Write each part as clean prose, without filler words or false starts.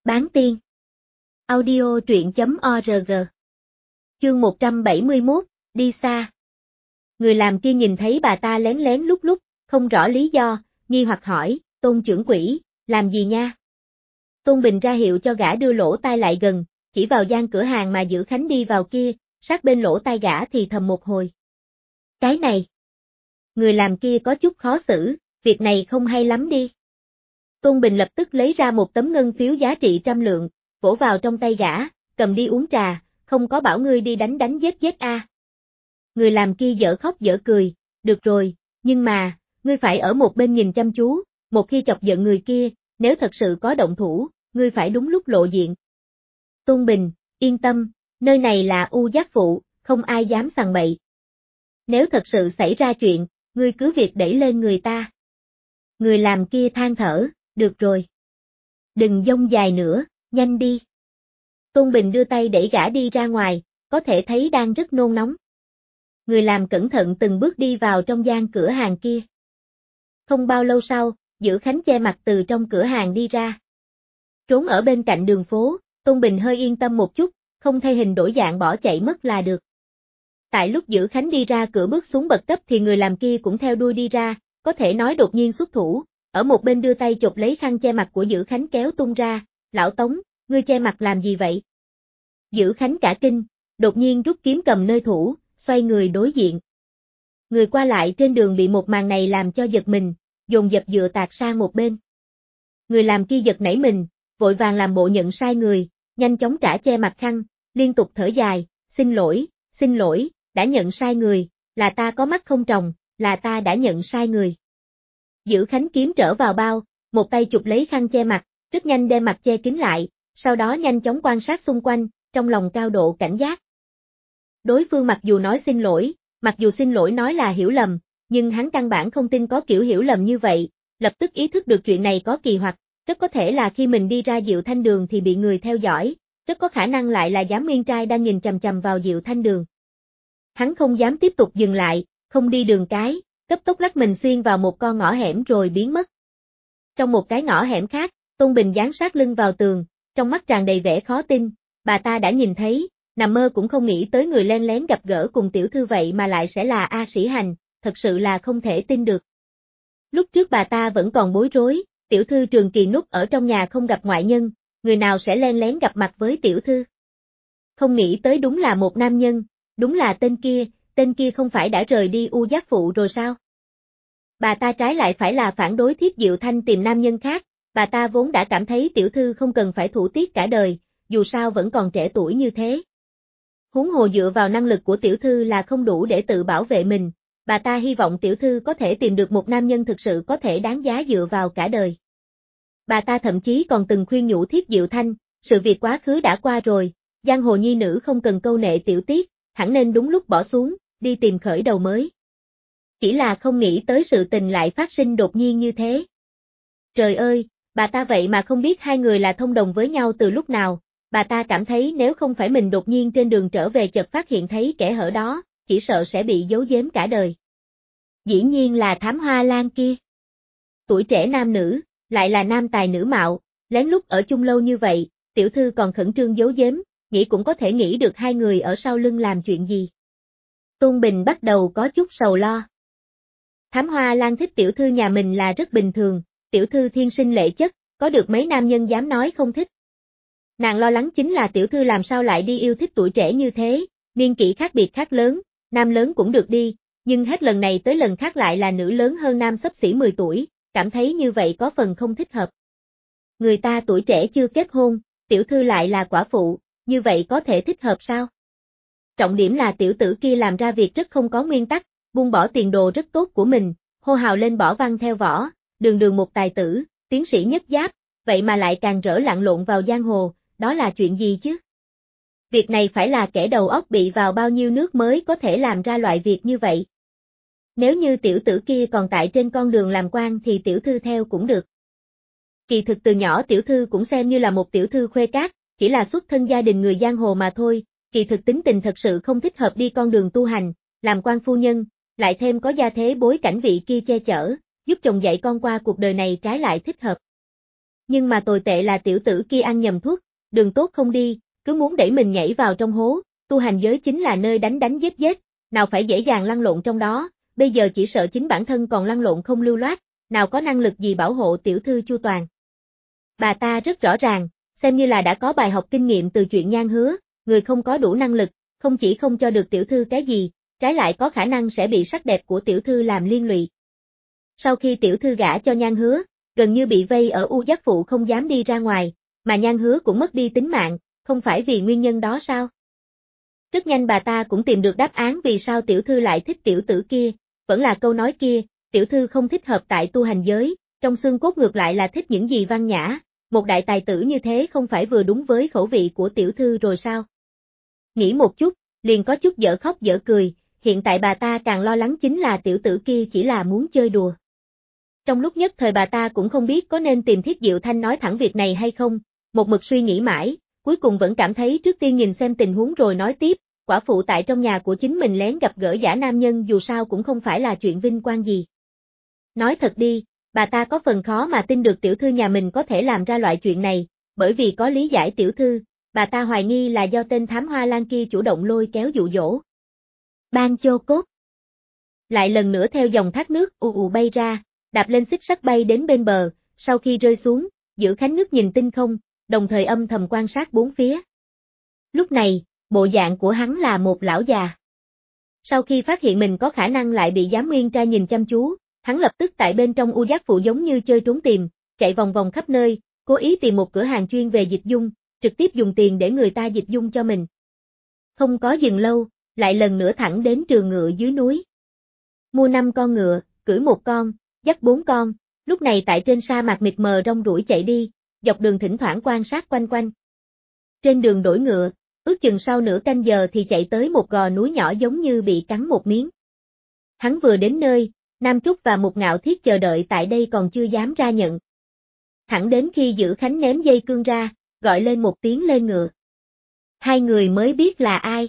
Bán tiên. Audio truyện.org. Chương 171, đi xa. Người làm kia nhìn thấy bà ta lén lén lúc lúc, không rõ lý do, nghi hoặc hỏi, Tôn trưởng quỹ, làm gì nha? Tôn Bình ra hiệu cho gã đưa lỗ tai lại gần, chỉ vào gian cửa hàng mà Dữ Khánh đi vào kia, sát bên lỗ tai gã thì thầm một hồi. Cái này. Người làm kia có chút khó xử, việc này không hay lắm đi. Tôn Bình lập tức lấy ra một tấm ngân phiếu giá trị 100 lượng, vỗ vào trong tay gã, cầm đi uống trà, không có bảo ngươi đi đánh giết a. Người làm kia dở khóc dở cười, được rồi, nhưng mà, ngươi phải ở một bên nhìn chăm chú, một khi chọc giận người kia, nếu thật sự có động thủ, ngươi phải đúng lúc lộ diện. Tôn Bình, yên tâm, nơi này là U Giác Phụ, không ai dám sằng bậy. Nếu thật sự xảy ra chuyện, ngươi cứ việc đẩy lên người ta. Người làm kia than thở, được rồi. Đừng dông dài nữa, nhanh đi. Tôn Bình đưa tay đẩy gã đi ra ngoài, có thể thấy đang rất nôn nóng. Người làm cẩn thận từng bước đi vào trong gian cửa hàng kia. Không bao lâu sau, Dữ Khánh che mặt từ trong cửa hàng đi ra. Trốn ở bên cạnh đường phố, Tôn Bình hơi yên tâm một chút, không thay hình đổi dạng bỏ chạy mất là được. Tại lúc Dữ Khánh đi ra cửa bước xuống bậc cấp thì người làm kia cũng theo đuôi đi ra, có thể nói đột nhiên xuất thủ, ở một bên đưa tay chụp lấy khăn che mặt của Dữ Khánh kéo tung ra, lão Tống, ngươi che mặt làm gì vậy? Dữ Khánh cả kinh, đột nhiên rút kiếm cầm nơi thủ, xoay người đối diện. Người qua lại trên đường bị một màn này làm cho giật mình, dồn dập dựa tạt sang một bên. Người làm kia giật nảy mình, vội vàng làm bộ nhận sai người, nhanh chóng trả che mặt khăn, liên tục thở dài, xin lỗi, đã nhận sai người, là ta có mắt không tròng, là ta đã nhận sai người. Dữ Khánh kiếm trở vào bao, một tay chụp lấy khăn che mặt, rất nhanh đem mặt che kín lại, sau đó nhanh chóng quan sát xung quanh, trong lòng cao độ cảnh giác. Đối phương mặc dù xin lỗi nói là hiểu lầm, nhưng hắn căn bản không tin có kiểu hiểu lầm như vậy, lập tức ý thức được chuyện này có kỳ hoặc, rất có thể là khi mình đi ra Diệu Thanh Đường thì bị người theo dõi, rất có khả năng lại là Giám Nguyên Trai đang nhìn chằm chằm vào Diệu Thanh Đường. Hắn không dám tiếp tục dừng lại, không đi đường cái, cấp tốc lách mình xuyên vào một con ngõ hẻm rồi biến mất. Trong một cái ngõ hẻm khác, Tôn Bình dán sát lưng vào tường, trong mắt tràn đầy vẻ khó tin, bà ta đã nhìn thấy, nằm mơ cũng không nghĩ tới người len lén gặp gỡ cùng tiểu thư vậy mà lại sẽ là A Sĩ Hành, thật sự là không thể tin được. Lúc trước bà ta vẫn còn bối rối, tiểu thư trường kỳ núp ở trong nhà không gặp ngoại nhân, người nào sẽ len lén gặp mặt với tiểu thư. Không nghĩ tới đúng là một nam nhân, đúng là tên kia không phải đã rời đi U Giác Phụ rồi sao? Bà ta trái lại phải là phản đối Thiếp Diệu Thanh tìm nam nhân khác, bà ta vốn đã cảm thấy tiểu thư không cần phải thủ tiết cả đời, dù sao vẫn còn trẻ tuổi như thế. Huống hồ dựa vào năng lực của tiểu thư là không đủ để tự bảo vệ mình, bà ta hy vọng tiểu thư có thể tìm được một nam nhân thực sự có thể đáng giá dựa vào cả đời. Bà ta thậm chí còn từng khuyên nhủ Thiếp Diệu Thanh, sự việc quá khứ đã qua rồi, giang hồ nhi nữ không cần câu nệ tiểu tiết, hẳn nên đúng lúc bỏ xuống, đi tìm khởi đầu mới. Chỉ là không nghĩ tới sự tình lại phát sinh đột nhiên như thế. Trời ơi, bà ta vậy mà không biết hai người là thông đồng với nhau từ lúc nào, bà ta cảm thấy nếu không phải mình đột nhiên trên đường trở về chợt phát hiện thấy kẻ hở đó, chỉ sợ sẽ bị giấu giếm cả đời. Dĩ nhiên là Thám Hoa Lan kia. Tuổi trẻ nam nữ, lại là nam tài nữ mạo, lén lút ở chung lâu như vậy, tiểu thư còn khẩn trương giấu giếm, nghĩ cũng có thể nghĩ được hai người ở sau lưng làm chuyện gì. Tôn Bình bắt đầu có chút sầu lo. Thám Hoa Lan thích tiểu thư nhà mình là rất bình thường, tiểu thư thiên sinh lệ chất, có được mấy nam nhân dám nói không thích. Nàng lo lắng chính là tiểu thư làm sao lại đi yêu thích tuổi trẻ như thế, niên kỷ khác biệt khác lớn, nam lớn cũng được đi, nhưng hết lần này tới lần khác lại là nữ lớn hơn nam xấp xỉ 10 tuổi, cảm thấy như vậy có phần không thích hợp. Người ta tuổi trẻ chưa kết hôn, tiểu thư lại là quả phụ, như vậy có thể thích hợp sao? Trọng điểm là tiểu tử kia làm ra việc rất không có nguyên tắc, buông bỏ tiền đồ rất tốt của mình, hô hào lên bỏ văn theo võ, đường đường một tài tử, tiến sĩ nhất giáp, vậy mà lại càng rỡ lặn lộn vào giang hồ, đó là chuyện gì chứ? Việc này phải là kẻ đầu óc bị vào bao nhiêu nước mới có thể làm ra loại việc như vậy. Nếu như tiểu tử kia còn tại trên con đường làm quan thì tiểu thư theo cũng được. Kỳ thực từ nhỏ tiểu thư cũng xem như là một tiểu thư khuê cát, chỉ là xuất thân gia đình người giang hồ mà thôi, kỳ thực tính tình thật sự không thích hợp đi con đường tu hành, làm quan phu nhân, lại thêm có gia thế bối cảnh vị kia che chở, giúp chồng dạy con qua cuộc đời này trái lại thích hợp. Nhưng mà tồi tệ là tiểu tử kia ăn nhầm thuốc, đường tốt không đi, cứ muốn đẩy mình nhảy vào trong hố, tu hành giới chính là nơi đánh đánh giết giết, nào phải dễ dàng lăn lộn trong đó, bây giờ chỉ sợ chính bản thân còn lăn lộn không lưu loát, nào có năng lực gì bảo hộ tiểu thư chu toàn. Bà ta rất rõ ràng, xem như là đã có bài học kinh nghiệm từ chuyện Nhan Hứa, người không có đủ năng lực, không chỉ không cho được tiểu thư cái gì, trái lại có khả năng sẽ bị sắc đẹp của tiểu thư làm liên lụy. Sau khi tiểu thư gả cho Nhan Hứa, gần như bị vây ở U Giác Phụ không dám đi ra ngoài, mà Nhan Hứa cũng mất đi tính mạng, không phải vì nguyên nhân đó sao? Rất nhanh bà ta cũng tìm được đáp án vì sao tiểu thư lại thích tiểu tử kia, vẫn là câu nói kia, tiểu thư không thích hợp tại tu hành giới, trong xương cốt ngược lại là thích những gì văn nhã, một đại tài tử như thế không phải vừa đúng với khẩu vị của tiểu thư rồi sao? Nghĩ một chút, liền có chút dở khóc dở cười, hiện tại bà ta càng lo lắng chính là tiểu tử kia chỉ là muốn chơi đùa. Trong lúc nhất thời bà ta cũng không biết có nên tìm Thiết Diệu Thanh nói thẳng việc này hay không, một mực suy nghĩ mãi, cuối cùng vẫn cảm thấy trước tiên nhìn xem tình huống rồi nói tiếp, quả phụ tại trong nhà của chính mình lén gặp gỡ giả nam nhân dù sao cũng không phải là chuyện vinh quang gì. Nói thật đi, bà ta có phần khó mà tin được tiểu thư nhà mình có thể làm ra loại chuyện này, bởi vì có lý giải tiểu thư, bà ta hoài nghi là do tên thám hoa lan kia chủ động lôi kéo dụ dỗ. Ban Chô Cốt lại lần nữa theo dòng thác nước ù ù bay ra, đạp lên xích sắt bay đến bên bờ, sau khi rơi xuống, Giữ Khánh ngước nhìn tinh không, đồng thời âm thầm quan sát bốn phía. Lúc này, bộ dạng của hắn là một lão già. Sau khi phát hiện mình có khả năng lại bị Giám Nguyên Trai nhìn chăm chú, hắn lập tức tại bên trong U Giác Phụ giống như chơi trốn tìm, chạy vòng vòng khắp nơi, cố ý tìm một cửa hàng chuyên về dịch dung, trực tiếp dùng tiền để người ta dịch dung cho mình. Không có dừng lâu, lại lần nữa thẳng đến trường ngựa dưới núi. Mua 5 con ngựa, cưỡi 1 con, dắt 4 con, lúc này tại trên sa mạc mịt mờ rong ruổi chạy đi, dọc đường thỉnh thoảng quan sát quanh quanh. Trên đường đổi ngựa, ước chừng sau nửa canh giờ thì chạy tới một gò núi nhỏ giống như bị cắn một miếng. Hắn vừa đến nơi, Nam Trúc và Mục Ngạo Thiết chờ đợi tại đây còn chưa dám ra nhận. Thẳng đến khi Giữ Khánh ném dây cương ra, gọi lên một tiếng lên ngựa. Hai người mới biết là ai.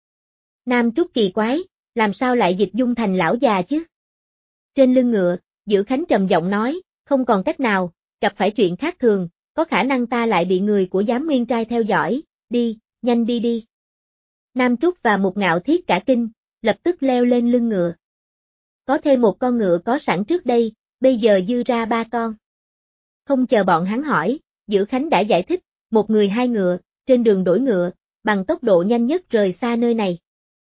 Nam Trúc kỳ quái, làm sao lại dịch dung thành lão già chứ? Trên lưng ngựa, Giữ Khánh trầm giọng nói, không còn cách nào, gặp phải chuyện khác thường, có khả năng ta lại bị người của Giám Nguyên Trai theo dõi, đi, nhanh đi đi. Nam Trúc và Mục Ngạo Thiết cả kinh, lập tức leo lên lưng ngựa. Có thêm một con ngựa có sẵn trước đây, bây giờ dư ra 3 con. Không chờ bọn hắn hỏi, Giữ Khánh đã giải thích, một người 2 ngựa, trên đường đổi ngựa, bằng tốc độ nhanh nhất rời xa nơi này.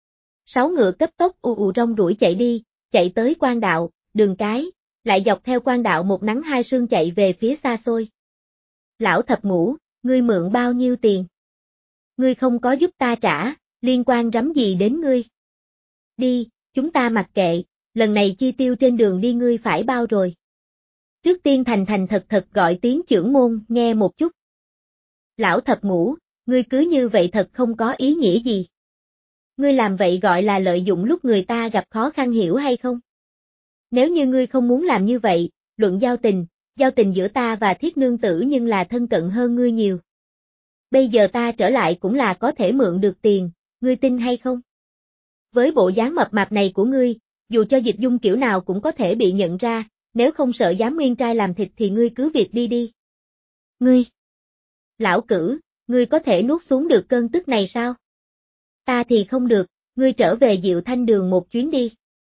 6 ngựa cấp tốc ù ù rong ruổi chạy đi, chạy tới quan đạo, đường cái, lại dọc theo quan đạo một nắng hai sương chạy về phía xa xôi. Lão Thập Ngũ, ngươi mượn bao nhiêu tiền? Ngươi không có giúp ta trả, liên quan rắm gì đến ngươi? Đi, chúng ta mặc kệ, lần này chi tiêu trên đường đi ngươi phải bao rồi. Trước tiên thành thành thật thật gọi tiếng trưởng môn nghe một chút. Lão Thập Ngũ, ngươi cứ như vậy thật không có ý nghĩa gì. Ngươi làm vậy gọi là lợi dụng lúc người ta gặp khó khăn hiểu hay không? Nếu như ngươi không muốn làm như vậy, luận giao tình giữa ta và Thiết nương tử nhưng là thân cận hơn ngươi nhiều. Bây giờ ta trở lại cũng là có thể mượn được tiền, ngươi tin hay không? Với bộ dáng mập mạp này của ngươi, dù cho dịch dung kiểu nào cũng có thể bị nhận ra, nếu không sợ Giám Nguyên Trai làm thịt thì ngươi cứ việc đi đi. Ngươi! Lão Cử, ngươi có thể nuốt xuống được cơn tức này sao? Ta thì không được, ngươi trở về Diệu Thanh đường một chuyến đi.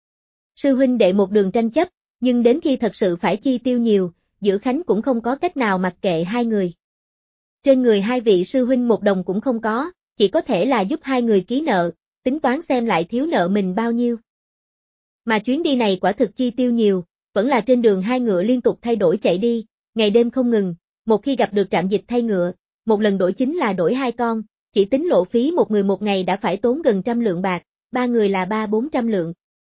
Sư huynh đệ một đường tranh chấp, nhưng đến khi thật sự phải chi tiêu nhiều, Giữ Khánh cũng không có cách nào mặc kệ hai người. Trên người hai vị sư huynh một đồng cũng không có, chỉ có thể là giúp hai người ký nợ, tính toán xem lại thiếu nợ mình bao nhiêu. Mà chuyến đi này quả thực chi tiêu nhiều, vẫn là trên đường hai ngựa liên tục thay đổi chạy đi, ngày đêm không ngừng, một khi gặp được trạm dịch thay ngựa, một lần đổi chính là đổi 2 con, chỉ tính lộ phí một người một ngày đã phải tốn gần 100 lượng bạc, 3 người là 300-400 lượng.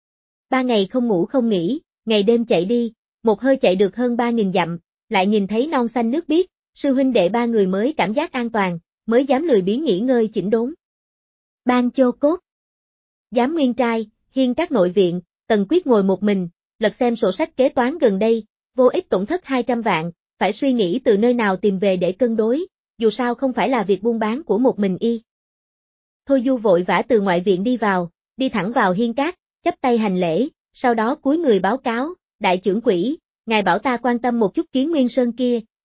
3 ngày không ngủ không nghỉ, ngày đêm chạy đi, một hơi chạy được hơn 3.000 dặm, lại nhìn thấy non xanh nước biếc, sư huynh đệ 3 người mới cảm giác an toàn, mới dám lười biếng nghỉ ngơi chỉnh đốn. Ban Chô Cốt, Giám Nguyên Trai, Hiên Các nội viện, Tần Quyết ngồi một mình, lật xem sổ sách kế toán gần đây, vô ích tổn thất 200 vạn, phải suy nghĩ từ nơi nào tìm về để cân đối, dù sao không phải là việc buôn bán của một mình y. Thôi Du vội vã từ ngoại viện đi vào, đi thẳng vào Hiên Các, chắp tay hành lễ, sau đó cúi người báo cáo, đại trưởng quỹ, ngài bảo ta quan tâm một chút Kiến Nguyên Sơn kia,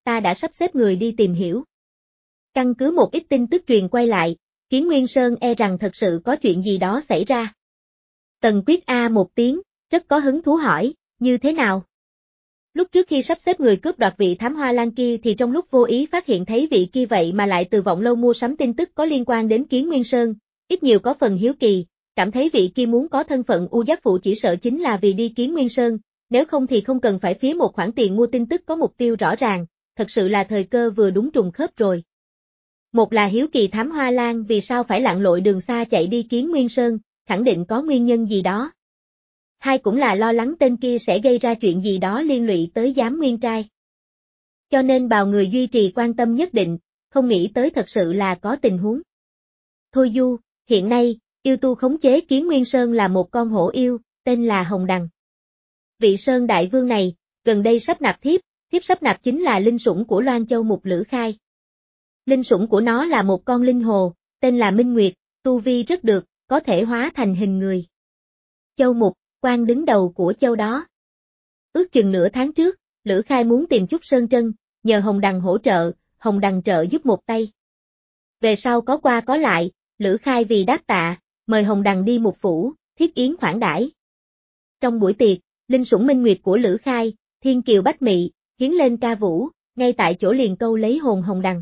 ta đã sắp xếp người đi tìm hiểu. Căn cứ một ít tin tức truyền quay lại, Kiến Nguyên Sơn e rằng thật sự có chuyện gì đó xảy ra. Tần Quyết A một tiếng, rất có hứng thú hỏi, như thế nào? Lúc trước khi sắp xếp người cướp đoạt vị thám hoa lan kia thì trong lúc vô ý phát hiện thấy vị kia vậy mà lại từ Vọng Lâu mua sắm tin tức có liên quan đến Kiến Nguyên Sơn, ít nhiều có phần hiếu kỳ, cảm thấy vị kia muốn có thân phận U Giác Phụ chỉ sợ chính là vì đi Kiến Nguyên Sơn, nếu không thì không cần phải phí một khoản tiền mua tin tức có mục tiêu rõ ràng, thật sự là thời cơ vừa đúng trùng khớp rồi. Một là hiếu kỳ thám hoa lan vì sao phải lặn lội đường xa chạy đi Kiến Nguyên Sơn, khẳng định có nguyên nhân gì đó. Hai cũng là lo lắng tên kia sẽ gây ra chuyện gì đó liên lụy tới Giám Nguyên Trai. Cho nên bào người duy trì quan tâm nhất định, không nghĩ tới thật sự là có tình huống. Thôi Du, hiện nay, yêu tu khống chế Kiến Nguyên Sơn là một con hổ yêu, tên là Hồng Đằng. Vị Sơn Đại Vương này, gần đây sắp nạp thiếp sắp nạp chính là linh sủng của Loan Châu Mục Lữ Khai. Linh sủng của nó là một con linh hồ, tên là Minh Nguyệt, tu vi rất được, có thể hóa thành hình người. Châu Mục, quan đứng đầu của châu đó. Ước chừng nửa tháng trước, Lữ Khai muốn tìm chút sơn trân, nhờ Hồng Đằng hỗ trợ, Hồng Đằng trợ giúp một tay. Về sau có qua có lại, Lữ Khai vì đáp tạ, mời Hồng Đằng đi một phủ, thiết yến khoản đãi. Trong buổi tiệc, linh sủng Minh Nguyệt của Lữ Khai, Thiên Kiều Bách Mị, hiến lên ca vũ, ngay tại chỗ liền câu lấy hồn Hồng Đằng.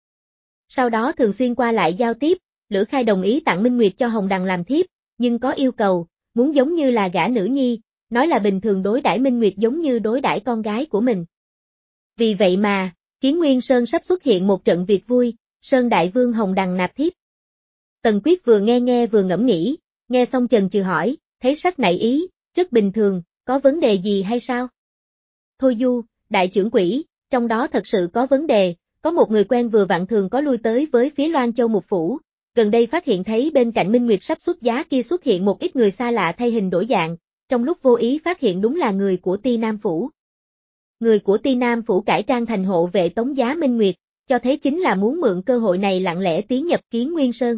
Sau đó thường xuyên qua lại giao tiếp, Lữ Khai đồng ý tặng Minh Nguyệt cho Hồng Đằng làm thiếp, nhưng có yêu cầu, muốn giống như là gả nữ nhi, nói là bình thường đối đãi Minh Nguyệt giống như đối đãi con gái của mình. Vì vậy mà, Kiến Nguyên Sơn sắp xuất hiện một trận việc vui, Sơn Đại Vương Hồng Đằng nạp thiếp. Tần Quyết vừa nghe vừa ngẫm nghĩ, nghe xong chần chừ hỏi, thấy sắc nảy ý, rất bình thường, có vấn đề gì hay sao? Thôi Du, đại trưởng quỹ, trong đó thật sự có vấn đề, có một người quen vừa vặn thường có lui tới với phía Loan Châu Mục Phủ, gần đây phát hiện thấy bên cạnh Minh Nguyệt sắp xuất giá kia xuất hiện một ít người xa lạ thay hình đổi dạng, trong lúc vô ý phát hiện đúng là người của Ti Nam Phủ. Người của Ti Nam Phủ cải trang thành hộ vệ tống giá Minh Nguyệt, cho thấy chính là muốn mượn cơ hội này lặng lẽ tiến nhập Kiến Nguyên Sơn.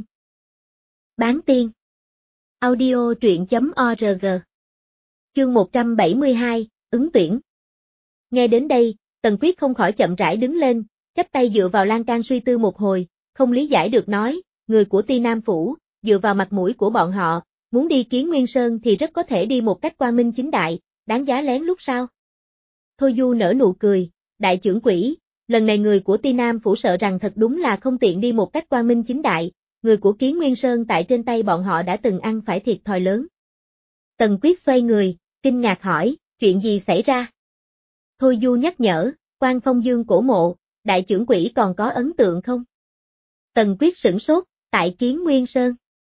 Bán tiên. Audio truyện.org. Chương 172, ứng tuyển. Nghe đến đây, Tần Quyết không khỏi chậm rãi đứng lên, chắp tay dựa vào lan can suy tư một hồi, không lý giải được nói, người của Ti Nam Phủ, dựa vào mặt mũi của bọn họ, muốn đi Kiến Nguyên Sơn thì rất có thể đi một cách quang minh chính đại, đáng giá lén lút sao? Thôi Du nở nụ cười, đại trưởng quỹ, lần này người của Ti Nam Phủ sợ rằng thật đúng là không tiện đi một cách quang minh chính đại, người của Kiến Nguyên Sơn tại trên tay bọn họ đã từng ăn phải thiệt thòi lớn. Tần Quyết xoay người, kinh ngạc hỏi, chuyện gì xảy ra? Thôi Du nhắc nhở, Quan Phong Dương cổ mộ, đại trưởng quỹ còn có ấn tượng không? Tần Quyết sửng sốt, tại Kiến Nguyên Sơn.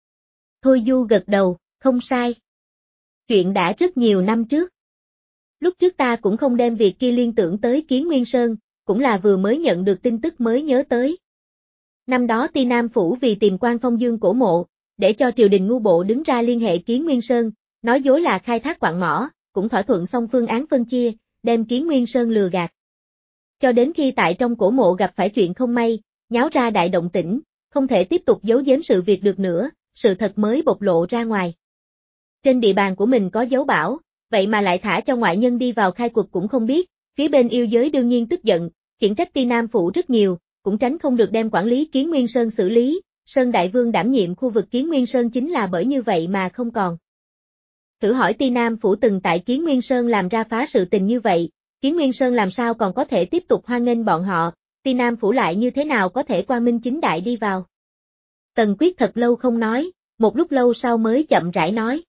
Thôi Du gật đầu, không sai. Chuyện đã rất nhiều năm trước. Lúc trước ta cũng không đem việc kia liên tưởng tới Kiến Nguyên Sơn, cũng là vừa mới nhận được tin tức mới nhớ tới. Năm đó Ti Nam Phủ vì tìm Quan Phong Dương cổ mộ, để cho triều đình ngu bộ đứng ra liên hệ Kiến Nguyên Sơn, nói dối là khai thác quặng mỏ, cũng thỏa thuận xong phương án phân chia, đem Kiến Nguyên Sơn lừa gạt. Cho đến khi tại trong cổ mộ gặp phải chuyện không may, nháo ra đại động tĩnh, không thể tiếp tục giấu giếm sự việc được nữa, sự thật mới bộc lộ ra ngoài. Trên địa bàn của mình có dấu bảo, vậy mà lại thả cho ngoại nhân đi vào khai cuộc cũng không biết, phía bên yêu giới đương nhiên tức giận, khiển trách Ti Nam Phủ rất nhiều, cũng tránh không được đem quản lý Kiến Nguyên Sơn xử lý, Sơn Đại Vương đảm nhiệm khu vực Kiến Nguyên Sơn chính là bởi như vậy mà không còn. Thử hỏi Ti Nam Phủ từng tại Kiến Nguyên Sơn làm ra phá sự tình như vậy, Kiến Nguyên Sơn làm sao còn có thể tiếp tục hoan nghênh bọn họ, Ti Nam Phủ lại như thế nào có thể quang minh chính đại đi vào. Tần Quyết thật lâu không nói, một lúc lâu sau mới chậm rãi nói.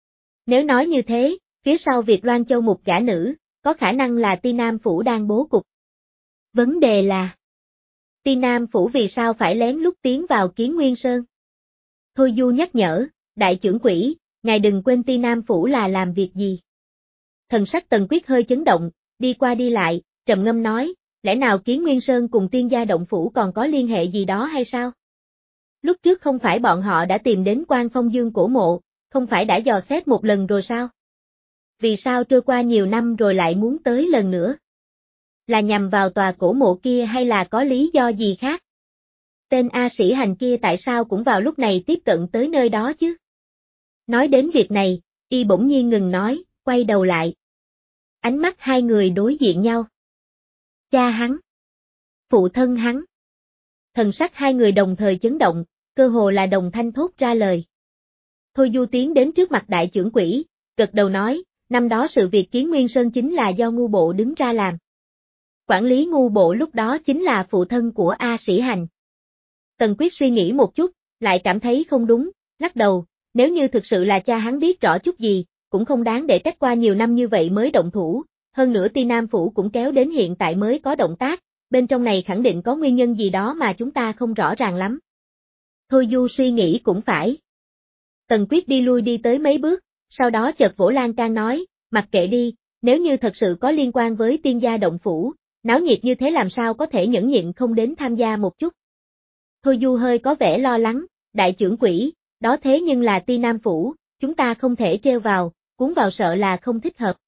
Nếu nói như thế, phía sau việc Loan Châu Mục gả nữ, có khả năng là Ti Nam Phủ đang bố cục. Vấn đề là, Ti Nam Phủ vì sao phải lén lút tiến vào Kiến Nguyên Sơn? Thôi Du nhắc nhở, đại trưởng quỹ, ngài đừng quên Ti Nam Phủ là làm việc gì. Thần sắc Tần Quyết hơi chấn động, đi qua đi lại, trầm ngâm nói, lẽ nào Kiến Nguyên Sơn cùng Tiên Gia Động Phủ còn có liên hệ gì đó hay sao? Lúc trước không phải bọn họ đã tìm đến Quan Phong Dương cổ mộ, không phải đã dò xét một lần rồi sao? Vì sao trôi qua nhiều năm rồi lại muốn tới lần nữa? Là nhằm vào tòa cổ mộ kia hay là có lý do gì khác? Tên A Sĩ Hành kia tại sao cũng vào lúc này tiếp cận tới nơi đó chứ? Nói đến việc này, y bỗng nhiên ngừng nói, quay đầu lại. Ánh mắt hai người đối diện nhau. Cha hắn. Phụ thân hắn. Thần sắc hai người đồng thời chấn động, cơ hồ là đồng thanh thốt ra lời. Thôi Du tiến đến trước mặt đại trưởng quỹ, gật đầu nói, năm đó sự việc Kiến Nguyên Sơn chính là do ngu bộ đứng ra làm. Quản lý ngu bộ lúc đó chính là phụ thân của A Sĩ Hành. Tần Quyết suy nghĩ một chút, lại cảm thấy không đúng, lắc đầu, nếu như thực sự là cha hắn biết rõ chút gì, cũng không đáng để cách qua nhiều năm như vậy mới động thủ, hơn nữa Ti Nam Phủ cũng kéo đến hiện tại mới có động tác, bên trong này khẳng định có nguyên nhân gì đó mà chúng ta không rõ ràng lắm. Thôi Du suy nghĩ cũng phải. Tần Quyết đi lui đi tới mấy bước, sau đó chợt vỗ lan can nói, mặc kệ đi, nếu như thật sự có liên quan với Tiên gia động phủ, náo nhiệt như thế làm sao có thể nhẫn nhịn không đến tham gia một chút. Thôi Du hơi có vẻ lo lắng, đại trưởng quỹ, đó thế nhưng là Ti Nam Phủ, chúng ta không thể treo vào, cuốn vào sợ là không thích hợp.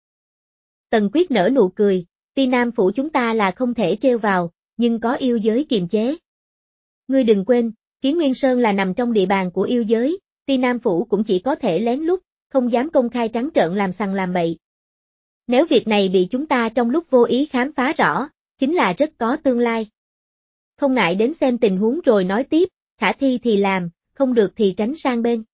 Tần Quyết nở nụ cười, Ti Nam Phủ chúng ta là không thể treo vào, nhưng có yêu giới kiềm chế. Ngươi đừng quên, Kiến Nguyên Sơn là nằm trong địa bàn của yêu giới, Ti Nam Phủ cũng chỉ có thể lén lút, không dám công khai trắng trợn làm sằng làm bậy. Nếu việc này bị chúng ta trong lúc vô ý khám phá rõ, chính là rất có tương lai. Không ngại đến xem tình huống rồi nói tiếp, khả thi thì làm, không được thì tránh sang bên.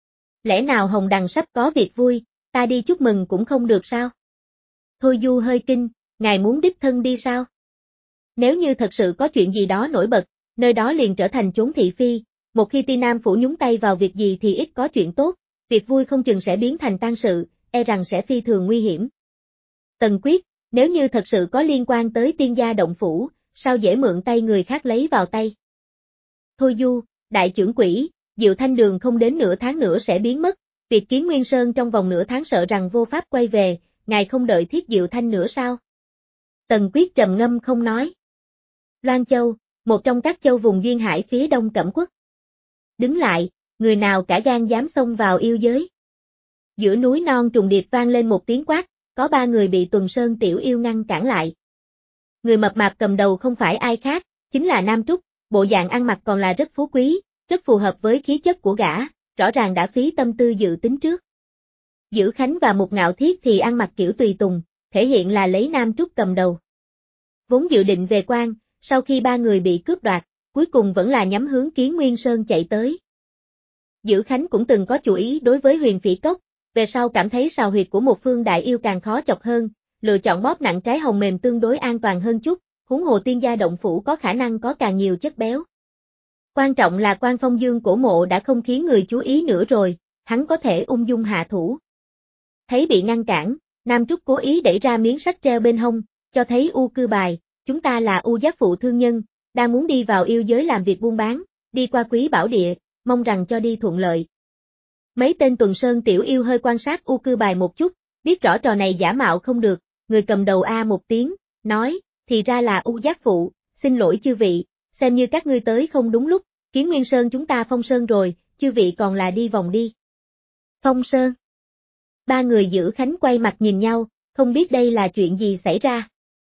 Lẽ nào Hồng Đằng sắp có việc vui, ta đi chúc mừng cũng không được sao? Thôi Du hơi kinh, ngài muốn đích thân đi sao? Nếu như thật sự có chuyện gì đó nổi bật, nơi đó liền trở thành chốn thị phi, một khi Ti Nam Phủ nhúng tay vào việc gì thì ít có chuyện tốt, việc vui không chừng sẽ biến thành tang sự, e rằng sẽ phi thường nguy hiểm. Tần Quyết, nếu như thật sự có liên quan tới Tiên gia động phủ, sao dễ mượn tay người khác lấy vào tay? Thôi Du, đại trưởng quỹ, Diệu Thanh Đường không đến nửa tháng nữa sẽ biến mất, việc Kiến Nguyên Sơn trong vòng nửa tháng sợ rằng vô pháp quay về, ngài không đợi Thiết Diệu Thanh nữa sao? Tần Quyết trầm ngâm không nói. Loan Châu, một trong các châu vùng duyên hải phía đông Cẩm Quốc. Đứng lại, người nào cả gan dám xông vào yêu giới. Giữa núi non trùng điệp vang lên một tiếng quát, có ba người bị Tuần Sơn tiểu yêu ngăn cản lại. Người mập mạp cầm đầu không phải ai khác, chính là Nam Trúc, bộ dạng ăn mặc còn là rất phú quý, rất phù hợp với khí chất của gã, rõ ràng đã phí tâm tư dự tính trước. Dữ Khánh và Mục Ngạo Thiết thì ăn mặc kiểu tùy tùng, thể hiện là lấy Nam Trúc cầm đầu. Vốn dự định về quan, sau khi ba người bị cướp đoạt, cuối cùng vẫn là nhắm hướng Kiến Nguyên Sơn chạy tới. Dữ Khánh cũng từng có chủ ý đối với Huyền Phỉ Cốc, về sau cảm thấy sào huyệt của một phương đại yêu càng khó chọc hơn, lựa chọn bóp nặng trái hồng mềm tương đối an toàn hơn chút, huống hồ Tiên gia động phủ có khả năng có càng nhiều chất béo. Quan trọng là Quan Phong Dương cổ mộ đã không khiến người chú ý nữa rồi, hắn có thể ung dung hạ thủ. Thấy bị ngăn cản, Nam Trúc cố ý đẩy ra miếng sắt treo bên hông, cho thấy U cư bài, chúng ta là U giác phụ thương nhân, đang muốn đi vào yêu giới làm việc buôn bán, đi qua Quý Bảo Địa, mong rằng cho đi thuận lợi. Mấy tên Tuần Sơn tiểu yêu hơi quan sát U cư bài một chút, biết rõ trò này giả mạo không được, người cầm đầu A một tiếng, nói, thì ra là U giác phụ, xin lỗi chư vị, xem như các ngươi tới không đúng lúc, Kiến Nguyên Sơn chúng ta phong sơn rồi, chư vị còn là đi vòng đi. Phong sơn. Ba người Dữ Khánh quay mặt nhìn nhau, không biết đây là chuyện gì xảy ra.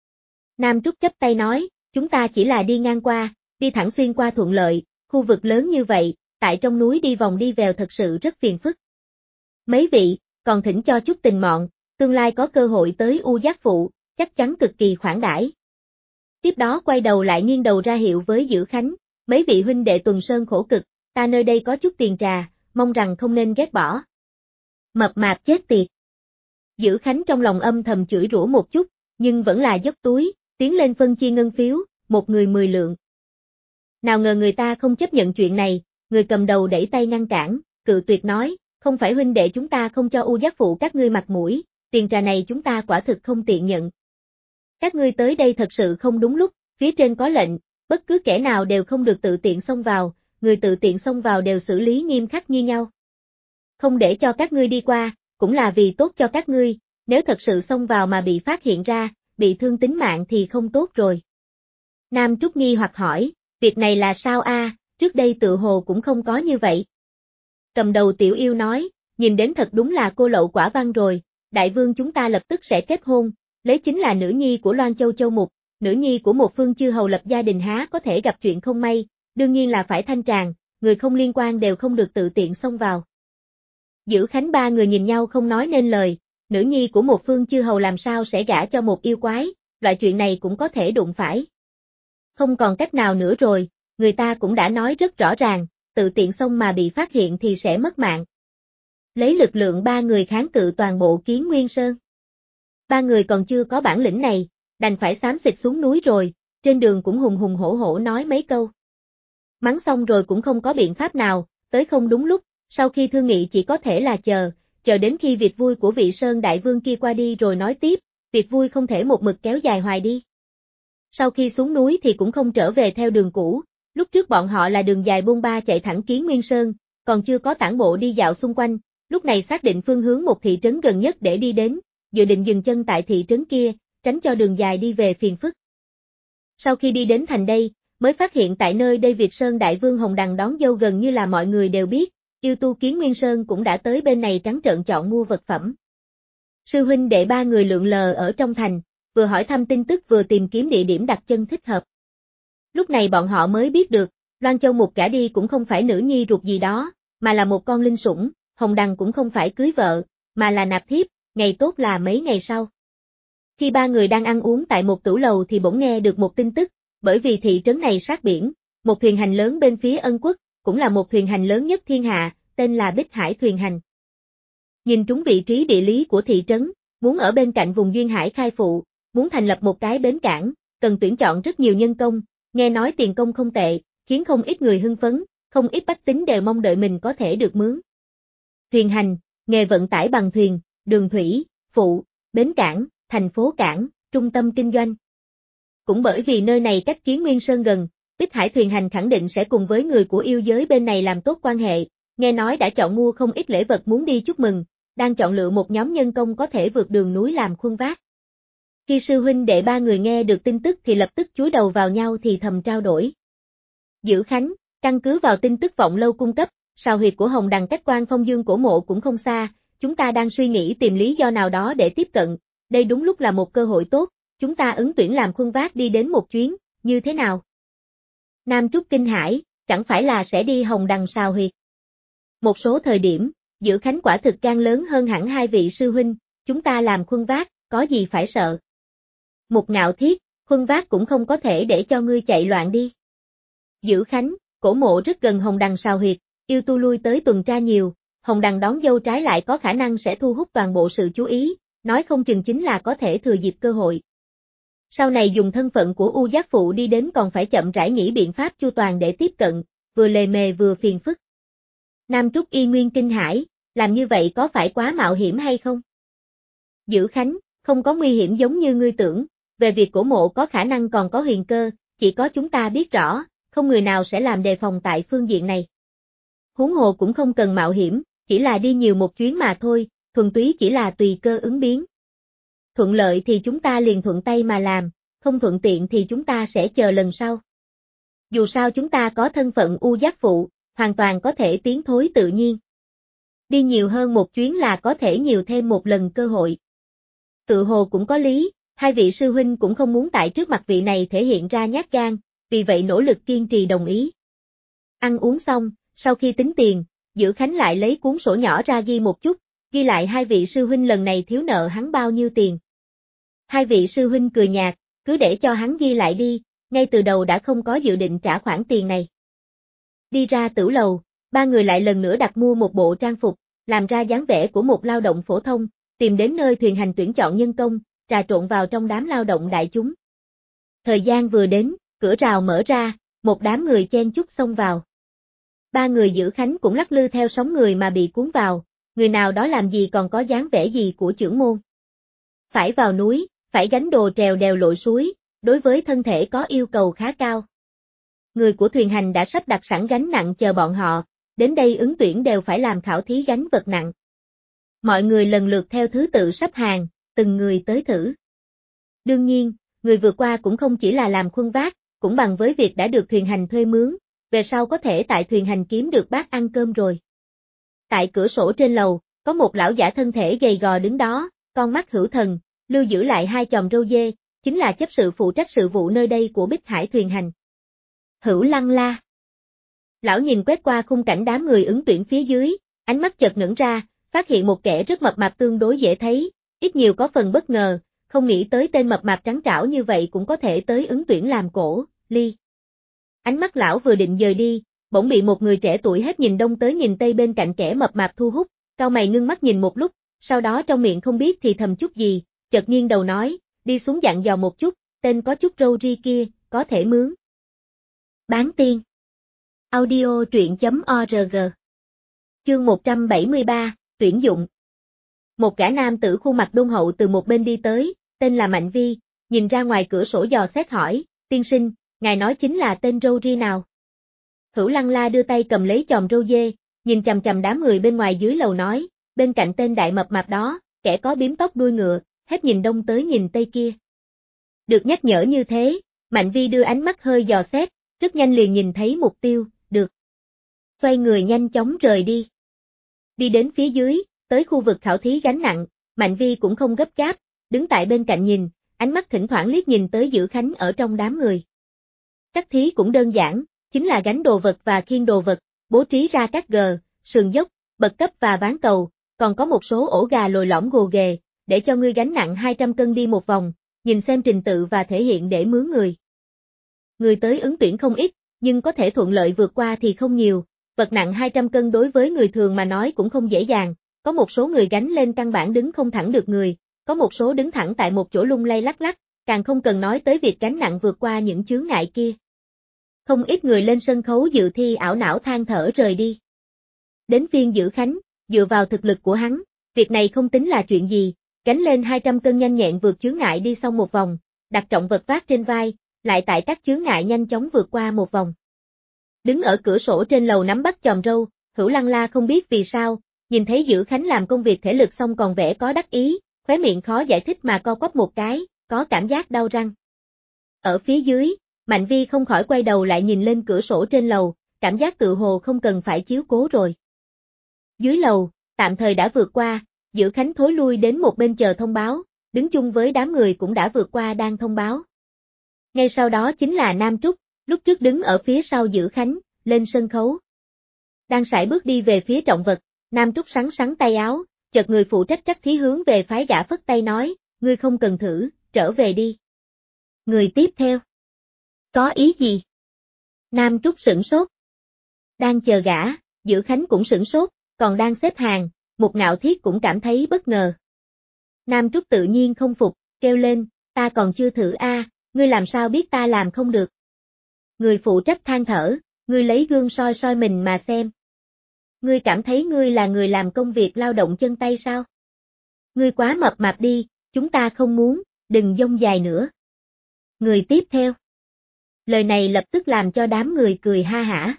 Nam Trúc chấp tay nói, chúng ta chỉ là đi ngang qua, đi thẳng xuyên qua thuận lợi, khu vực lớn như vậy, tại trong núi đi vòng đi vèo thật sự rất phiền phức. Mấy vị, còn thỉnh cho chút tình mọn, tương lai có cơ hội tới U giác phụ, chắc chắn cực kỳ khoản đãi. Tiếp đó quay đầu lại nghiêng đầu ra hiệu với Dữ Khánh, mấy vị huynh đệ Tuần Sơn khổ cực, ta nơi đây có chút tiền trà, mong rằng không nên ghét bỏ. Mập mạp chết tiệt. Dữ Khánh trong lòng âm thầm chửi rủa một chút, nhưng vẫn là dốc túi, tiến lên phân chia ngân phiếu, một người 10 lượng. Nào ngờ người ta không chấp nhận chuyện này, người cầm đầu đẩy tay ngăn cản, cự tuyệt nói, không phải huynh đệ chúng ta không cho U giác phụ các ngươi mặt mũi, tiền trà này chúng ta quả thực không tiện nhận. Các ngươi tới đây thật sự không đúng lúc, phía trên có lệnh, bất cứ kẻ nào đều không được tự tiện xông vào, người tự tiện xông vào đều xử lý nghiêm khắc như nhau. Không để cho các ngươi đi qua, cũng là vì tốt cho các ngươi, nếu thật sự xông vào mà bị phát hiện ra, bị thương tính mạng thì không tốt rồi. Nam Trúc nghi hoặc hỏi, việc này là sao a? Trước đây tự hồ cũng không có như vậy. Cầm đầu tiểu yêu nói, nhìn đến thật đúng là cô lậu quả văn rồi, đại vương chúng ta lập tức sẽ kết hôn, lấy chính là nữ nhi của Loan Châu Châu Mục, nữ nhi của một phương chư hầu lập gia đình há có thể gặp chuyện không may, đương nhiên là phải thanh tràng, người không liên quan đều không được tự tiện xông vào. Dữ Khánh ba người nhìn nhau không nói nên lời, nữ nhi của một phương chư hầu làm sao sẽ gả cho một yêu quái, loại chuyện này cũng có thể đụng phải. Không còn cách nào nữa rồi, người ta cũng đã nói rất rõ ràng, tự tiện xông mà bị phát hiện thì sẽ mất mạng. Lấy lực lượng ba người kháng cự toàn bộ Kiến Nguyên Sơn. Ba người còn chưa có bản lĩnh này, đành phải xám xịt xuống núi rồi, trên đường cũng hùng hùng hổ hổ nói mấy câu. Mắng xong rồi cũng không có biện pháp nào, tới không đúng lúc, sau khi thương nghị chỉ có thể là chờ đến khi việc vui của vị Sơn Đại Vương kia qua đi rồi nói tiếp, việc vui không thể một mực kéo dài hoài đi. Sau khi xuống núi thì cũng không trở về theo đường cũ, lúc trước bọn họ là đường dài bôn ba chạy thẳng Kiến Nguyên Sơn, còn chưa có tản bộ đi dạo xung quanh, lúc này xác định phương hướng một thị trấn gần nhất để đi đến, dự định dừng chân tại thị trấn kia, tránh cho đường dài đi về phiền phức. Sau khi đi đến thành đây, mới phát hiện tại nơi đây Việt Sơn Đại Vương Hồng Đằng đón dâu gần như là mọi người đều biết, yêu tu Kiến Nguyên Sơn cũng đã tới bên này trắng trợn chọn mua vật phẩm. Sư huynh đệ ba người lượn lờ ở trong thành, vừa hỏi thăm tin tức vừa tìm kiếm địa điểm đặt chân thích hợp. Lúc này bọn họ mới biết được, Loan Châu một gả đi cũng không phải nữ nhi ruột gì đó, mà là một con linh sủng, Hồng Đằng cũng không phải cưới vợ, mà là nạp thiếp, ngày tốt là mấy ngày sau. Khi ba người đang ăn uống tại một tửu lầu thì bỗng nghe được một tin tức, bởi vì thị trấn này sát biển, một thuyền hành lớn bên phía Ân Quốc, cũng là một thuyền hành lớn nhất thiên hạ, tên là Bích Hải thuyền hành. Nhìn trúng vị trí địa lý của thị trấn, muốn ở bên cạnh vùng duyên hải khai phụ, muốn thành lập một cái bến cảng, cần tuyển chọn rất nhiều nhân công, nghe nói tiền công không tệ, khiến không ít người hưng phấn, không ít bách tính đều mong đợi mình có thể được mướn. Thuyền hành, nghề vận tải bằng thuyền, đường thủy, phụ, bến cảng, thành phố cảng, trung tâm kinh doanh. Cũng bởi vì nơi này cách Kiến Nguyên Sơn gần, Bích Hải thuyền hành khẳng định sẽ cùng với người của yêu giới bên này làm tốt quan hệ, nghe nói đã chọn mua không ít lễ vật muốn đi chúc mừng, đang chọn lựa một nhóm nhân công có thể vượt đường núi làm khuân vác. Khi sư huynh đệ ba người nghe được tin tức thì lập tức chúi đầu vào nhau thì thầm trao đổi. Dữ Khánh, căn cứ vào tin tức vọng lâu cung cấp, sào huyệt của Hồng Đằng cách Quan Phong Dương cổ mộ cũng không xa, chúng ta đang suy nghĩ tìm lý do nào đó để tiếp cận, đây đúng lúc là một cơ hội tốt, chúng ta ứng tuyển làm khuân vác đi đến một chuyến, như thế nào? Nam Trúc kinh hãi, chẳng phải là sẽ đi Hồng Đằng sào huyệt. Một số thời điểm, Dữ Khánh quả thực gan lớn hơn hẳn hai vị sư huynh, chúng ta làm khuân vác, có gì phải sợ. Một Ngạo Thiết, khuân vác cũng không có thể để cho ngươi chạy loạn đi. Dữ Khánh, cổ mộ rất gần Hồng Đằng sào huyệt, yêu tu lui tới tuần tra nhiều, Hồng Đằng đón dâu trái lại có khả năng sẽ thu hút toàn bộ sự chú ý, nói không chừng chính là có thể thừa dịp cơ hội. Sau này dùng thân phận của U Giác Phụ đi đến còn phải chậm rãi nghĩ biện pháp chu toàn để tiếp cận, vừa lề mề vừa phiền phức. Nam Trúc y nguyên kinh hãi, làm như vậy có phải quá mạo hiểm hay không? Dữ Khánh, không có nguy hiểm giống như ngươi tưởng, về việc cổ mộ có khả năng còn có huyền cơ, chỉ có chúng ta biết rõ, không người nào sẽ làm đề phòng tại phương diện này. Huống hồ cũng không cần mạo hiểm, chỉ là đi nhiều một chuyến mà thôi, thuần túy chỉ là tùy cơ ứng biến. Thuận lợi thì chúng ta liền thuận tay mà làm, không thuận tiện thì chúng ta sẽ chờ lần sau. Dù sao chúng ta có thân phận U Giác Phụ, hoàn toàn có thể tiến thối tự nhiên. Đi nhiều hơn một chuyến là có thể nhiều thêm một lần cơ hội. Tự hồ cũng có lý, hai vị sư huynh cũng không muốn tại trước mặt vị này thể hiện ra nhát gan, vì vậy nỗ lực kiên trì đồng ý. Ăn uống xong, sau khi tính tiền, Dữ Khánh lại lấy cuốn sổ nhỏ ra ghi một chút, ghi lại hai vị sư huynh lần này thiếu nợ hắn bao nhiêu tiền. Hai vị sư huynh cười nhạt, cứ để cho hắn ghi lại đi, ngay từ đầu đã không có dự định trả khoản tiền này. Đi ra tửu lầu, ba người lại lần nữa đặt mua một bộ trang phục, làm ra dáng vẻ của một lao động phổ thông, tìm đến nơi thuyền hành tuyển chọn nhân công, trà trộn vào trong đám lao động đại chúng. Thời gian vừa đến, cửa rào mở ra, một đám người chen chúc xông vào. Ba người Dữ Khánh cũng lắc lư theo sóng người mà bị cuốn vào, người nào đó làm gì còn có dáng vẻ gì của trưởng môn. Phải vào núi, phải gánh đồ trèo đèo lội suối, đối với thân thể có yêu cầu khá cao. Người của thuyền hành đã sắp đặt sẵn gánh nặng chờ bọn họ, đến đây ứng tuyển đều phải làm khảo thí gánh vật nặng. Mọi người lần lượt theo thứ tự sắp hàng, từng người tới thử. Đương nhiên, người vừa qua cũng không chỉ là làm khuân vác, cũng bằng với việc đã được thuyền hành thuê mướn, về sau có thể tại thuyền hành kiếm được bát ăn cơm rồi. Tại cửa sổ trên lầu, có một lão giả thân thể gầy gò đứng đó, con mắt hữu thần, lưu giữ lại hai chòm râu dê, chính là chấp sự phụ trách sự vụ nơi đây của Bích Hải thuyền hành. Hữu Lăng La. Lão nhìn quét qua khung cảnh đám người ứng tuyển phía dưới, ánh mắt chợt ngẩng ra, phát hiện một kẻ rất mập mạp tương đối dễ thấy, ít nhiều có phần bất ngờ, không nghĩ tới tên mập mạp trắng trảo như vậy cũng có thể tới ứng tuyển làm cổ, Ly. Ánh mắt lão vừa định dời đi, bỗng bị một người trẻ tuổi hết nhìn đông tới nhìn tây bên cạnh kẻ mập mạp thu hút, cau mày ngưng mắt nhìn một lúc, sau đó trong miệng không biết thì thầm chút gì, chợt nghiêng đầu nói, đi xuống dặn dò một chút, tên có chút râu ria kia, có thể mướn. Bán tiên. Audio truyện.org. Chương 173, tuyển dụng. Một gã nam tử khuôn mặt đôn hậu từ một bên đi tới, tên là Mạnh Vi, nhìn ra ngoài cửa sổ dò xét hỏi, tiên sinh, ngài nói chính là tên râu ria nào? Hữu Lăng La đưa tay cầm lấy chòm râu dê, nhìn chằm chằm đám người bên ngoài dưới lầu nói, bên cạnh tên đại mập mạp đó, kẻ có bím tóc đuôi ngựa, hết nhìn đông tới nhìn tây kia. Được nhắc nhở như thế, Mạnh Vi đưa ánh mắt hơi dò xét, rất nhanh liền nhìn thấy mục tiêu, được. Xoay người nhanh chóng rời đi. Đi đến phía dưới, tới khu vực khảo thí gánh nặng, Mạnh Vi cũng không gấp gáp, đứng tại bên cạnh nhìn, ánh mắt thỉnh thoảng liếc nhìn tới Dữ Khánh ở trong đám người. Trắc thí cũng đơn giản, chính là gánh đồ vật và khiêng đồ vật, bố trí ra các gờ, sườn dốc, bậc cấp và ván cầu, còn có một số ổ gà lồi lõm gồ ghề, để cho ngươi gánh nặng 200 cân đi một vòng, nhìn xem trình tự và thể hiện để mướn người. Người tới ứng tuyển không ít, nhưng có thể thuận lợi vượt qua thì không nhiều, vật nặng 200 cân đối với người thường mà nói cũng không dễ dàng, có một số người gánh lên căn bản đứng không thẳng được người, có một số đứng thẳng tại một chỗ lung lay lắc lắc, càng không cần nói tới việc gánh nặng vượt qua những chướng ngại kia. Không ít người lên sân khấu dự thi ảo não than thở rời đi. Đến phiên Dữ Khánh, dựa vào thực lực của hắn, việc này không tính là chuyện gì, gánh lên 200 cân nhanh nhẹn vượt chướng ngại đi xong một vòng, đặt trọng vật vác trên vai, lại tại các chướng ngại nhanh chóng vượt qua một vòng. Đứng ở cửa sổ trên lầu nắm bắt chòm râu, Hữu Lăng La không biết vì sao, nhìn thấy Dữ Khánh làm công việc thể lực xong còn vẻ có đắc ý, khóe miệng khó giải thích mà co quắp một cái, có cảm giác đau răng. Ở phía dưới, Mạnh Vi không khỏi quay đầu lại nhìn lên cửa sổ trên lầu, cảm giác tự hồ không cần phải chiếu cố rồi. Dưới lầu, tạm thời đã vượt qua, Dữ Khánh thối lui đến một bên chờ thông báo, đứng chung với đám người cũng đã vượt qua đang thông báo. Ngay sau đó chính là Nam Trúc, lúc trước đứng ở phía sau Dữ Khánh, lên sân khấu. Đang sải bước đi về phía trọng vật, Nam Trúc sắn sắn tay áo, chợt người phụ trách trắc thí hướng về phái gã phất tay nói, ngươi không cần thử, trở về đi. Người tiếp theo. Có ý gì? Nam Trúc sửng sốt. Đang chờ gã, Dữ Khánh cũng sửng sốt, còn đang xếp hàng, Một Ngạo Thiết cũng cảm thấy bất ngờ. Nam Trúc tự nhiên không phục, kêu lên, ta còn chưa thử a, ngươi làm sao biết ta làm không được? Người phụ trách than thở, ngươi lấy gương soi soi mình mà xem. Ngươi cảm thấy ngươi là người làm công việc lao động chân tay sao? Ngươi quá mập mạp đi, chúng ta không muốn, đừng dông dài nữa. Người tiếp theo. Lời này lập tức làm cho đám người cười ha hả.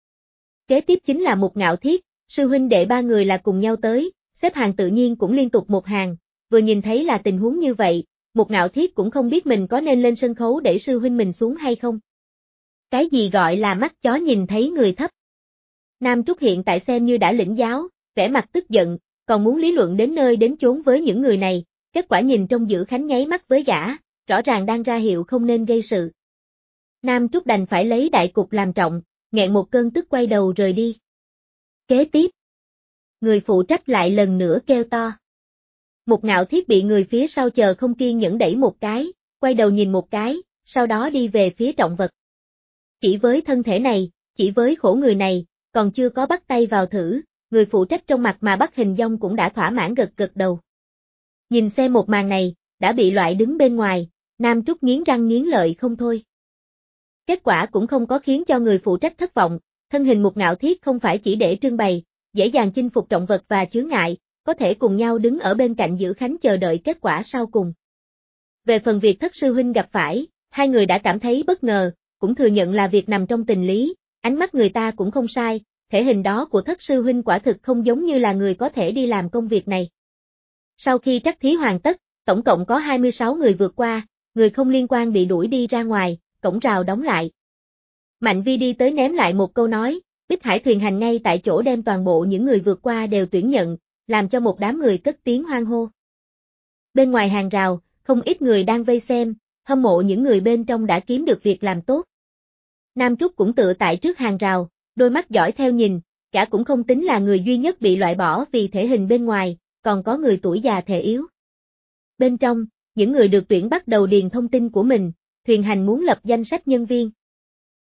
Kế tiếp chính là Một Ngạo Thiết, sư huynh đệ ba người là cùng nhau tới, xếp hàng tự nhiên cũng liên tục một hàng, vừa nhìn thấy là tình huống như vậy, Một Ngạo Thiết cũng không biết mình có nên lên sân khấu để sư huynh mình xuống hay không. Cái gì gọi là mắt chó nhìn thấy người thấp? Nam Trúc hiện tại xem như đã lĩnh giáo, vẻ mặt tức giận, còn muốn lý luận đến nơi đến chốn với những người này, kết quả nhìn trong Dữ Khánh nháy mắt với gã, rõ ràng đang ra hiệu không nên gây sự. Nam Trúc đành phải lấy đại cục làm trọng, nghẹn một cơn tức quay đầu rời đi. Kế tiếp, người phụ trách lại lần nữa kêu to. Một Ngạo Thiết bị người phía sau chờ không kiên nhẫn đẩy một cái, quay đầu nhìn một cái, sau đó đi về phía trọng vật. Chỉ với thân thể này, chỉ với khổ người này, còn chưa có bắt tay vào thử, người phụ trách trong mặt mà bắt hình dong cũng đã thỏa mãn gật gật đầu. Nhìn xem một màn này, đã bị loại đứng bên ngoài, Nam Trúc nghiến răng nghiến lợi không thôi. Kết quả cũng không có khiến cho người phụ trách thất vọng, thân hình Một Ngạo Thiết không phải chỉ để trưng bày, dễ dàng chinh phục trọng vật và chướng ngại, có thể cùng nhau đứng ở bên cạnh Dữ Khánh chờ đợi kết quả sau cùng. Về phần việc Thất sư huynh gặp phải, hai người đã cảm thấy bất ngờ, cũng thừa nhận là việc nằm trong tình lý, ánh mắt người ta cũng không sai, thể hình đó của Thất sư huynh quả thực không giống như là người có thể đi làm công việc này. Sau khi trắc thí hoàn tất, tổng cộng có 26 người vượt qua, người không liên quan bị đuổi đi ra ngoài, cổng rào đóng lại. Mạnh Vi đi tới ném lại một câu nói, Bích Hải thuyền hành ngay tại chỗ đem toàn bộ những người vượt qua đều tuyển nhận, làm cho một đám người cất tiếng hoan hô. Bên ngoài hàng rào, không ít người đang vây xem, hâm mộ những người bên trong đã kiếm được việc làm tốt. Nam Trúc cũng tựa tại trước hàng rào, đôi mắt dõi theo nhìn, cả cũng không tính là người duy nhất bị loại bỏ vì thể hình bên ngoài, còn có người tuổi già thể yếu. Bên trong, những người được tuyển bắt đầu điền thông tin của mình, thuyền hành muốn lập danh sách nhân viên.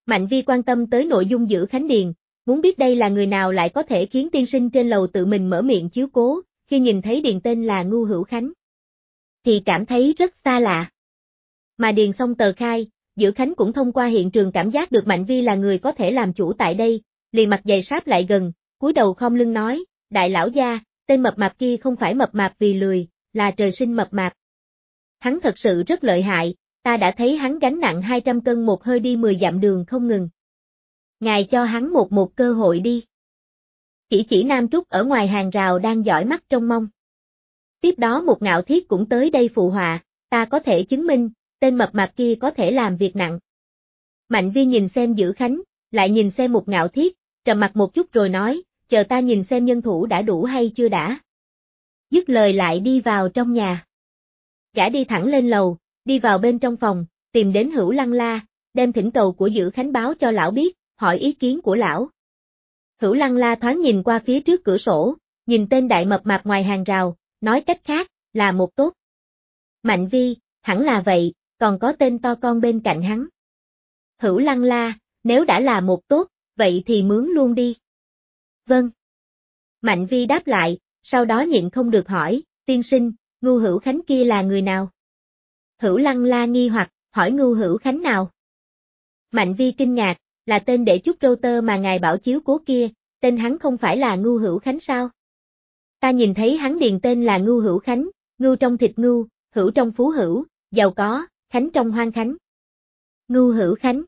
Mạnh Vi quan tâm tới nội dung Giữ Khánh Điền, muốn biết đây là người nào lại có thể khiến tiên sinh trên lầu tự mình mở miệng chiếu cố, khi nhìn thấy điền tên là Ngưu Hữu Khánh, thì cảm thấy rất xa lạ. Mà điền xong tờ khai, Giữ Khánh cũng thông qua hiện trường cảm giác được Mạnh Vi là người có thể làm chủ tại đây, liền mặt dày sáp lại gần, cúi đầu khom lưng nói, đại lão gia, tên mập mạp kia không phải mập mạp vì lười, là trời sinh mập mạp. Hắn thật sự rất lợi hại, ta đã thấy hắn gánh nặng 200 cân một hơi đi 10 dặm đường không ngừng. Ngài cho hắn một cơ hội đi. Chỉ Nam Trúc ở ngoài hàng rào đang dõi mắt trông mong. Tiếp đó một Ngạo Thiết cũng tới đây phụ họa, ta có thể chứng minh, tên mập mạp kia có thể làm việc nặng. Mạnh Vi nhìn xem Giữ Khánh, lại nhìn xem một Ngạo Thiết, trầm mặt một chút rồi nói, chờ ta nhìn xem nhân thủ đã đủ hay chưa đã. Dứt lời lại đi vào trong nhà. Gã đi thẳng lên lầu, đi vào bên trong phòng, tìm đến Hữu Lăng La, đem thỉnh cầu của Giữ Khánh báo cho lão biết, hỏi ý kiến của lão. Hữu Lăng La thoáng nhìn qua phía trước cửa sổ, nhìn tên đại mập mạp ngoài hàng rào, nói cách khác, là một tốt. Mạnh Vi, hẳn là vậy, còn có tên to con bên cạnh hắn. Hữu Lăng La, nếu đã là một tốt, vậy thì mướn luôn đi. Vâng. Mạnh Vi đáp lại, sau đó nhịn không được hỏi, tiên sinh, Ngưu Hữu Khánh kia là người nào? Hữu Lăng La nghi hoặc, hỏi Ngưu Hữu Khánh nào? Mạnh Vi kinh ngạc, là tên để chút râu tơ mà ngài bảo chiếu cố kia, tên hắn không phải là Ngưu Hữu Khánh sao? Ta nhìn thấy hắn điền tên là Ngưu Hữu Khánh, ngưu trong thịt ngưu, hữu trong phú hữu, giàu có, khánh trong hoang khánh. Ngưu Hữu Khánh.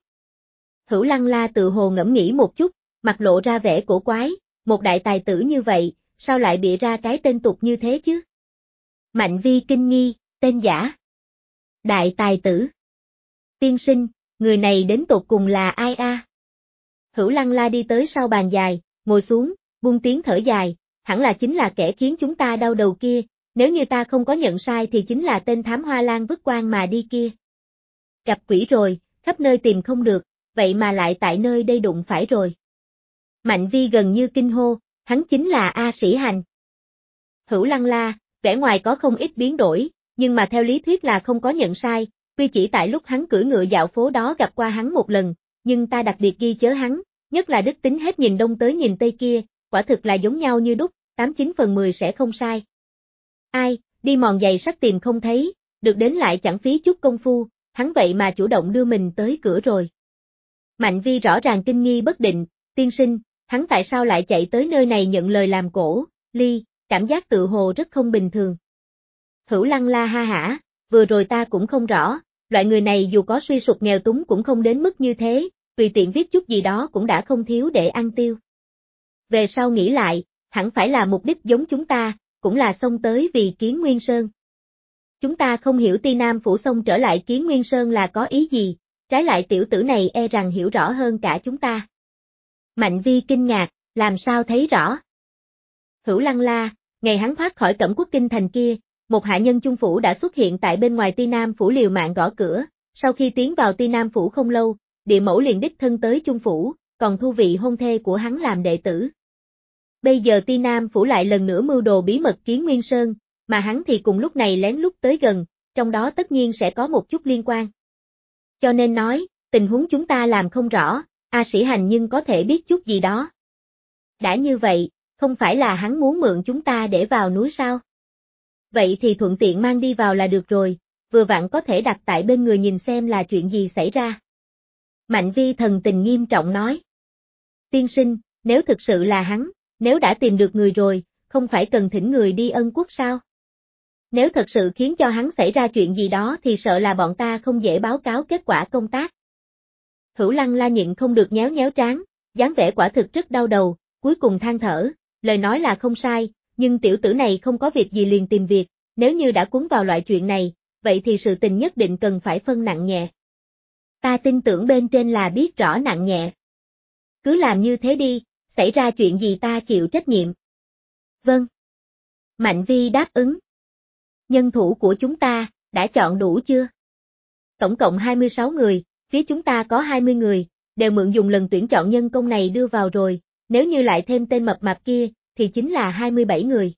Hữu Lăng La tự hồ ngẫm nghĩ một chút, mặt lộ ra vẻ cổ quái, một đại tài tử như vậy, sao lại bịa ra cái tên tục như thế chứ? Mạnh Vi kinh nghi, tên giả. Đại tài tử. Tiên sinh, người này đến tột cùng là ai a? Hữu Lăng La đi tới sau bàn dài, ngồi xuống, buông tiếng thở dài, hẳn là chính là kẻ khiến chúng ta đau đầu kia, nếu như ta không có nhận sai thì chính là tên thám hoa lan vứt quan mà đi kia. Gặp quỷ rồi, khắp nơi tìm không được, vậy mà lại tại nơi đây đụng phải rồi. Mạnh Vi gần như kinh hô, hắn chính là A Sĩ Hành. Hữu Lăng La, vẻ ngoài có không ít biến đổi, nhưng mà theo lý thuyết là không có nhận sai, tuy chỉ tại lúc hắn cưỡi ngựa dạo phố đó gặp qua hắn một lần, nhưng ta đặc biệt ghi chớ hắn, nhất là đức tính hết nhìn đông tới nhìn tây kia, quả thực là giống nhau như đúc, 89 phần 10 sẽ không sai. Ai, đi mòn giày sắt tìm không thấy, được đến lại chẳng phí chút công phu, hắn vậy mà chủ động đưa mình tới cửa rồi. Mạnh Vi rõ ràng kinh nghi bất định, tiên sinh, hắn tại sao lại chạy tới nơi này nhận lời làm cổ, ly, cảm giác tự hồ rất không bình thường. Hữu Lăng La ha hả, vừa rồi ta cũng không rõ, loại người này dù có suy sụp nghèo túng cũng không đến mức như thế, tùy tiện viết chút gì đó cũng đã không thiếu để ăn tiêu. Về sau nghĩ lại, hẳn phải là mục đích giống chúng ta, cũng là xông tới vì Kiến Nguyên Sơn. Chúng ta không hiểu Ti Nam Phủ xông trở lại Kiến Nguyên Sơn là có ý gì, trái lại tiểu tử này e rằng hiểu rõ hơn cả chúng ta. Mạnh Vi kinh ngạc, làm sao thấy rõ? Hữu Lăng La, ngày hắn thoát khỏi Cẩm Quốc Kinh thành kia, một hạ nhân chung phủ đã xuất hiện tại bên ngoài Ti Nam Phủ liều mạng gõ cửa, sau khi tiến vào Ti Nam Phủ không lâu, địa mẫu liền đích thân tới chung phủ, còn thu vị hôn thê của hắn làm đệ tử. Bây giờ Ti Nam Phủ lại lần nữa mưu đồ bí mật Kiến Nguyên Sơn, mà hắn thì cùng lúc này lén lút tới gần, trong đó tất nhiên sẽ có một chút liên quan. Cho nên nói, tình huống chúng ta làm không rõ, A Sĩ Hành nhưng có thể biết chút gì đó. Đã như vậy, không phải là hắn muốn mượn chúng ta để vào núi sao? Vậy thì thuận tiện mang đi vào là được rồi, vừa vặn có thể đặt tại bên người nhìn xem là chuyện gì xảy ra. Mạnh Vi thần tình nghiêm trọng nói. Tiên sinh, nếu thực sự là hắn, nếu đã tìm được người rồi, không phải cần thỉnh người đi Ân Quốc sao? Nếu thật sự khiến cho hắn xảy ra chuyện gì đó thì sợ là bọn ta không dễ báo cáo kết quả công tác. Hữu Lăng La nhịn không được nhéo nhéo trán, dáng vẻ quả thực rất đau đầu, cuối cùng than thở, lời nói là không sai, nhưng tiểu tử này không có việc gì liền tìm việc, nếu như đã cuốn vào loại chuyện này, vậy thì sự tình nhất định cần phải phân nặng nhẹ. Ta tin tưởng bên trên là biết rõ nặng nhẹ. Cứ làm như thế đi, xảy ra chuyện gì ta chịu trách nhiệm. Vâng. Mạnh Vi đáp ứng. Nhân thủ của chúng ta, đã chọn đủ chưa? Tổng cộng 26 người, phía chúng ta có 20 người, đều mượn dùng lần tuyển chọn nhân công này đưa vào rồi, nếu như lại thêm tên mập mạp kia, thì chính là 27 người.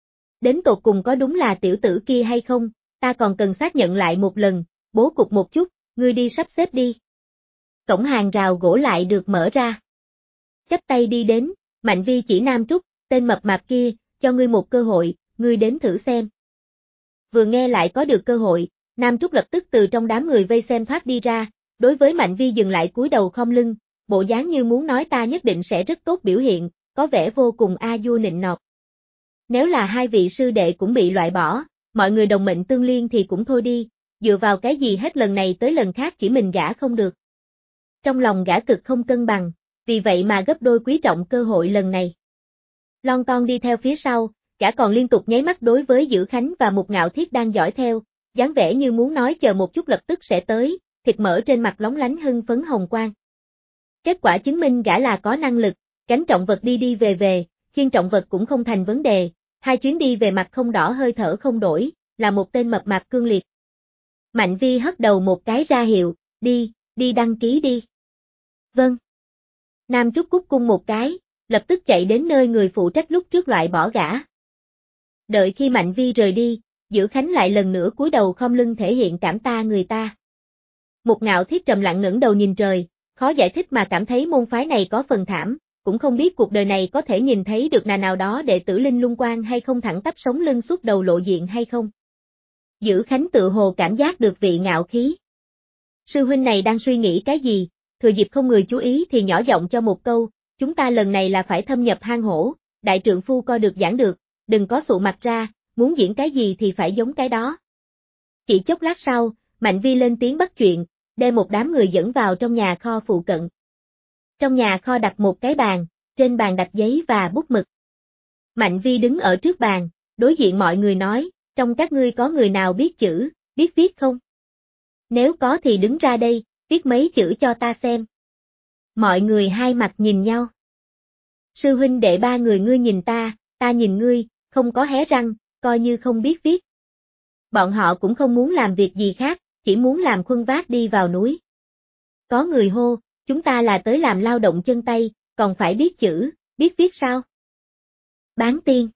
Đến tột cùng có đúng là tiểu tử kia hay không, ta còn cần xác nhận lại một lần, bố cục một chút, ngươi đi sắp xếp đi. Cổng hàng rào gỗ lại được mở ra. Chắp tay đi đến, Mạnh Vi chỉ Nam Trúc, tên mập mạp kia, cho ngươi một cơ hội, ngươi đến thử xem. Vừa nghe lại có được cơ hội, Nam Trúc lập tức từ trong đám người vây xem thoát đi ra, đối với Mạnh Vi dừng lại cúi đầu khom lưng, bộ dáng như muốn nói ta nhất định sẽ rất tốt biểu hiện, có vẻ vô cùng a vua nịnh nọt. Nếu là hai vị sư đệ cũng bị loại bỏ, mọi người đồng mệnh tương liên thì cũng thôi đi, dựa vào cái gì hết lần này tới lần khác chỉ mình gã không được. Trong lòng gã cực không cân bằng, vì vậy mà gấp đôi quý trọng cơ hội lần này. Lon ton đi theo phía sau, gã còn liên tục nháy mắt đối với Dữ Khánh và Mục Ngạo Thiết đang dõi theo, dáng vẻ như muốn nói chờ một chút lập tức sẽ tới, thịt mỡ trên mặt lóng lánh hưng phấn hồng quang. Kết quả chứng minh gã là có năng lực, gánh trọng vật đi đi về về, khiêng trọng vật cũng không thành vấn đề, hai chuyến đi về mặt không đỏ hơi thở không đổi, là một tên mập mạp cương liệt. Mạnh Vi hất đầu một cái ra hiệu, đi đăng ký đi. Vâng. Nam Trúc cúc cung một cái, lập tức chạy đến nơi người phụ trách lúc trước loại bỏ gã. Đợi khi Mạnh Vi rời đi, Dữ Khánh lại lần nữa cúi đầu khom lưng thể hiện cảm ta người ta. Mục Ngạo Thiết trầm lặng ngẩng đầu nhìn trời, khó giải thích mà cảm thấy môn phái này có phần thảm, cũng không biết cuộc đời này có thể nhìn thấy được nào đó đệ tử Linh Lung Quan hay không thẳng tắp sống lưng suốt đầu lộ diện hay không. Dữ Khánh tự hồ cảm giác được vị ngạo khí. Sư huynh này đang suy nghĩ cái gì, thừa dịp không người chú ý thì nhỏ giọng cho một câu, chúng ta lần này là phải thâm nhập hang hổ, đại trượng phu coi được giảng được, đừng có sụ mặt ra, muốn diễn cái gì thì phải giống cái đó. Chỉ chốc lát sau, Mạnh Vi lên tiếng bắt chuyện, đem một đám người dẫn vào trong nhà kho phụ cận. Trong nhà kho đặt một cái bàn, trên bàn đặt giấy và bút mực. Mạnh Vi đứng ở trước bàn, đối diện mọi người nói, trong các ngươi có người nào biết chữ, biết viết không? Nếu có thì đứng ra đây, viết mấy chữ cho ta xem. Mọi người hai mặt nhìn nhau. Sư huynh đệ ba người ngươi nhìn ta nhìn ngươi, không có hé răng, coi như không biết viết. Bọn họ cũng không muốn làm việc gì khác, chỉ muốn làm khuân vác đi vào núi. Có người hô, chúng ta là tới làm lao động chân tay, còn phải biết chữ, biết viết sao? Bán tiên.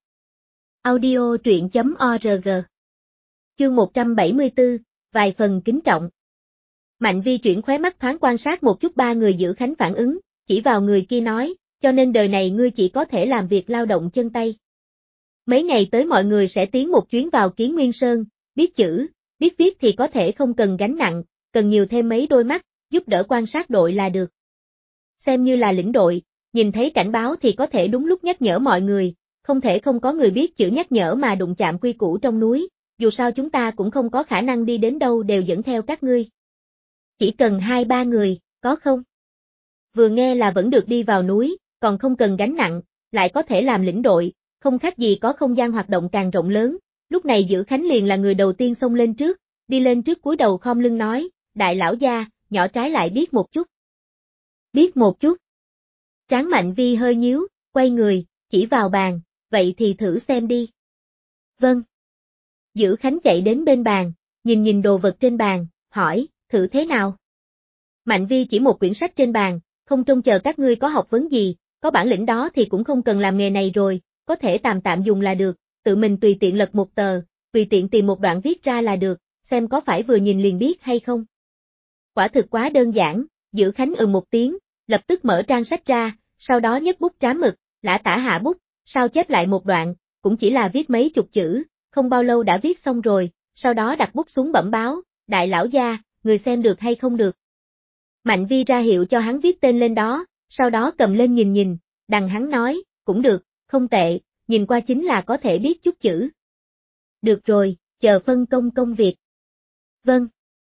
Audio truyện.org. Chương 174, vài phần kính trọng. Mạnh Vi chuyển khóe mắt thoáng quan sát một chút ba người Dữ Khánh phản ứng, chỉ vào người kia nói, cho nên đời này ngươi chỉ có thể làm việc lao động chân tay. Mấy ngày tới mọi người sẽ tiến một chuyến vào Kiến Nguyên Sơn, biết chữ, biết viết thì có thể không cần gánh nặng, cần nhiều thêm mấy đôi mắt, giúp đỡ quan sát đội là được. Xem như là lĩnh đội, nhìn thấy cảnh báo thì có thể đúng lúc nhắc nhở mọi người, không thể không có người biết chữ nhắc nhở mà đụng chạm quy củ trong núi, dù sao chúng ta cũng không có khả năng đi đến đâu đều dẫn theo các ngươi. Chỉ cần 2-3 người, có không? Vừa nghe là vẫn được đi vào núi, còn không cần gánh nặng, lại có thể làm lĩnh đội, không khác gì có không gian hoạt động càng rộng lớn. Lúc này Dữ Khánh liền là người đầu tiên xông lên trước, đi lên trước cúi đầu khom lưng nói, đại lão gia, nhỏ trái lại biết một chút. Biết một chút. Trán Mạnh Vi hơi nhíu, quay người, chỉ vào bàn, vậy thì thử xem đi. Vâng. Dữ Khánh chạy đến bên bàn, nhìn đồ vật trên bàn, hỏi, thử thế nào? Mạnh Vi chỉ một quyển sách trên bàn, không trông chờ các ngươi có học vấn gì, có bản lĩnh đó thì cũng không cần làm nghề này rồi, có thể tạm dùng là được, tự mình tùy tiện lật một tờ, tùy tiện tìm một đoạn viết ra là được, xem có phải vừa nhìn liền biết hay không. Quả thực quá đơn giản, Dữ Khánh một tiếng, lập tức mở trang sách ra, sau đó nhấc bút trám mực, lã tả hạ bút, sao chép lại một đoạn, cũng chỉ là viết mấy chục chữ, không bao lâu đã viết xong rồi, sau đó đặt bút xuống bẩm báo, đại lão gia, người xem được hay không được. Mạnh Vi ra hiệu cho hắn viết tên lên đó, sau đó cầm lên nhìn, đằng hắn nói, cũng được, không tệ, nhìn qua chính là có thể biết chút chữ. Được rồi, chờ phân công việc. Vâng.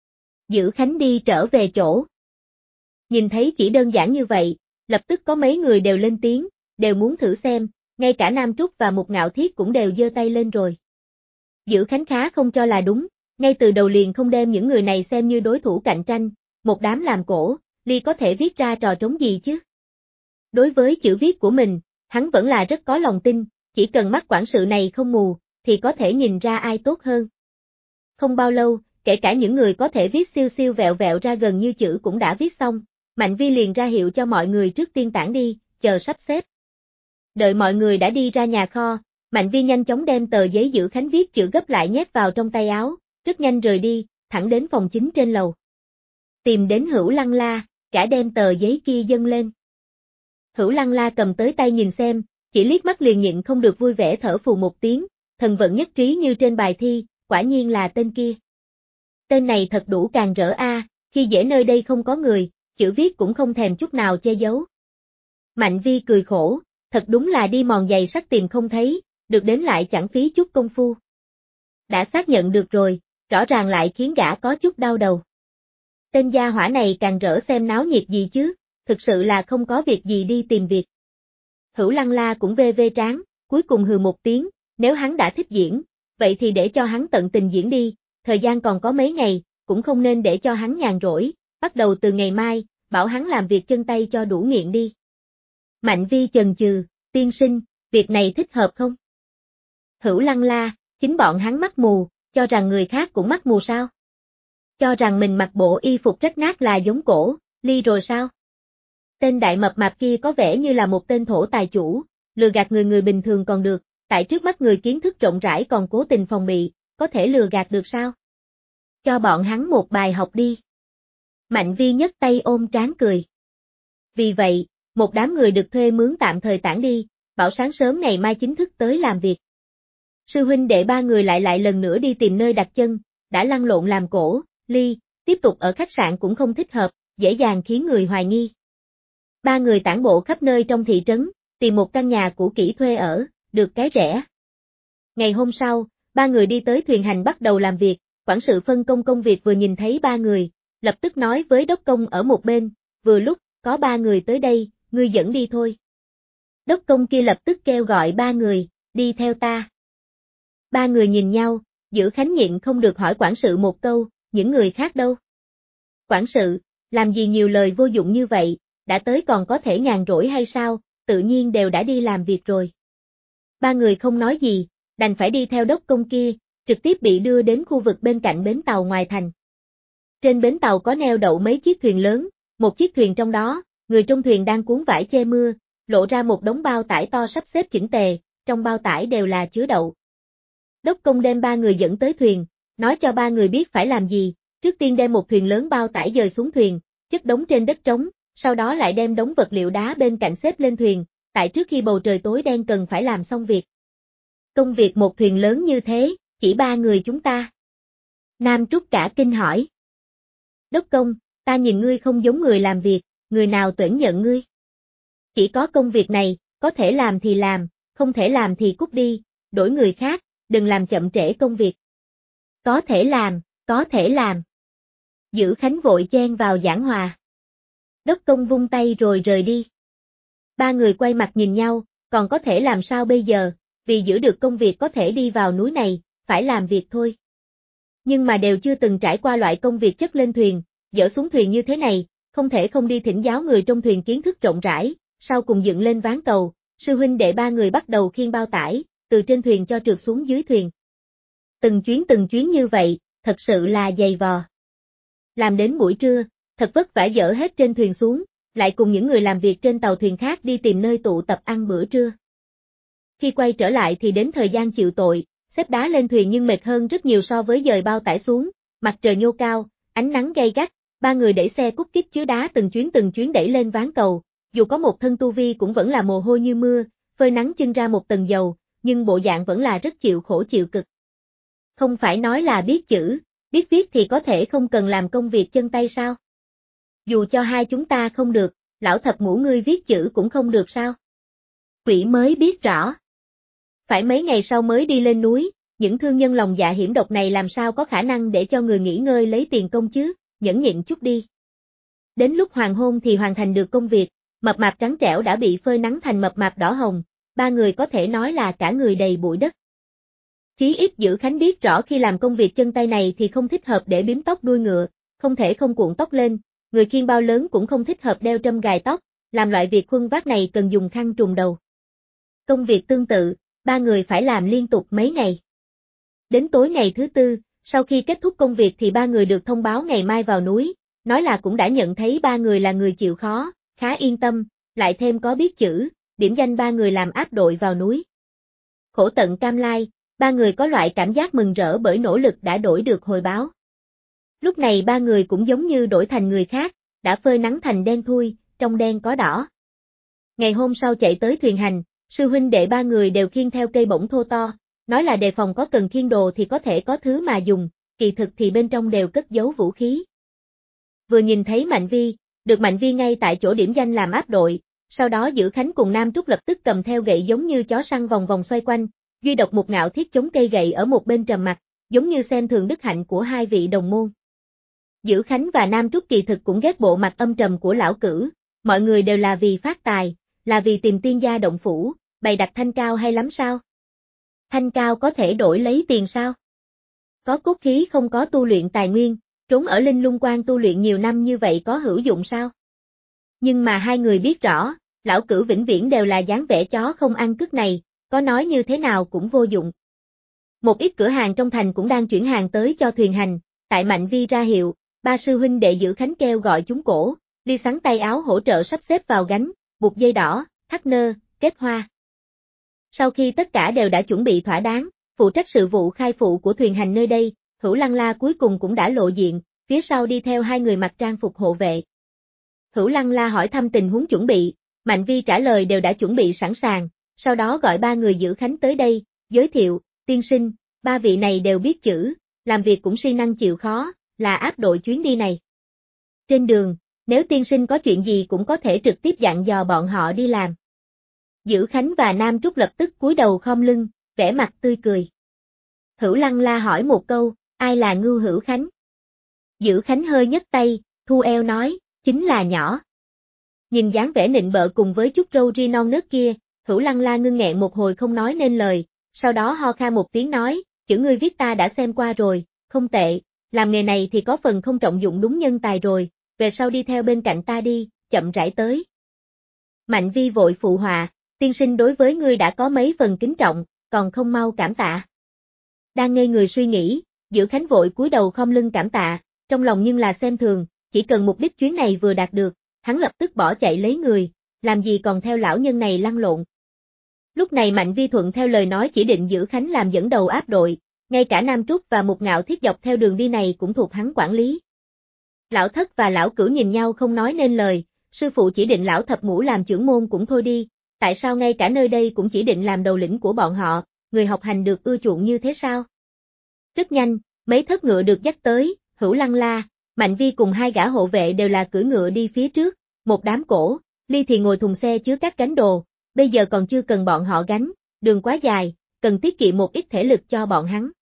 Dữ Khánh đi trở về chỗ. Nhìn thấy chỉ đơn giản như vậy, lập tức có mấy người đều lên tiếng, đều muốn thử xem, ngay cả Nam Trúc và Mục Ngạo Thiết cũng đều giơ tay lên rồi. Dữ Khánh khá không cho là đúng, ngay từ đầu liền không đem những người này xem như đối thủ cạnh tranh, một đám làm cổ, ly có thể viết ra trò trống gì chứ. Đối với chữ viết của mình, hắn vẫn là rất có lòng tin, chỉ cần mắt quản sự này không mù, thì có thể nhìn ra ai tốt hơn. Không bao lâu, kể cả những người có thể viết siêu vẹo vẹo ra gần như chữ cũng đã viết xong, Mạnh Vi liền ra hiệu cho mọi người trước tiên tản đi, chờ sắp xếp. Đợi mọi người đã đi ra nhà kho, Mạnh Vi nhanh chóng đem tờ giấy Dữ Khánh viết chữ gấp lại nhét vào trong tay áo, rất nhanh rời đi, thẳng đến phòng chính trên lầu. Tìm đến Hữu Lăng La, gã đem tờ giấy kia dâng lên. Hữu Lăng La cầm tới tay nhìn xem, chỉ liếc mắt liền nhịn không được vui vẻ thở phù một tiếng, thần vận nhất trí như trên bài thi, quả nhiên là tên kia. Tên này thật đủ càng rỡ a, khi dễ nơi đây không có người, chữ viết cũng không thèm chút nào che giấu. Mạnh Vi cười khổ, thật đúng là đi mòn giày sắt tìm không thấy, được đến lại chẳng phí chút công phu. Đã xác nhận được rồi, rõ ràng lại khiến gã có chút đau đầu. Tên gia hỏa này càng rỡ xem náo nhiệt gì chứ, thực sự là không có việc gì đi tìm việc. Hữu Lăng La cũng vê vê trán, cuối cùng hừ một tiếng, nếu hắn đã thích diễn, vậy thì để cho hắn tận tình diễn đi, thời gian còn có mấy ngày, cũng không nên để cho hắn nhàn rỗi, bắt đầu từ ngày mai, bảo hắn làm việc chân tay cho đủ nghiện đi. Mạnh Vi chần chừ, tiên sinh, việc này thích hợp không? Hữu Lăng La, chính bọn hắn mắt mù, cho rằng người khác cũng mắt mù sao? Cho rằng mình mặc bộ y phục rách nát là giống cổ, ly rồi sao? Tên đại mập mạp kia có vẻ như là một tên thổ tài chủ, lừa gạt người bình thường còn được, tại trước mắt người kiến thức rộng rãi còn cố tình phòng bị, có thể lừa gạt được sao? Cho bọn hắn một bài học đi. Mạnh Vi nhấc tay ôm trán cười. Vì vậy, một đám người được thuê mướn tạm thời tản đi, bảo sáng sớm ngày mai chính thức tới làm việc. Sư huynh đệ ba người lại lần nữa đi tìm nơi đặt chân, đã lăn lộn làm cổ, ly, tiếp tục ở khách sạn cũng không thích hợp, dễ dàng khiến người hoài nghi. Ba người tản bộ khắp nơi trong thị trấn, tìm một căn nhà cũ kỹ thuê ở, được cái rẻ. Ngày hôm sau, ba người đi tới thuyền hành bắt đầu làm việc, quản sự phân công công việc vừa nhìn thấy ba người, lập tức nói với đốc công ở một bên, vừa lúc, có ba người tới đây, ngươi dẫn đi thôi. Đốc công kia lập tức kêu gọi ba người, đi theo ta. Ba người nhìn nhau, Giữ Khánh nhịn không được hỏi quản sự một câu, những người khác đâu? Quản sự, làm gì nhiều lời vô dụng như vậy, đã tới còn có thể nhàn rỗi hay sao, tự nhiên đều đã đi làm việc rồi. Ba người không nói gì, đành phải đi theo đốc công kia, trực tiếp bị đưa đến khu vực bên cạnh bến tàu ngoài thành. Trên bến tàu có neo đậu mấy chiếc thuyền lớn, một chiếc thuyền trong đó, người trong thuyền đang cuốn vải che mưa, lộ ra một đống bao tải to sắp xếp chỉnh tề, trong bao tải đều là chứa đậu. Đốc công đem ba người dẫn tới thuyền, nói cho ba người biết phải làm gì, trước tiên đem một thuyền lớn bao tải dời xuống thuyền, chất đống trên đất trống, sau đó lại đem đống vật liệu đá bên cạnh xếp lên thuyền, tại trước khi bầu trời tối đen cần phải làm xong việc. Công việc một thuyền lớn như thế, chỉ ba người chúng ta. Nam Trúc cả kinh hỏi. Đốc công, ta nhìn ngươi không giống người làm việc, người nào tuyển nhận ngươi? Chỉ có công việc này, có thể làm thì làm, không thể làm thì cút đi, đổi người khác, đừng làm chậm trễ công việc. Có thể làm, có thể làm. Giữ Khánh vội chen vào giảng hòa. Đốc công vung tay rồi rời đi. Ba người quay mặt nhìn nhau, còn có thể làm sao bây giờ, vì giữ được công việc có thể đi vào núi này, phải làm việc thôi. Nhưng mà đều chưa từng trải qua loại công việc chất lên thuyền, dỡ xuống thuyền như thế này, không thể không đi thỉnh giáo người trong thuyền kiến thức rộng rãi, sau cùng dựng lên ván cầu, sư huynh đệ ba người bắt đầu khiêng bao tải, từ trên thuyền cho trượt xuống dưới thuyền. Từng chuyến như vậy, thật sự là dày vò. Làm đến buổi trưa, thật vất vả dỡ hết trên thuyền xuống, lại cùng những người làm việc trên tàu thuyền khác đi tìm nơi tụ tập ăn bữa trưa. Khi quay trở lại thì đến thời gian chịu tội, xếp đá lên thuyền nhưng mệt hơn rất nhiều so với dời bao tải xuống, mặt trời nhô cao, ánh nắng gay gắt, ba người đẩy xe cút kít chứa đá từng chuyến đẩy lên ván cầu, dù có một thân tu vi cũng vẫn là mồ hôi như mưa, phơi nắng chưng ra một tầng dầu, nhưng bộ dạng vẫn là rất chịu khổ chịu cực. Không phải nói là biết chữ, biết viết thì có thể không cần làm công việc chân tay sao? Dù cho hai chúng ta không được, lão thập ngũ ngươi viết chữ cũng không được sao? Quỷ mới biết rõ. Phải mấy ngày sau mới đi lên núi, những thương nhân lòng dạ hiểm độc này làm sao có khả năng để cho người nghỉ ngơi lấy tiền công chứ, nhẫn nhịn chút đi. Đến lúc hoàng hôn thì hoàn thành được công việc, mập mạp trắng trẻo đã bị phơi nắng thành mập mạp đỏ hồng, ba người có thể nói là cả người đầy bụi đất. Chí ít Giữ Khánh biết rõ khi làm công việc chân tay này thì không thích hợp để bím tóc đuôi ngựa, không thể không cuộn tóc lên, người khiêng bao lớn cũng không thích hợp đeo trâm gài tóc, làm loại việc khuân vác này cần dùng khăn trùm đầu. Công việc tương tự, ba người phải làm liên tục mấy ngày. Đến tối ngày thứ tư, sau khi kết thúc công việc thì ba người được thông báo ngày mai vào núi, nói là cũng đã nhận thấy ba người là người chịu khó, khá yên tâm, lại thêm có biết chữ, điểm danh ba người làm áp đội vào núi. Khổ tận cam lai, ba người có loại cảm giác mừng rỡ bởi nỗ lực đã đổi được hồi báo. Lúc này ba người cũng giống như đổi thành người khác, đã phơi nắng thành đen thui, trong đen có đỏ. Ngày hôm sau chạy tới thuyền hành, sư huynh đệ ba người đều khiêng theo cây bổng thô to, nói là đề phòng có cần khiêng đồ thì có thể có thứ mà dùng, kỳ thực thì bên trong đều cất giấu vũ khí. Vừa nhìn thấy Mạnh Vi, được Mạnh Vi ngay tại chỗ điểm danh làm áp đội, sau đó Dữ Khánh cùng Nam Trúc lập tức cầm theo gậy giống như chó săn vòng vòng xoay quanh, duy độc một Ngạo Thiết chống cây gậy ở một bên trầm mặt, giống như xem thường đức hạnh của hai vị đồng môn. Dữ Khánh và Nam Trúc kỳ thực cũng ghét bộ mặt âm trầm của lão cử, mọi người đều là vì phát tài, là vì tìm tiên gia động phủ, bày đặt thanh cao hay lắm sao? Thanh cao có thể đổi lấy tiền sao? Có cốt khí không có tu luyện tài nguyên, trốn ở Linh Lung Quan tu luyện nhiều năm như vậy có hữu dụng sao? Nhưng mà hai người biết rõ, lão cử vĩnh viễn đều là dáng vẻ chó không ăn cứt này, có nói như thế nào cũng vô dụng. Một ít cửa hàng trong thành cũng đang chuyển hàng tới cho thuyền hành, tại Mạnh Vi ra hiệu, ba sư huynh đệ Dữ Khánh kêu gọi chúng cổ, đi sắn tay áo hỗ trợ sắp xếp vào gánh, buộc dây đỏ, thắt nơ, kết hoa. Sau khi tất cả đều đã chuẩn bị thỏa đáng, phụ trách sự vụ khai phụ của thuyền hành nơi đây, Hữu Lăng La cuối cùng cũng đã lộ diện, phía sau đi theo hai người mặc trang phục hộ vệ. Hữu Lăng La hỏi thăm tình huống chuẩn bị, Mạnh Vi trả lời đều đã chuẩn bị sẵn sàng, sau đó gọi ba người Dữ Khánh tới đây, giới thiệu, tiên sinh, ba vị này đều biết chữ, làm việc cũng siêng năng chịu khó, là áp đội chuyến đi này. Trên đường, nếu tiên sinh có chuyện gì cũng có thể trực tiếp dặn dò bọn họ đi làm. Dữ Khánh và Nam Trúc lập tức cúi đầu khom lưng, vẻ mặt tươi cười. Hữu Lăng La hỏi một câu, ai là Ngưu Hữu Khánh? Dữ Khánh hơi nhấc tay, thu eo nói, chính là nhỏ. Nhìn dáng vẻ nịnh bợ cùng với chút râu ri non nớt kia, Hữu Lăng La ngưng nghẹn một hồi không nói nên lời, sau đó ho khan một tiếng nói, chữ ngươi viết ta đã xem qua rồi, không tệ, làm nghề này thì có phần không trọng dụng đúng nhân tài rồi, về sau đi theo bên cạnh ta đi, chậm rãi tới. Mạnh Vi vội phụ họa, tiên sinh đối với ngươi đã có mấy phần kính trọng, còn không mau cảm tạ. Đang ngây người suy nghĩ, Dữ Khánh vội cúi đầu khom lưng cảm tạ, trong lòng nhưng là xem thường, chỉ cần mục đích chuyến này vừa đạt được, hắn lập tức bỏ chạy lấy người, làm gì còn theo lão nhân này lăn lộn. Lúc này Mạnh Vi thuận theo lời nói chỉ định Dữ Khánh làm dẫn đầu áp đội, ngay cả Nam Trúc và một Ngạo Thiết dọc theo đường đi này cũng thuộc hắn quản lý. Lão Thất và lão Cửu nhìn nhau không nói nên lời, sư phụ chỉ định lão Thập Ngũ làm trưởng môn cũng thôi đi, tại sao ngay cả nơi đây cũng chỉ định làm đầu lĩnh của bọn họ, người học hành được ưa chuộng như thế sao? Rất nhanh, mấy thất ngựa được dắt tới, Hữu Lăng La, Mạnh Vi cùng hai gã hộ vệ đều là cưỡi ngựa đi phía trước, một đám cổ, Ly thì ngồi thùng xe chứa các gánh đồ, bây giờ còn chưa cần bọn họ gánh, đường quá dài, cần tiết kiệm một ít thể lực cho bọn hắn.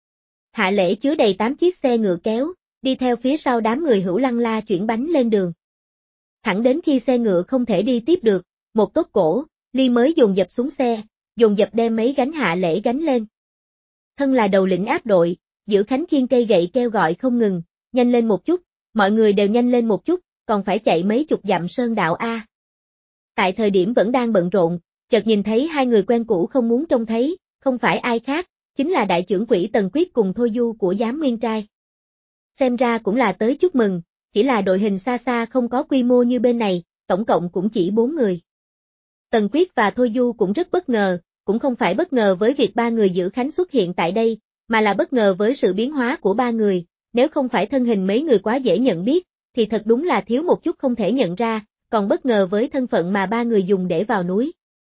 Hạ Lễ chứa đầy 8 chiếc xe ngựa kéo, đi theo phía sau đám người Hữu Lăng La chuyển bánh lên đường. Thẳng đến khi xe ngựa không thể đi tiếp được, một tốt cổ, Ly mới dồn dập xuống xe, dồn dập đem mấy gánh Hạ Lễ gánh lên. Thân là đầu lĩnh áp đội, Dữ Khánh khiêng cây gậy kêu gọi không ngừng, nhanh lên một chút, mọi người đều nhanh lên một chút, còn phải chạy mấy chục dặm sơn đạo a. Tại thời điểm vẫn đang bận rộn, chợt nhìn thấy hai người quen cũ không muốn trông thấy, không phải ai khác, chính là đại trưởng quỹ Tần Quyết cùng Thôi Du của Giám Nguyên Trai. Xem ra cũng là tới chúc mừng, chỉ là đội hình xa xa không có quy mô như bên này, tổng cộng cũng chỉ 4 người. Tần Quyết và Thôi Du cũng rất bất ngờ, cũng không phải bất ngờ với việc ba người Dữ Khánh xuất hiện tại đây, mà là bất ngờ với sự biến hóa của ba người, nếu không phải thân hình mấy người quá dễ nhận biết, thì thật đúng là thiếu một chút không thể nhận ra, còn bất ngờ với thân phận mà ba người dùng để vào núi.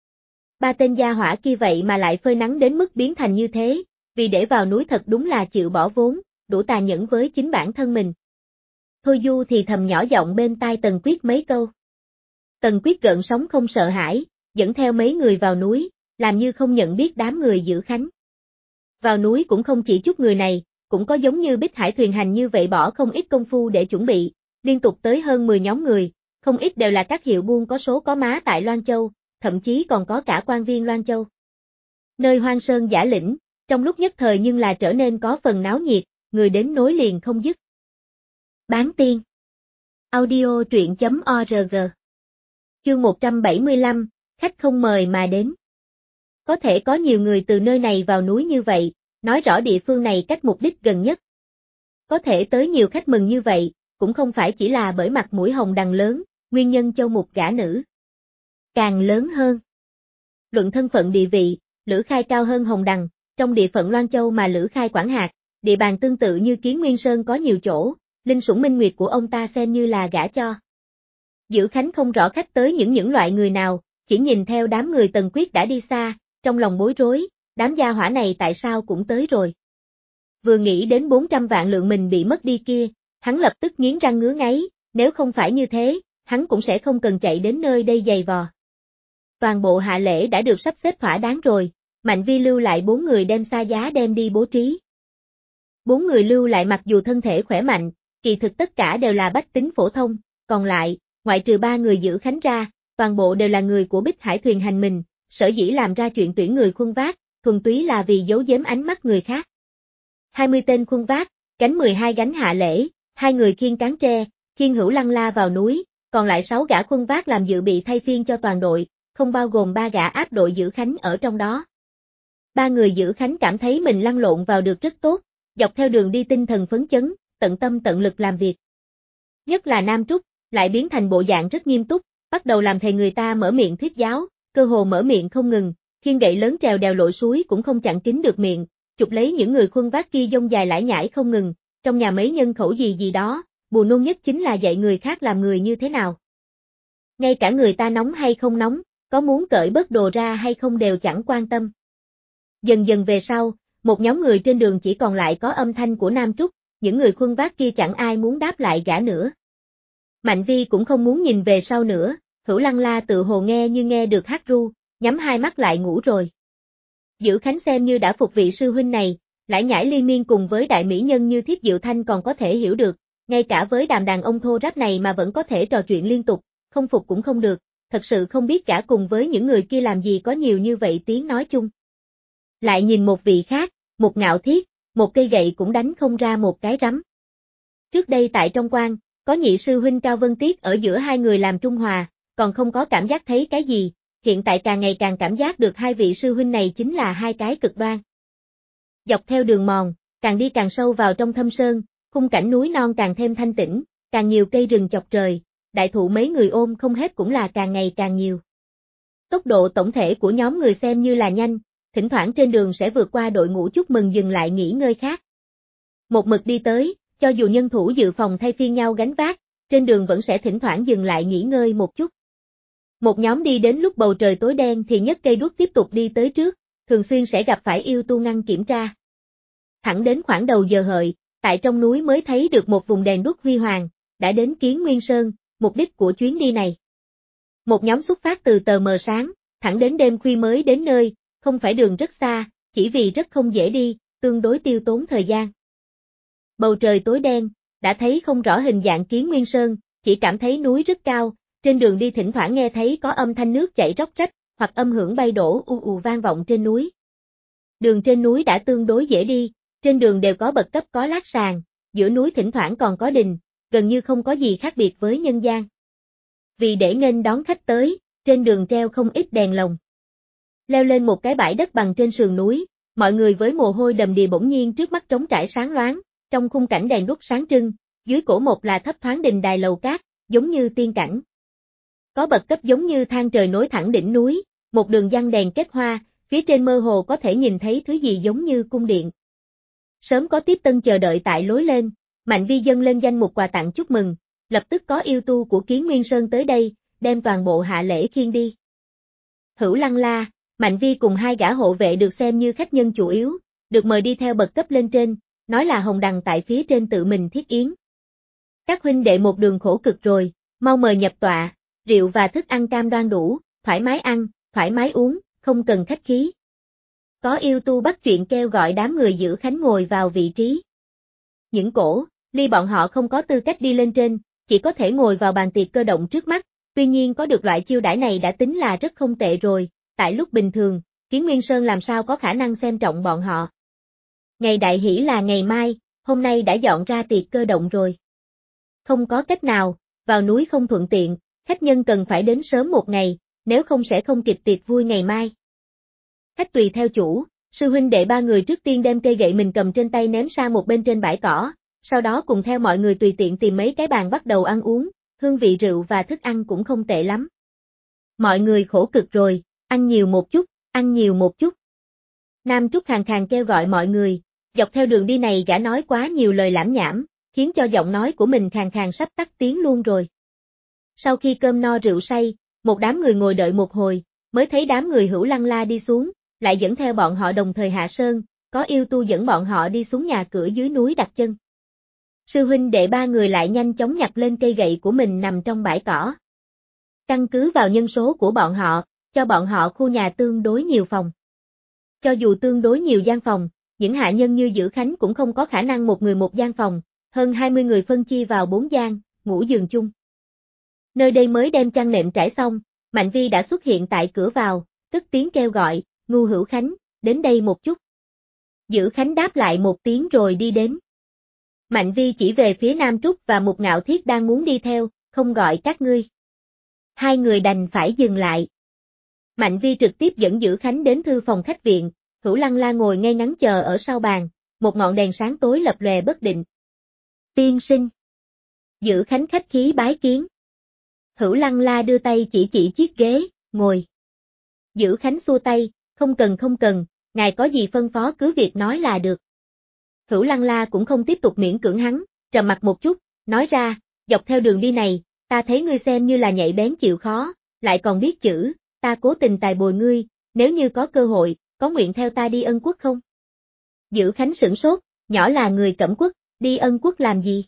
Ba tên gia hỏa kia vậy mà lại phơi nắng đến mức biến thành như thế, vì để vào núi thật đúng là chịu bỏ vốn, đủ tàn nhẫn với chính bản thân mình. Thôi Du thì thầm nhỏ giọng bên tai Tần Quyết mấy câu. Tần Quyết gợn sóng không sợ hãi, dẫn theo mấy người vào núi, làm như không nhận biết đám người Dữ Khánh. Vào núi cũng không chỉ chút người này, cũng có giống như Bích Hải thuyền hành như vậy bỏ không ít công phu để chuẩn bị, liên tục tới hơn 10 nhóm người, không ít đều là các hiệu buôn có số có má tại Loan Châu, thậm chí còn có cả quan viên Loan Châu. Nơi hoang sơn giả lĩnh, trong lúc nhất thời nhưng là trở nên có phần náo nhiệt, người đến nối liền không dứt. Bán tiên. Audio truyện.org. Chương 175, khách không mời mà đến. Có thể có nhiều người từ nơi này vào núi như vậy, nói rõ địa phương này cách mục đích gần nhất. Có thể tới nhiều khách mừng như vậy, cũng không phải chỉ là bởi mặt mũi hồng đằng lớn, nguyên nhân châu mục gả nữ càng lớn hơn. Luận thân phận địa vị, Lữ Khai cao hơn Hồng Đằng, trong địa phận Loan Châu mà Lữ Khai quản hạt, địa bàn tương tự như Kiến Nguyên Sơn có nhiều chỗ, linh sủng minh nguyệt của ông ta xem như là gả cho. Dữ Khánh không rõ khách tới những loại người nào, chỉ nhìn theo đám người Tần Quyết đã đi xa, trong lòng bối rối, đám gia hỏa này tại sao cũng tới rồi. Vừa nghĩ đến 400 vạn lượng mình bị mất đi kia, hắn lập tức nghiến răng ngứa ngáy, nếu không phải như thế, hắn cũng sẽ không cần chạy đến nơi đây giày vò. Toàn bộ hạ lễ đã được sắp xếp thỏa đáng rồi, Mạnh Vi lưu lại 4 người đem xa giá đem đi bố trí. 4 người lưu lại mặc dù thân thể khỏe mạnh, kỳ thực tất cả đều là bách tính phổ thông, còn lại, ngoại trừ 3 người Dữ Khánh ra, toàn bộ đều là người của Bích Hải Thuyền Hành mình, sở dĩ làm ra chuyện tuyển người khuân vác, thuần túy là vì giấu giếm ánh mắt người khác. 20 tên khuân vác, gánh 12 gánh hạ lễ, 2 người khiêng cán tre, khiêng Hữu Lăng La vào núi, còn lại 6 gã khuân vác làm dự bị thay phiên cho toàn đội, không bao gồm 3 gã áp đội Dữ Khánh ở trong đó. 3 người Dữ Khánh cảm thấy mình lăn lộn vào được rất tốt, dọc theo đường đi tinh thần phấn chấn, tận tâm tận lực làm việc. Nhất là Nam Trúc, lại biến thành bộ dạng rất nghiêm túc, bắt đầu làm thầy người ta mở miệng thuyết giáo, cơ hồ mở miệng không ngừng, khiêng gậy lớn trèo đèo lội suối cũng không chặn kín được miệng, chụp lấy những người khuân vác kia dông dài lải nhải không ngừng, trong nhà mấy nhân khẩu gì đó, buồn nôn nhất chính là dạy người khác làm người như thế nào. Ngay cả người ta nóng hay không nóng, có muốn cởi bớt đồ ra hay không đều chẳng quan tâm. Dần dần về sau, một nhóm người trên đường chỉ còn lại có âm thanh của Nam Trúc, những người khuân vác kia chẳng ai muốn đáp lại gã nữa. Mạnh Vi cũng không muốn nhìn về sau nữa, Hữu Lăng La tự hồ nghe như nghe được hát ru, nhắm hai mắt lại ngủ rồi. Dữ Khánh xem như đã phục vị sư huynh này, lải nhải liên miên cùng với đại mỹ nhân như Thiếp Diệu Thanh còn có thể hiểu được, ngay cả với đám đàn ông thô ráp này mà vẫn có thể trò chuyện liên tục, không phục cũng không được, thật sự không biết cả cùng với những người kia làm gì có nhiều như vậy tiếng nói chung. Lại nhìn một vị khác, một Ngạo Thiết, một cây gậy cũng đánh không ra một cái rắm. Trước đây tại trong quan, có nhị sư huynh Cao Vân Tiết ở giữa hai người làm trung hòa, còn không có cảm giác thấy cái gì, hiện tại càng ngày càng cảm giác được hai vị sư huynh này chính là hai cái cực đoan. Dọc theo đường mòn, càng đi càng sâu vào trong thâm sơn, khung cảnh núi non càng thêm thanh tĩnh, càng nhiều cây rừng chọc trời, đại thụ mấy người ôm không hết cũng là càng ngày càng nhiều. Tốc độ tổng thể của nhóm người xem như là nhanh, thỉnh thoảng trên đường sẽ vượt qua đội ngũ chúc mừng dừng lại nghỉ ngơi khác. Một mực đi tới, cho dù nhân thủ dự phòng thay phiên nhau gánh vác, trên đường vẫn sẽ thỉnh thoảng dừng lại nghỉ ngơi một chút. Một nhóm đi đến lúc bầu trời tối đen thì nhấc cây đuốc tiếp tục đi tới trước, thường xuyên sẽ gặp phải yêu tu ngăn kiểm tra. Thẳng đến khoảng đầu giờ hợi, tại trong núi mới thấy được một vùng đèn đuốc huy hoàng, đã đến Kiến Nguyên Sơn, mục đích của chuyến đi này. Một nhóm xuất phát từ tờ mờ sáng, thẳng đến đêm khuya mới đến nơi, không phải đường rất xa, chỉ vì rất không dễ đi, tương đối tiêu tốn thời gian. Bầu trời tối đen, đã thấy không rõ hình dạng Kiến Nguyên Sơn, chỉ cảm thấy núi rất cao, trên đường đi thỉnh thoảng nghe thấy có âm thanh nước chảy róc rách, hoặc âm hưởng bay đổ u ù vang vọng trên núi. Đường trên núi đã tương đối dễ đi, trên đường đều có bậc cấp có lát sàn, giữa núi thỉnh thoảng còn có đình, gần như không có gì khác biệt với nhân gian. Vì để nghênh đón khách tới, trên đường treo không ít đèn lồng. Leo lên một cái bãi đất bằng trên sườn núi, mọi người với mồ hôi đầm đìa bỗng nhiên trước mắt trống trải sáng loáng, trong khung cảnh đèn đuốc sáng trưng, dưới cổ một là thấp thoáng đình đài lầu cát, giống như tiên cảnh. Có bậc cấp giống như thang trời nối thẳng đỉnh núi, một đường giăng đèn kết hoa, phía trên mơ hồ có thể nhìn thấy thứ gì giống như cung điện. Sớm có tiếp tân chờ đợi tại lối lên, Mạnh Vi dâng lên danh mục quà tặng chúc mừng, lập tức có yêu tu của Kiến Nguyên Sơn tới đây, đem toàn bộ hạ lễ khiêng đi. Hữu Lăng La, Mạnh Vi cùng hai gã hộ vệ được xem như khách nhân chủ yếu, được mời đi theo bậc cấp lên trên, nói là Hồng Đằng tại phía trên tự mình thiết yến. Các huynh đệ một đường khổ cực rồi, mau mời nhập tọa, rượu và thức ăn cam đoan đủ, thoải mái ăn, thoải mái uống, không cần khách khí. Có yêu tu bắt chuyện kêu gọi đám người Dữ Khánh ngồi vào vị trí. Những cổ, ly bọn họ không có tư cách đi lên trên, chỉ có thể ngồi vào bàn tiệc cơ động trước mắt, tuy nhiên có được loại chiêu đãi này đã tính là rất không tệ rồi, tại lúc bình thường, Kiến Nguyên Sơn làm sao có khả năng xem trọng bọn họ. Ngày đại hỷ là ngày mai, hôm nay đã dọn ra tiệc cơ động rồi. Không có cách nào, vào núi không thuận tiện, khách nhân cần phải đến sớm một ngày, nếu không sẽ không kịp tiệc vui ngày mai. Khách tùy theo chủ, sư huynh đệ ba người trước tiên đem cây gậy mình cầm trên tay ném sang một bên trên bãi cỏ, sau đó cùng theo mọi người tùy tiện tìm mấy cái bàn bắt đầu ăn uống, hương vị rượu và thức ăn cũng không tệ lắm. Mọi người khổ cực rồi, ăn nhiều một chút, ăn nhiều một chút. Nam Trúc khàn khàn kêu gọi mọi người, dọc theo đường đi này gã nói quá nhiều lời lảm nhảm, khiến cho giọng nói của mình khàn khàn sắp tắt tiếng luôn rồi. Sau khi cơm no rượu say, một đám người ngồi đợi một hồi, mới thấy đám người Hữu Lăng La đi xuống, lại dẫn theo bọn họ đồng thời hạ sơn, có yêu tu dẫn bọn họ đi xuống nhà cửa dưới núi đặt chân. Sư huynh đệ ba người lại nhanh chóng nhặt lên cây gậy của mình nằm trong bãi cỏ. Căn cứ vào nhân số của bọn họ, cho bọn họ khu nhà tương đối nhiều phòng. Cho dù tương đối nhiều gian phòng, những hạ nhân như Dữ Khánh cũng không có khả năng một người một gian phòng, hơn 20 người phân chia vào 4 gian, ngủ giường chung. Nơi đây mới đem chăn nệm trải xong, Mạnh Vi đã xuất hiện tại cửa vào, cất tiếng kêu gọi, Ngưu Hữu Khánh, đến đây một chút. Dữ Khánh đáp lại một tiếng rồi đi đến. Mạnh Vi chỉ về phía Nam Trúc và Mục Ngạo Thiết đang muốn đi theo, không gọi các ngươi. Hai người đành phải dừng lại. Mạnh Vi trực tiếp dẫn Dữ Khánh đến thư phòng khách viện, Hữu Lăng La ngồi ngay ngắn chờ ở sau bàn, một ngọn đèn sáng tối lập lòe bất định. Tiên sinh. Dữ Khánh khách khí bái kiến. Hữu Lăng La đưa tay chỉ chiếc ghế, ngồi. Dữ Khánh xua tay, không cần, ngài có gì phân phó cứ việc nói là được. Hữu Lăng La cũng không tiếp tục miễn cưỡng hắn, trầm mặt một chút, nói ra, dọc theo đường đi này, ta thấy ngươi xem như là nhạy bén chịu khó, lại còn biết chữ, ta cố tình tài bồi ngươi, nếu như có cơ hội, có nguyện theo ta đi Ân Quốc không? Dữ Khánh sửng sốt, nhỏ là người Cẩm Quốc, đi Ân Quốc làm gì?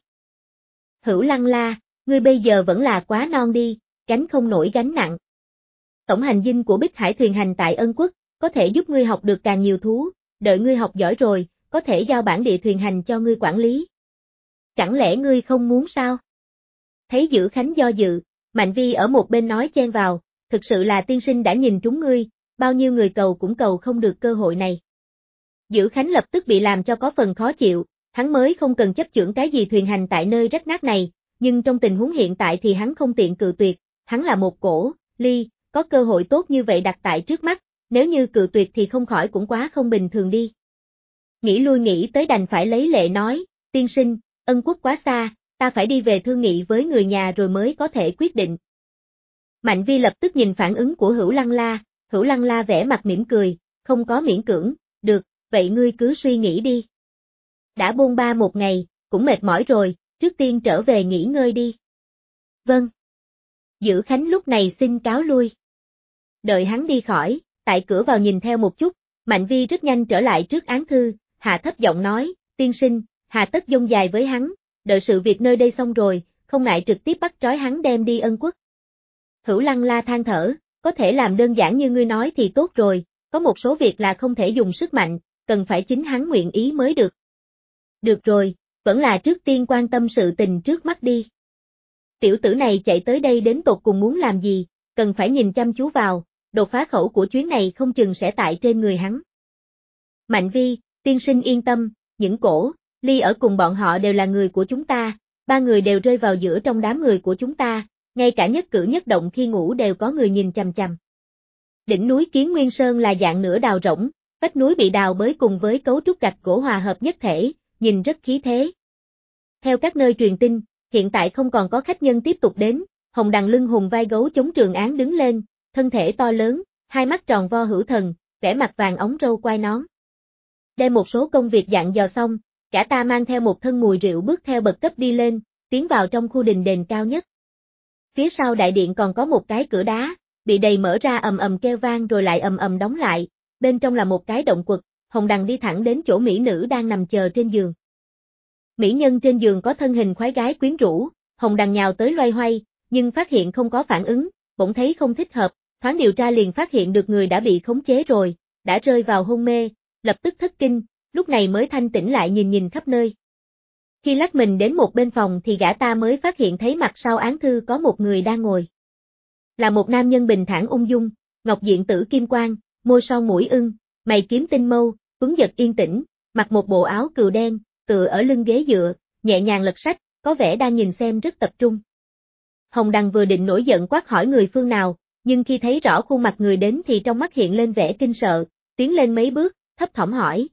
Hữu Lăng La, ngươi bây giờ vẫn là quá non đi, gánh không nổi gánh nặng. Tổng hành dinh của Bích Hải thuyền hành tại Ân Quốc, có thể giúp ngươi học được càng nhiều thú, đợi ngươi học giỏi rồi, có thể giao bản địa thuyền hành cho ngươi quản lý. Chẳng lẽ ngươi không muốn sao? Thấy Dữ Khánh do dự, Mạnh Vi ở một bên nói chen vào, thực sự là tiên sinh đã nhìn trúng ngươi, bao nhiêu người cầu cũng cầu không được cơ hội này. Dữ Khánh lập tức bị làm cho có phần khó chịu, hắn mới không cần chấp chưởng cái gì thuyền hành tại nơi rách nát này, nhưng trong tình huống hiện tại thì hắn không tiện cự tuyệt, hắn là một cổ, ly, có cơ hội tốt như vậy đặt tại trước mắt, nếu như cự tuyệt thì không khỏi cũng quá không bình thường đi. Nghĩ lui nghĩ tới đành phải lấy lệ nói, tiên sinh, Ân Quốc quá xa, ta phải đi về thương nghị với người nhà rồi mới có thể quyết định. Mạnh Vi lập tức nhìn phản ứng của Hữu Lăng La vẽ mặt mỉm cười, không có miễn cưỡng, được, vậy ngươi cứ suy nghĩ đi. Đã bôn ba một ngày, cũng mệt mỏi rồi, trước tiên trở về nghỉ ngơi đi. Vâng. Dữ Khánh lúc này xin cáo lui. Đợi hắn đi khỏi, tại cửa vào nhìn theo một chút, Mạnh Vi rất nhanh trở lại trước án thư, hạ thấp giọng nói, tiên sinh, hà tất dông dài với hắn, đợi sự việc nơi đây xong rồi, không ngại trực tiếp bắt trói hắn đem đi Ân Quốc. Hữu Lăng La than thở, có thể làm đơn giản như ngươi nói thì tốt rồi, có một số việc là không thể dùng sức mạnh, cần phải chính hắn nguyện ý mới được. Được rồi, vẫn là trước tiên quan tâm sự tình trước mắt đi. Tiểu tử này chạy tới đây đến tột cùng muốn làm gì, cần phải nhìn chăm chú vào, đột phá khẩu của chuyến này không chừng sẽ tại trên người hắn. Mạnh Vi, tiên sinh yên tâm, những cổ, ly ở cùng bọn họ đều là người của chúng ta, ba người đều rơi vào giữa trong đám người của chúng ta, ngay cả nhất cử nhất động khi ngủ đều có người nhìn chằm chằm. Đỉnh núi Kiến Nguyên Sơn là dạng nửa đào rỗng, vách núi bị đào bới cùng với cấu trúc gạch gỗ hòa hợp nhất thể, nhìn rất khí thế. Theo các nơi truyền tin, hiện tại không còn có khách nhân tiếp tục đến, Hồng Đằng lưng hùng vai gấu chống Trường Án đứng lên, thân thể to lớn, hai mắt tròn vo hữu thần, vẻ mặt vàng óng râu quai nón. Đem một số công việc dặn dò xong, cả ta mang theo một thân mùi rượu bước theo bậc cấp đi lên, tiến vào trong khu đình đền cao nhất. Phía sau đại điện còn có một cái cửa đá, bị đầy mở ra ầm ầm kêu vang rồi lại ầm ầm đóng lại, bên trong là một cái động quật, Hồng Đằng đi thẳng đến chỗ mỹ nữ đang nằm chờ trên giường. Mỹ nhân trên giường có thân hình khoái gái quyến rũ, Hồng Đằng nhào tới loay hoay, nhưng phát hiện không có phản ứng, bỗng thấy không thích hợp, thoáng điều tra liền phát hiện được người đã bị khống chế rồi, đã rơi vào hôn mê, lập tức thất kinh, lúc này mới thanh tỉnh lại nhìn khắp nơi. Khi lách mình đến một bên phòng thì gã ta mới phát hiện thấy mặt sau án thư có một người đang ngồi. Là một nam nhân bình thản ung dung, ngọc diện tử kim quang, môi son mũi ưng, mày kiếm tinh mâu, tuấn giật yên tĩnh, mặc một bộ áo cừu đen, tựa ở lưng ghế dựa, nhẹ nhàng lật sách, có vẻ đang nhìn xem rất tập trung. Hồng Đằng vừa định nổi giận quát hỏi người phương nào, nhưng khi thấy rõ khuôn mặt người đến thì trong mắt hiện lên vẻ kinh sợ, tiến lên mấy bước, thấp thỏm hỏi,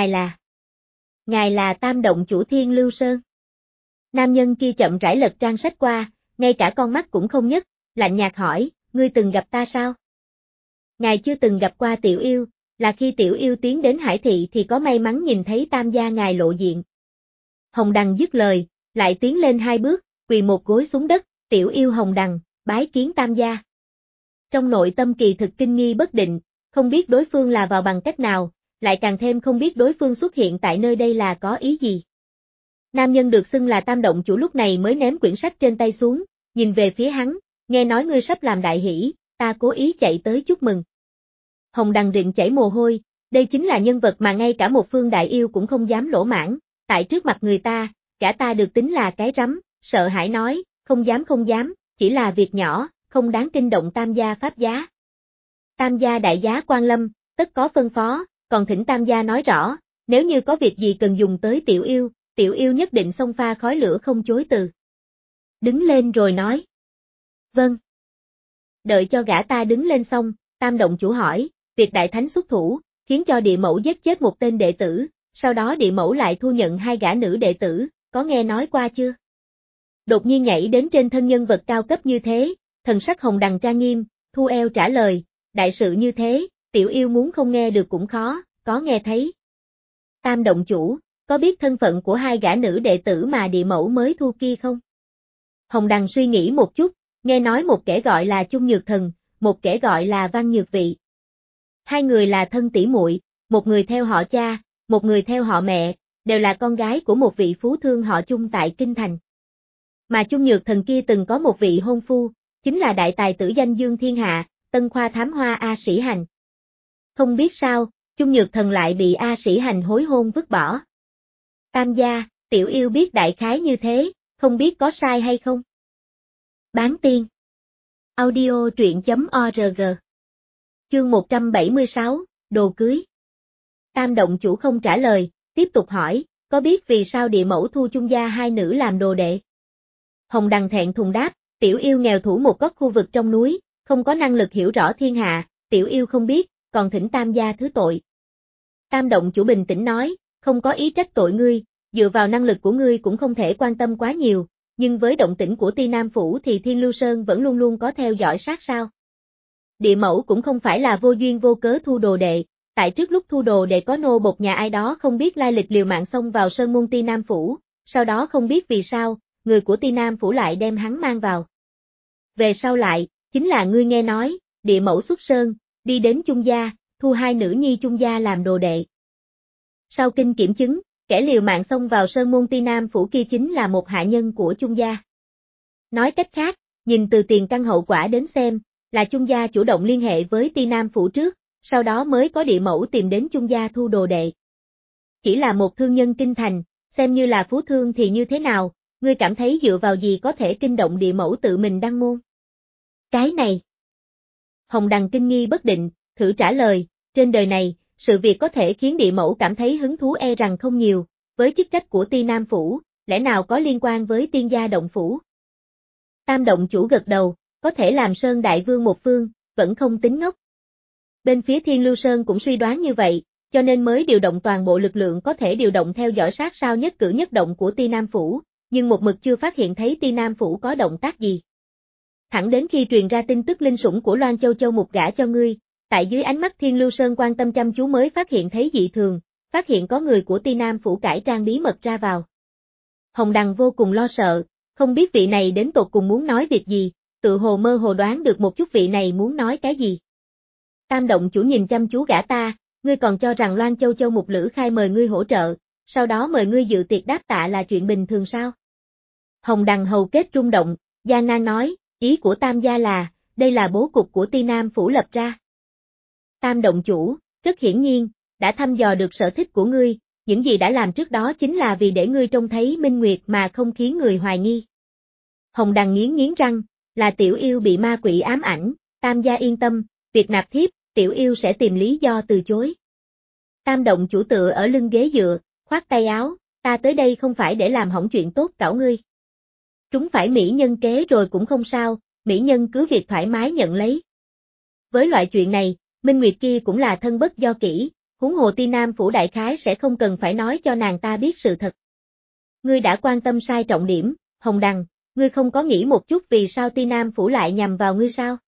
Ngài là Tam Động chủ Thiên Lưu Sơn. Nam nhân kia chậm rãi lật trang sách qua, ngay cả con mắt cũng không nhấc, lạnh nhạt hỏi, ngươi từng gặp ta sao? Ngài chưa từng gặp qua tiểu yêu, là khi tiểu yêu tiến đến Hải Thị thì có may mắn nhìn thấy tam gia ngài lộ diện. Hồng Đằng dứt lời, lại tiến lên 2 bước, quỳ một gối xuống đất, tiểu yêu Hồng Đằng, bái kiến Tam gia. Trong nội tâm kỳ thực kinh nghi bất định, không biết đối phương là vào bằng cách nào, lại càng thêm không biết đối phương xuất hiện tại nơi đây là có ý gì. Nam nhân được xưng là Tam động chủ lúc này mới ném quyển sách trên tay xuống, nhìn về phía hắn, nghe nói ngươi sắp làm đại hỷ, ta cố ý chạy tới chúc mừng. Hồng Đằng rịn chảy mồ hôi, đây chính là nhân vật mà ngay cả một phương đại yêu cũng không dám lỗ mãng, tại trước mặt người ta, cả ta được tính là cái rắm, sợ hãi nói, không dám, chỉ là việc nhỏ, không đáng kinh động Tam gia pháp giá. Tam gia đại giá quan lâm, tất có phân phó, còn thỉnh Tam gia nói rõ, nếu như có việc gì cần dùng tới tiểu yêu nhất định xông pha khói lửa không chối từ. Đứng lên rồi nói. Vâng. Đợi cho gã ta đứng lên xong, Tam động chủ hỏi, việc đại thánh xuất thủ, khiến cho địa mẫu giết chết một tên đệ tử, sau đó địa mẫu lại thu nhận 2 gã nữ đệ tử, có nghe nói qua chưa? Đột nhiên nhảy đến trên thân nhân vật cao cấp như thế, thần sắc Hồng Đằng trang nghiêm, thu eo trả lời, đại sự như thế, tiểu yêu muốn không nghe được cũng khó, có nghe thấy. Tam động chủ, có biết thân phận của 2 gã nữ đệ tử mà địa mẫu mới thu kia không? Hồng Đằng suy nghĩ một chút, nghe nói một kẻ gọi là Chung Nhược Thần, một kẻ gọi là Văn Nhược Vị. 2 người là thân tỷ muội, một người theo họ cha, một người theo họ mẹ, đều là con gái của một vị phú thương họ Chung tại Kinh Thành. Mà Chung Nhược Thần kia từng có một vị hôn phu, chính là đại tài tử danh dương thiên hạ, Tân Khoa Thám Hoa A Sĩ Hành. Không biết sao, Chung Nhược Thần lại bị A Sĩ Hành hối hôn vứt bỏ. Tam gia, tiểu yêu biết đại khái như thế, không biết có sai hay không? Bán tiên. Audio truyện.org. Chương 176, đồ cưới. Tam động chủ không trả lời, tiếp tục hỏi, có biết vì sao địa mẫu thu Chung gia 2 nữ làm đồ đệ? Hồng Đằng thẹn thùng đáp, tiểu yêu nghèo thủ một góc khu vực trong núi, không có năng lực hiểu rõ thiên hạ, tiểu yêu không biết, còn thỉnh Tam gia thứ tội. Tam động chủ bình tĩnh nói, không có ý trách tội ngươi, dựa vào năng lực của ngươi cũng không thể quan tâm quá nhiều, nhưng với động tĩnh của Ti Nam Phủ thì Thiên Lưu Sơn vẫn luôn luôn có theo dõi sát sao. Địa mẫu cũng không phải là vô duyên vô cớ thu đồ đệ, tại trước lúc thu đồ đệ có nô bộc nhà ai đó không biết lai lịch liều mạng xông vào sơn môn Ti Nam Phủ, sau đó không biết vì sao, người của Ti Nam Phủ lại đem hắn mang vào. Về sau lại, chính là ngươi nghe nói, địa mẫu xuất sơn, đi đến Chung gia, thu 2 nữ nhi Chung gia làm đồ đệ. Sau kinh kiểm chứng, kẻ liều mạng xông vào sơn môn Ti Nam Phủ kia chính là một hạ nhân của Chung gia. Nói cách khác, nhìn từ tiền căn hậu quả đến xem, là Chung gia chủ động liên hệ với Ti Nam Phủ trước, sau đó mới có địa mẫu tìm đến Chung gia thu đồ đệ. Chỉ là một thương nhân kinh thành, xem như là phú thương thì như thế nào, ngươi cảm thấy dựa vào gì có thể kinh động địa mẫu tự mình đăng môn? Cái này. Hồng Đằng kinh nghi bất định, thử trả lời, trên đời này, sự việc có thể khiến địa mẫu cảm thấy hứng thú e rằng không nhiều, với chức trách của Ti Nam Phủ, lẽ nào có liên quan với tiên gia động phủ? Tam động chủ gật đầu, có thể làm Sơn Đại Vương một phương, vẫn không tính ngốc. Bên phía Thiên Lưu Sơn cũng suy đoán như vậy, cho nên mới điều động toàn bộ lực lượng có thể điều động theo dõi sát sao nhất cử nhất động của Ti Nam Phủ, nhưng một mực chưa phát hiện thấy Ti Nam Phủ có động tác gì. Thẳng đến khi truyền ra tin tức linh sủng của Loan Châu Châu một gả cho ngươi, tại dưới ánh mắt Thiên Lưu Sơn quan tâm chăm chú mới phát hiện thấy dị thường, phát hiện có người của Ti Nam Phủ cải trang bí mật ra vào. Hồng Đằng vô cùng lo sợ, không biết vị này đến tột cùng muốn nói việc gì, tự hồ mơ hồ đoán được một chút vị này muốn nói cái gì. Tam động chủ nhìn chăm chú gã ta, ngươi còn cho rằng Loan Châu Châu Mục Lữ Khai mời ngươi hỗ trợ, sau đó mời ngươi dự tiệc đáp tạ là chuyện bình thường sao? Hồng Đằng hầu kết rung động, gian nan nói, ý của Tam gia là, đây là bố cục của Ti Nam Phủ lập ra. Tam động chủ, rất hiển nhiên, đã thăm dò được sở thích của ngươi, những gì đã làm trước đó chính là vì để ngươi trông thấy minh nguyệt mà không khiến người hoài nghi. Hồng Đằng nghiến răng, là tiểu yêu bị ma quỷ ám ảnh, Tam gia yên tâm, việc nạp thiếp, tiểu yêu sẽ tìm lý do từ chối. Tam động chủ tựa ở lưng ghế dựa, khoát tay áo, ta tới đây không phải để làm hỏng chuyện tốt cảo ngươi. Trúng phải mỹ nhân kế rồi cũng không sao, mỹ nhân cứ việc thoải mái nhận lấy. Với loại chuyện này, Minh Nguyệt kia cũng là thân bất do kỹ, huống hồ Ti Nam Phủ đại khái sẽ không cần phải nói cho nàng ta biết sự thật. Ngươi đã quan tâm sai trọng điểm, Hồng Đằng, ngươi không có nghĩ một chút vì sao Ti Nam Phủ lại nhằm vào ngươi sao?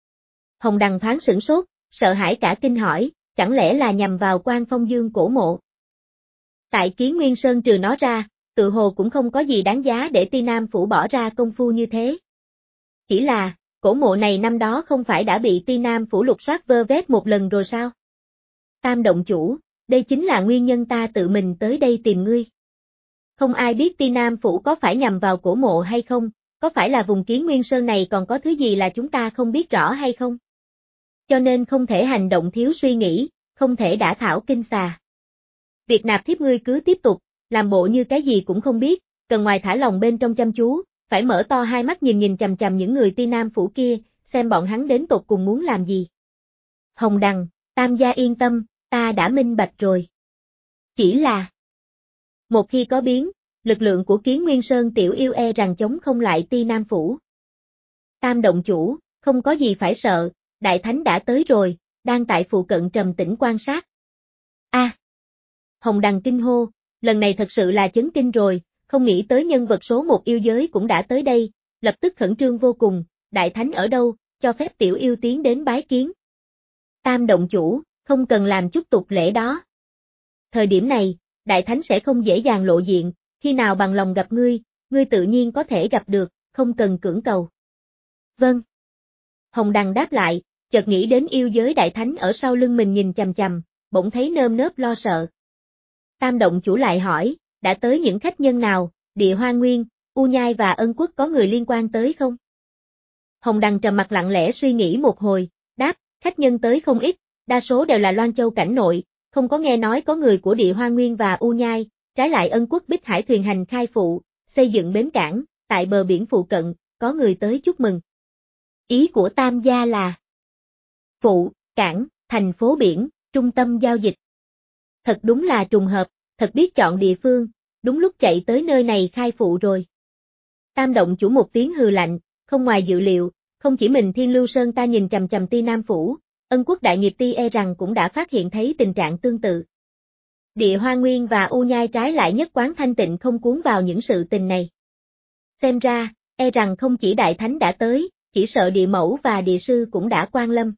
Hồng Đằng thoáng sửng sốt, sợ hãi cả kinh hỏi, chẳng lẽ là nhằm vào Quan Phong Dương cổ mộ? Tại Kiến Nguyên Sơn trừ nó ra, tự hồ cũng không có gì đáng giá để Ti Nam Phủ bỏ ra công phu như thế. Chỉ là, cổ mộ này năm đó không phải đã bị Ti Nam Phủ lục soát vơ vét một lần rồi sao? Tam động chủ, đây chính là nguyên nhân ta tự mình tới đây tìm ngươi. Không ai biết Ti Nam Phủ có phải nhằm vào cổ mộ hay không, có phải là vùng Kiến Nguyên Sơn này còn có thứ gì là chúng ta không biết rõ hay không? Cho nên không thể hành động thiếu suy nghĩ, không thể đả thảo kinh xà. Việc nạp thiếp ngươi cứ tiếp tục, làm bộ như cái gì cũng không biết, cần ngoài thả lòng bên trong chăm chú, phải mở to hai mắt nhìn chằm chằm những người Ti Nam Phủ kia, xem bọn hắn đến tột cùng muốn làm gì. Hồng Đằng, Tam gia yên tâm, ta đã minh bạch rồi. Chỉ là, một khi có biến, lực lượng của Kiến Nguyên Sơn tiểu yêu e rằng chống không lại Ti Nam Phủ. Tam động chủ, không có gì phải sợ, Đại Thánh đã tới rồi, đang tại phụ cận trầm tĩnh quan sát. Hồng Đằng kinh hô, lần này thật sự là chấn kinh rồi, không nghĩ tới nhân vật số một yêu giới cũng đã tới đây, lập tức khẩn trương vô cùng, Đại Thánh ở đâu, cho phép tiểu yêu tiến đến bái kiến. Tam động chủ, không cần làm chút tục lễ đó. Thời điểm này, Đại Thánh sẽ không dễ dàng lộ diện, khi nào bằng lòng gặp ngươi, ngươi tự nhiên có thể gặp được, không cần cưỡng cầu. Vâng. Hồng Đằng đáp lại, chợt nghĩ đến yêu giới Đại Thánh ở sau lưng mình nhìn chằm chằm, bỗng thấy nơm nớp lo sợ. Tam động chủ lại hỏi, đã tới những khách nhân nào, Địa Hoa Nguyên, U Nhai và Ân Quốc có người liên quan tới không? Hồng Đằng trầm mặt lặng lẽ suy nghĩ một hồi, đáp, khách nhân tới không ít, đa số đều là Loan Châu cảnh nội, không có nghe nói có người của Địa Hoa Nguyên và U Nhai, trái lại Ân Quốc Bích Hải thuyền hành khai phụ, xây dựng bến cảng, tại bờ biển phụ cận, có người tới chúc mừng. Ý của Tam gia là phụ, cảng, thành phố biển, trung tâm giao dịch. Thật đúng là trùng hợp, thật biết chọn địa phương, đúng lúc chạy tới nơi này khai phụ rồi. Tam động chủ một tiếng hừ lạnh, không ngoài dự liệu, không chỉ mình Thiên Lưu Sơn ta nhìn chằm chằm Ti Nam Phủ, Ân Quốc Đại Nghiệp Ti e rằng cũng đã phát hiện thấy tình trạng tương tự. Địa Hoa Nguyên và U Nhai trái lại nhất quán thanh tịnh không cuốn vào những sự tình này. Xem ra, e rằng không chỉ Đại Thánh đã tới, chỉ sợ địa mẫu và địa sư cũng đã quan lâm.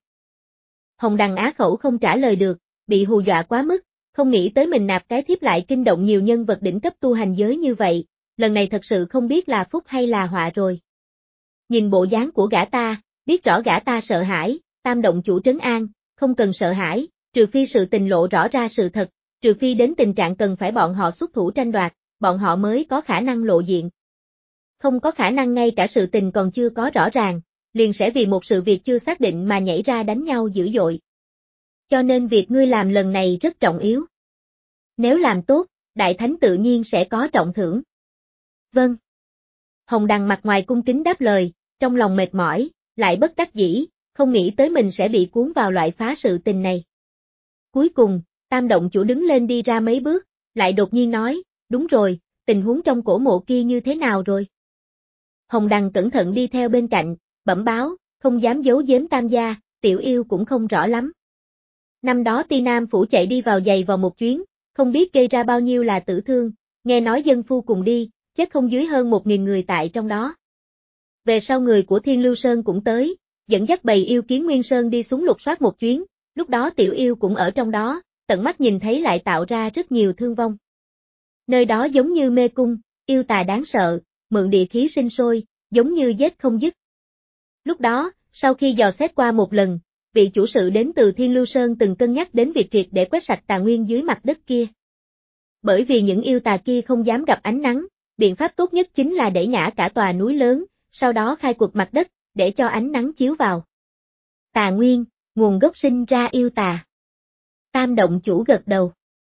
Hồng Đằng á khẩu không trả lời được, bị hù dọa quá mức, không nghĩ tới mình nạp cái thiếp lại kinh động nhiều nhân vật đỉnh cấp tu hành giới như vậy, lần này thật sự không biết là phúc hay là họa rồi. Nhìn bộ dáng của gã ta, biết rõ gã ta sợ hãi, Tam động chủ trấn an, không cần sợ hãi, trừ phi sự tình lộ rõ ra sự thật, trừ phi đến tình trạng cần phải bọn họ xuất thủ tranh đoạt, bọn họ mới có khả năng lộ diện. Không có khả năng ngay cả sự tình còn chưa có rõ ràng, liền sẽ vì một sự việc chưa xác định mà nhảy ra đánh nhau dữ dội. Cho nên việc ngươi làm lần này rất trọng yếu. Nếu làm tốt, Đại Thánh tự nhiên sẽ có trọng thưởng. Vâng. Hồng Đằng mặt ngoài cung kính đáp lời, trong lòng mệt mỏi, lại bất đắc dĩ, không nghĩ tới mình sẽ bị cuốn vào loại phá sự tình này. Cuối cùng, Tam động chủ đứng lên đi ra mấy bước, lại đột nhiên nói, đúng rồi, tình huống trong cổ mộ kia như thế nào rồi? Hồng Đằng cẩn thận đi theo bên cạnh, bẩm báo, không dám giấu giếm Tam gia, tiểu yêu cũng không rõ lắm. Năm đó Ti Nam Phủ chạy đi vào giày vào một chuyến, không biết gây ra bao nhiêu là tử thương, nghe nói dân phu cùng đi, chết không dưới hơn 1.000 người tại trong đó. Về sau người của Thiên Lưu Sơn cũng tới, dẫn dắt bầy yêu Kiến Nguyên Sơn đi xuống lục soát một chuyến, lúc đó tiểu yêu cũng ở trong đó, tận mắt nhìn thấy lại tạo ra rất nhiều thương vong. Nơi đó giống như mê cung, yêu tà đáng sợ, mượn địa khí sinh sôi, giống như giết không dứt. Lúc đó, sau khi dò xét qua một lần, vị chủ sự đến từ Thiên Lưu Sơn từng cân nhắc đến việc triệt để quét sạch tà nguyên dưới mặt đất kia. Bởi vì những yêu tà kia không dám gặp ánh nắng, biện pháp tốt nhất chính là đẩy ngã cả tòa núi lớn, sau đó khai quật mặt đất, để cho ánh nắng chiếu vào. Tà nguyên, nguồn gốc sinh ra yêu tà. Tam động chủ gật đầu.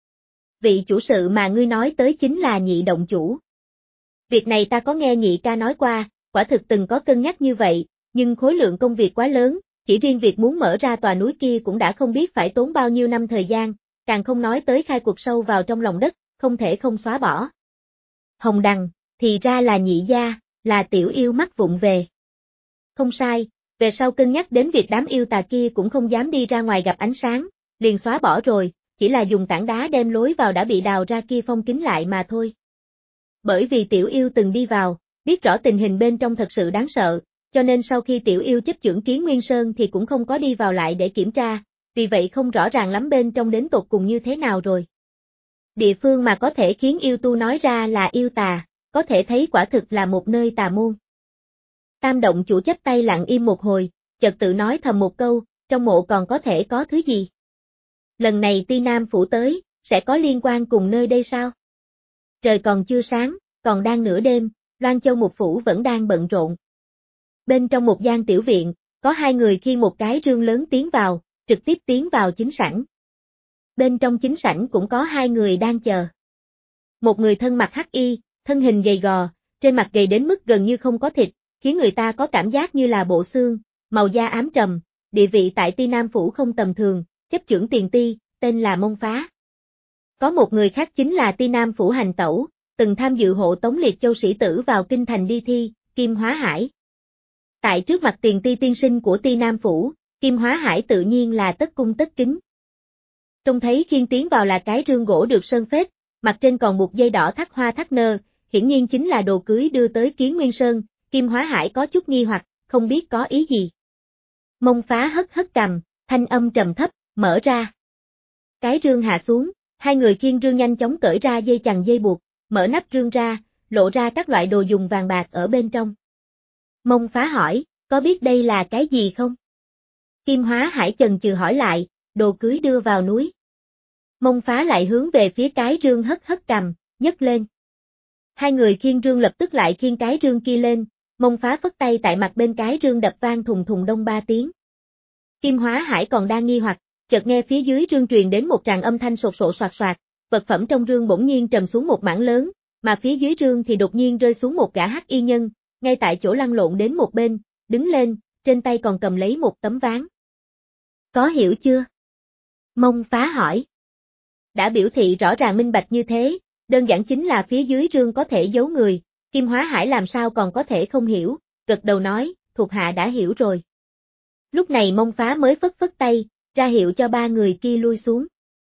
Vị chủ sự mà ngươi nói tới chính là Nhị động chủ. Việc này ta có nghe Nhị ca nói qua, quả thực từng có cân nhắc như vậy, nhưng khối lượng công việc quá lớn, chỉ riêng việc muốn mở ra tòa núi kia cũng đã không biết phải tốn bao nhiêu năm thời gian, càng không nói tới khai cuộc sâu vào trong lòng đất, không thể không xóa bỏ. Hồng Đằng, thì ra là Nhị gia, là tiểu yêu mắt vụng về. Không sai, về sau cân nhắc đến việc đám yêu tà kia cũng không dám đi ra ngoài gặp ánh sáng, liền xóa bỏ rồi, chỉ là dùng tảng đá đem lối vào đã bị đào ra kia phong kín lại mà thôi. Bởi vì tiểu yêu từng đi vào, biết rõ tình hình bên trong thật sự đáng sợ, cho nên sau khi tiểu yêu chấp chưởng Kiến Nguyên Sơn thì cũng không có đi vào lại để kiểm tra, vì vậy không rõ ràng lắm bên trong đến tột cùng như thế nào rồi. Địa phương mà có thể khiến yêu tu nói ra là yêu tà, có thể thấy quả thực là một nơi tà môn. Tam động chủ chắp tay lặng im một hồi, chợt tự nói thầm một câu, trong mộ còn có thể có thứ gì? Lần này Ti Nam Phủ tới, sẽ có liên quan cùng nơi đây sao? Trời còn chưa sáng, còn đang nửa đêm, Loan Châu Mục Phủ vẫn đang bận rộn. Bên trong một gian tiểu viện, có hai người khiêng một cái rương lớn tiến vào, trực tiếp tiến vào chính sảnh. Bên trong chính sảnh cũng có hai người đang chờ. Một người thân mặc hắc y, thân hình gầy gò, trên mặt gầy đến mức gần như không có thịt, khiến người ta có cảm giác như là bộ xương, màu da ám trầm, địa vị tại Ti Nam Phủ không tầm thường, chấp chưởng tiền ti, tên là Mông Phá. Có một người khác chính là Ti Nam Phủ hành tẩu, từng tham dự hộ tống Liệt Châu sĩ tử vào kinh thành đi thi, Kim Hóa Hải. Tại trước mặt tiền ti tiên sinh của Ti Nam Phủ, Kim Hóa Hải tự nhiên là tất cung tất kính. Trông thấy khiêng tiến vào là cái rương gỗ được sơn phết, mặt trên còn một dây đỏ thắt hoa thắt nơ, hiển nhiên chính là đồ cưới đưa tới Kiến Nguyên Sơn, Kim Hóa Hải có chút nghi hoặc, không biết có ý gì. Mông Phá hất hất cằm, thanh âm trầm thấp, mở ra. Cái rương hạ xuống, hai người khiêng rương nhanh chóng cởi ra dây chằng dây buộc, mở nắp rương ra, lộ ra các loại đồ dùng vàng bạc ở bên trong. Mông Phá hỏi, có biết đây là cái gì không? Kim Hóa Hải chần chừ hỏi lại, đồ cưới đưa vào núi. Mông Phá lại hướng về phía cái rương hất hất cằm, nhấc lên. Hai người khiêng rương lập tức lại khiêng cái rương kia lên, Mông Phá phất tay tại mặt bên cái rương đập vang thùng thùng đông 3 tiếng. Kim Hóa Hải còn đang nghi hoặc, chợt nghe phía dưới rương truyền đến một tràng âm thanh sột sộ soạt soạt, vật phẩm trong rương bỗng nhiên trầm xuống một mảng lớn, mà phía dưới rương thì đột nhiên rơi xuống một gã hắc y nhân, ngay tại chỗ lăn lộn đến một bên, đứng lên, trên tay còn cầm lấy một tấm ván. Có hiểu chưa? Mông Phá hỏi. Đã biểu thị rõ ràng minh bạch như thế, đơn giản chính là phía dưới rương có thể giấu người, Kim Hóa Hải làm sao còn có thể không hiểu, gật đầu nói, thuộc hạ đã hiểu rồi. Lúc này Mông Phá mới phất phất tay, ra hiệu cho ba người kia lui xuống.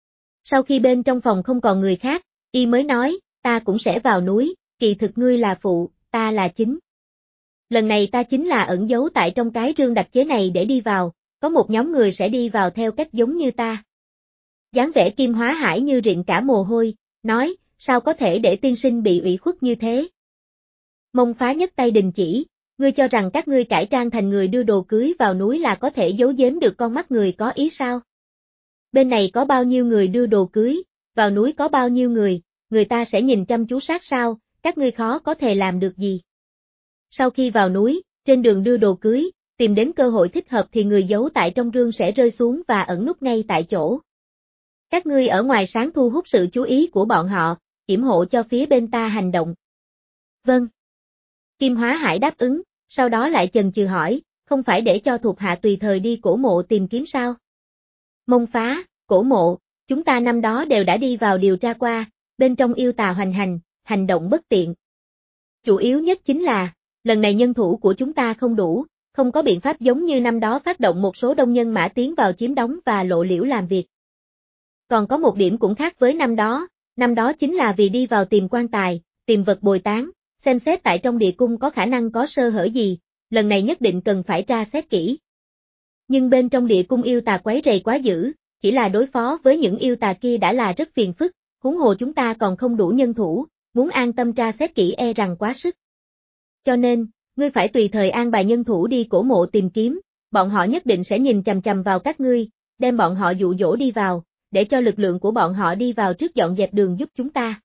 Sau khi bên trong phòng không còn người khác, y mới nói, ta cũng sẽ vào núi, kỳ thực ngươi là phụ, ta là chính. Lần này ta chính là ẩn giấu tại trong cái rương đặc chế này để đi vào, có một nhóm người sẽ đi vào theo cách giống như ta. Dáng vẻ Kim Hóa Hải như rịn cả mồ hôi, nói, sao có thể để tiên sinh bị ủy khuất như thế? Mông Phá nhấc tay đình chỉ, ngươi cho rằng các ngươi cải trang thành người đưa đồ cưới vào núi là có thể giấu giếm được con mắt người có ý sao? Bên này có bao nhiêu người đưa đồ cưới, vào núi có bao nhiêu người ta sẽ nhìn chăm chú sát sao, các ngươi khó có thể làm được gì. Sau khi vào núi, trên đường đưa đồ cưới, tìm đến cơ hội thích hợp thì người giấu tại trong rương sẽ rơi xuống và ẩn núp ngay tại chỗ. Các ngươi ở ngoài sáng thu hút sự chú ý của bọn họ, yểm hộ cho phía bên ta hành động. Vâng. Kim Hóa Hải đáp ứng, sau đó lại chần chừ hỏi, không phải để cho thuộc hạ tùy thời đi cổ mộ tìm kiếm sao? Mông Phá, cổ mộ, chúng ta năm đó đều đã đi vào điều tra qua, bên trong yêu tà hoành hành, hành động bất tiện. Chủ yếu nhất chính là, lần này nhân thủ của chúng ta không đủ, không có biện pháp giống như năm đó phát động một số đông nhân mã tiến vào chiếm đóng và lộ liễu làm việc. Còn có một điểm cũng khác với năm đó chính là vì đi vào tìm quan tài, tìm vật bồi tán, xem xét tại trong địa cung có khả năng có sơ hở gì, lần này nhất định cần phải tra xét kỹ. Nhưng bên trong địa cung yêu tà quấy rầy quá dữ, chỉ là đối phó với những yêu tà kia đã là rất phiền phức, huống hồ chúng ta còn không đủ nhân thủ, muốn an tâm tra xét kỹ e rằng quá sức. Cho nên, ngươi phải tùy thời an bài nhân thủ đi cổ mộ tìm kiếm, bọn họ nhất định sẽ nhìn chằm chằm vào các ngươi, đem bọn họ dụ dỗ đi vào, để cho lực lượng của bọn họ đi vào trước dọn dẹp đường giúp chúng ta.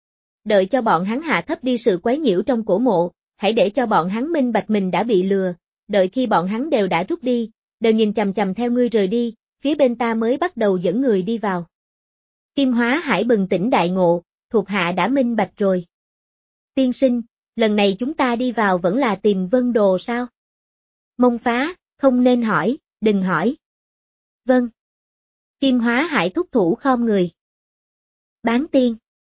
Đợi cho bọn hắn hạ thấp đi sự quấy nhiễu trong cổ mộ, hãy để cho bọn hắn minh bạch mình đã bị lừa, đợi khi bọn hắn đều đã rút đi, đều nhìn chằm chằm theo ngươi rời đi, phía bên ta mới bắt đầu dẫn người đi vào. Kim Hóa Hải bừng tỉnh đại ngộ, thuộc hạ đã minh bạch rồi. Tiên sinh, lần này chúng ta đi vào vẫn là tìm Vân Đồ sao? Mông Phá, không nên hỏi, đừng hỏi. Vâng. Kim Hóa Hải thúc thủ khom người. Bán tiên.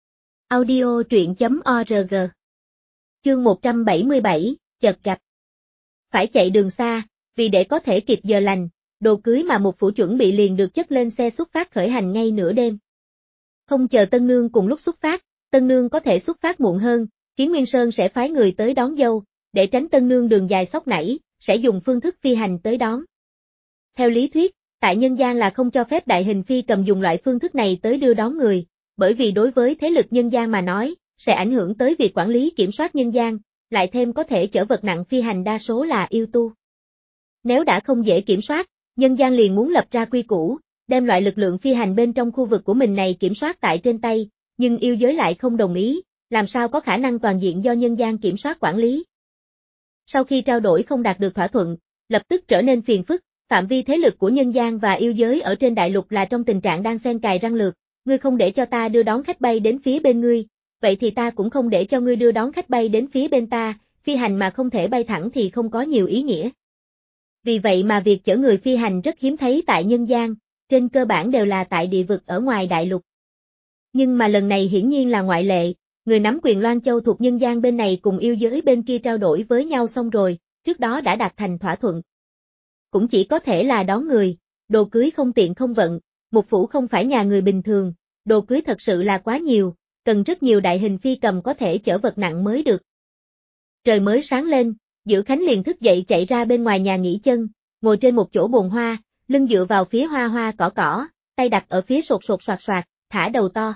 Audio truyện.org. Chương 177, chợt gặp. Phải chạy đường xa, vì để có thể kịp giờ lành, đồ cưới mà một phủ chuẩn bị liền được chất lên xe xuất phát khởi hành ngay nửa đêm. Không chờ Tân Nương cùng lúc xuất phát, Tân Nương có thể xuất phát muộn hơn, Kiến Nguyên Sơn sẽ phái người tới đón dâu, để tránh Tân Nương đường dài sóc nảy, sẽ dùng phương thức phi hành tới đón. Theo lý thuyết, tại nhân gian là không cho phép đại hình phi cầm dùng loại phương thức này tới đưa đón người, bởi vì đối với thế lực nhân gian mà nói, sẽ ảnh hưởng tới việc quản lý kiểm soát nhân gian, lại thêm có thể chở vật nặng phi hành đa số là yêu tu. Nếu đã không dễ kiểm soát, nhân gian liền muốn lập ra quy củ, đem loại lực lượng phi hành bên trong khu vực của mình này kiểm soát tại trên tay, nhưng yêu giới lại không đồng ý, làm sao có khả năng toàn diện do nhân gian kiểm soát quản lý. Sau khi trao đổi không đạt được thỏa thuận, lập tức trở nên phiền phức, phạm vi thế lực của nhân gian và yêu giới ở trên đại lục là trong tình trạng đang xen cài răng lược, ngươi không để cho ta đưa đón khách bay đến phía bên ngươi, vậy thì ta cũng không để cho ngươi đưa đón khách bay đến phía bên ta, phi hành mà không thể bay thẳng thì không có nhiều ý nghĩa. Vì vậy mà việc chở người phi hành rất hiếm thấy tại nhân gian, trên cơ bản đều là tại địa vực ở ngoài đại lục. Nhưng mà lần này hiển nhiên là ngoại lệ, người nắm quyền Loan Châu thuộc nhân gian bên này cùng yêu giới bên kia trao đổi với nhau xong rồi, trước đó đã đạt thành thỏa thuận. Cũng chỉ có thể là đón người, đồ cưới không tiện không vận, một phủ không phải nhà người bình thường, đồ cưới thật sự là quá nhiều, cần rất nhiều đại hình phi cầm có thể chở vật nặng mới được. Trời mới sáng lên, Dữ Khánh liền thức dậy chạy ra bên ngoài nhà nghỉ chân, ngồi trên một chỗ bồn hoa, lưng dựa vào phía hoa hoa cỏ, tay đặt ở phía sột sột soạt soạt, thả đầu to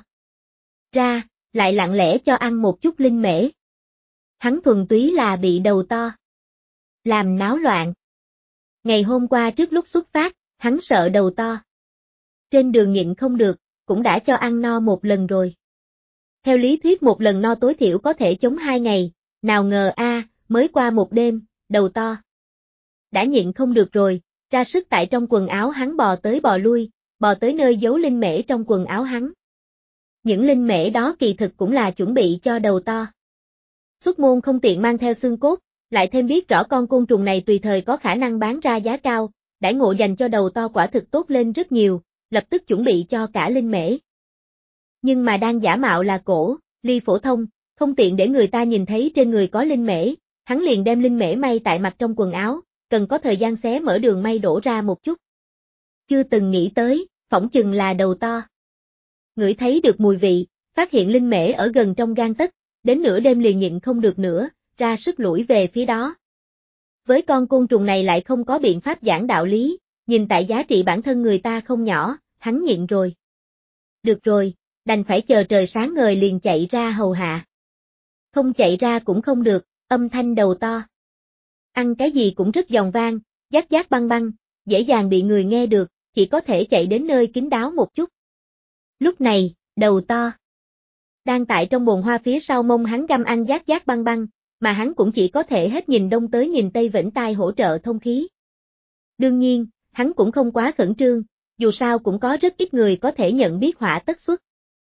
ra, lại lặng lẽ cho ăn một chút linh mễ. Hắn thuần túy là bị đầu to làm náo loạn. Ngày hôm qua trước lúc xuất phát, hắn sợ đầu to trên đường nhịn không được, cũng đã cho ăn no một lần rồi. Theo lý thuyết một lần no tối thiểu có thể chống 2 ngày, nào ngờ mới qua một đêm, đầu to đã nhịn không được rồi, ra sức tại trong quần áo hắn bò tới bò lui, bò tới nơi giấu linh mễ trong quần áo hắn. Những linh mễ đó kỳ thực cũng là chuẩn bị cho đầu to. Xuất môn không tiện mang theo xương cốt, lại thêm biết rõ con côn trùng này tùy thời có khả năng bán ra giá cao, đãi ngộ dành cho đầu to quả thực tốt lên rất nhiều, lập tức chuẩn bị cho cả linh mễ. Nhưng mà đang giả mạo là cổ, ly phổ thông, không tiện để người ta nhìn thấy trên người có linh mễ, hắn liền đem linh mễ may tại mặt trong quần áo, cần có thời gian xé mở đường may đổ ra một chút. Chưa từng nghĩ tới, phỏng chừng là đầu to. Ngửi thấy được mùi vị, phát hiện linh mễ ở gần trong gang tấc, đến nửa đêm liền nhịn không được nữa, ra sức lủi về phía đó. Với con côn trùng này lại không có biện pháp giảng đạo lý, nhìn tại giá trị bản thân người ta không nhỏ, hắn nhịn rồi. Được rồi, đành phải chờ trời sáng ngời liền chạy ra hầu hạ. Không chạy ra cũng không được, âm thanh đầu to. Ăn cái gì cũng rất giòn vang, giác giác băng băng, dễ dàng bị người nghe được, chỉ có thể chạy đến nơi kín đáo một chút. Lúc này, đầu to đang tại trong bồn hoa phía sau mông hắn găm ăn giác giác băng băng, mà hắn cũng chỉ có thể hết nhìn đông tới nhìn tây vểnh tai hỗ trợ thông khí. Đương nhiên, hắn cũng không quá khẩn trương, dù sao cũng có rất ít người có thể nhận biết hỏa tất xuất.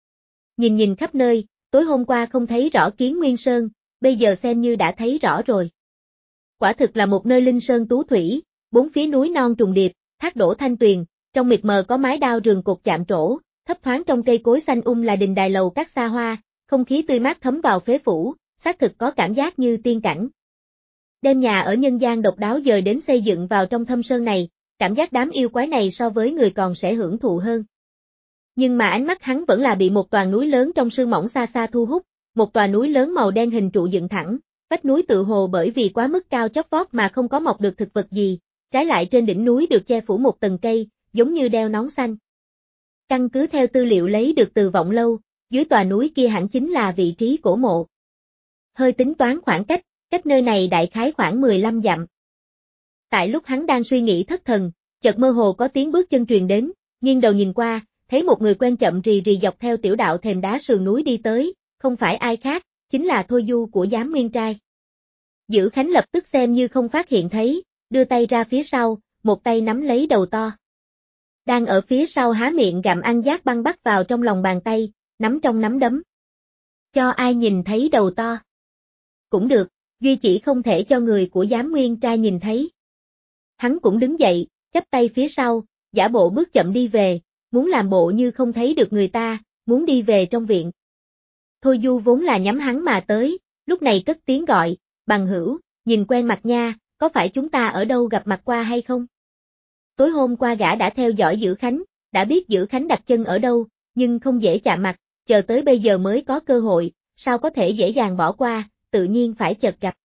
Nhìn khắp nơi, tối hôm qua không thấy rõ Kiến Nguyên Sơn, bây giờ xem như đã thấy rõ rồi. Quả thực là một nơi linh sơn tú thủy, bốn phía núi non trùng điệp, thác đổ thanh tuyền, trong mịt mờ có mái đao rừng cột chạm trổ, thấp thoáng trong cây cối xanh là đình đài lầu các xa hoa, không khí tươi mát thấm vào phế phủ, xác thực có cảm giác như tiên cảnh. Đem nhà ở nhân gian độc đáo dời đến xây dựng vào trong thâm sơn này, cảm giác đám yêu quái này so với người còn sẽ hưởng thụ hơn. Nhưng mà ánh mắt hắn vẫn là bị một tòa núi lớn trong sương mỏng xa xa thu hút, một tòa núi lớn màu đen hình trụ dựng thẳng, vách núi tự hồ bởi vì quá mức cao chót vót mà không có mọc được thực vật gì, trái lại trên đỉnh núi được che phủ một tầng cây, giống như đeo nón xanh. Căn cứ theo tư liệu lấy được từ Vọng Lâu, dưới tòa núi kia hẳn chính là vị trí cổ mộ. Hơi tính toán khoảng cách nơi này đại khái khoảng 15 dặm. Tại lúc hắn đang suy nghĩ thất thần, chợt mơ hồ có tiếng bước chân truyền đến, nghiêng đầu nhìn qua, thấy một người quen chậm rì rì dọc theo tiểu đạo thềm đá sườn núi đi tới, không phải ai khác, chính là Thôi Du của Giám Nguyên Trai. Dữ Khánh lập tức xem như không phát hiện thấy, đưa tay ra phía sau, một tay nắm lấy đầu to. Đang ở phía sau há miệng gặm ăn giác băng bắt vào trong lòng bàn tay, nắm trong nắm đấm. Cho ai nhìn thấy đầu to? Cũng được, duy chỉ không thể cho người của Giám Nguyên Trai nhìn thấy. Hắn cũng đứng dậy, chắp tay phía sau, giả bộ bước chậm đi về, muốn làm bộ như không thấy được người ta, muốn đi về trong viện. Thôi Du vốn là nhắm hắn mà tới, lúc này cất tiếng gọi, bằng hữu, nhìn quen mặt nha, có phải chúng ta ở đâu gặp mặt qua hay không? Tối hôm qua gã đã theo dõi Dữ Khánh, đã biết Dữ Khánh đặt chân ở đâu, nhưng không dễ chạm mặt, chờ tới bây giờ mới có cơ hội, sao có thể dễ dàng bỏ qua, tự nhiên phải chợt gặp.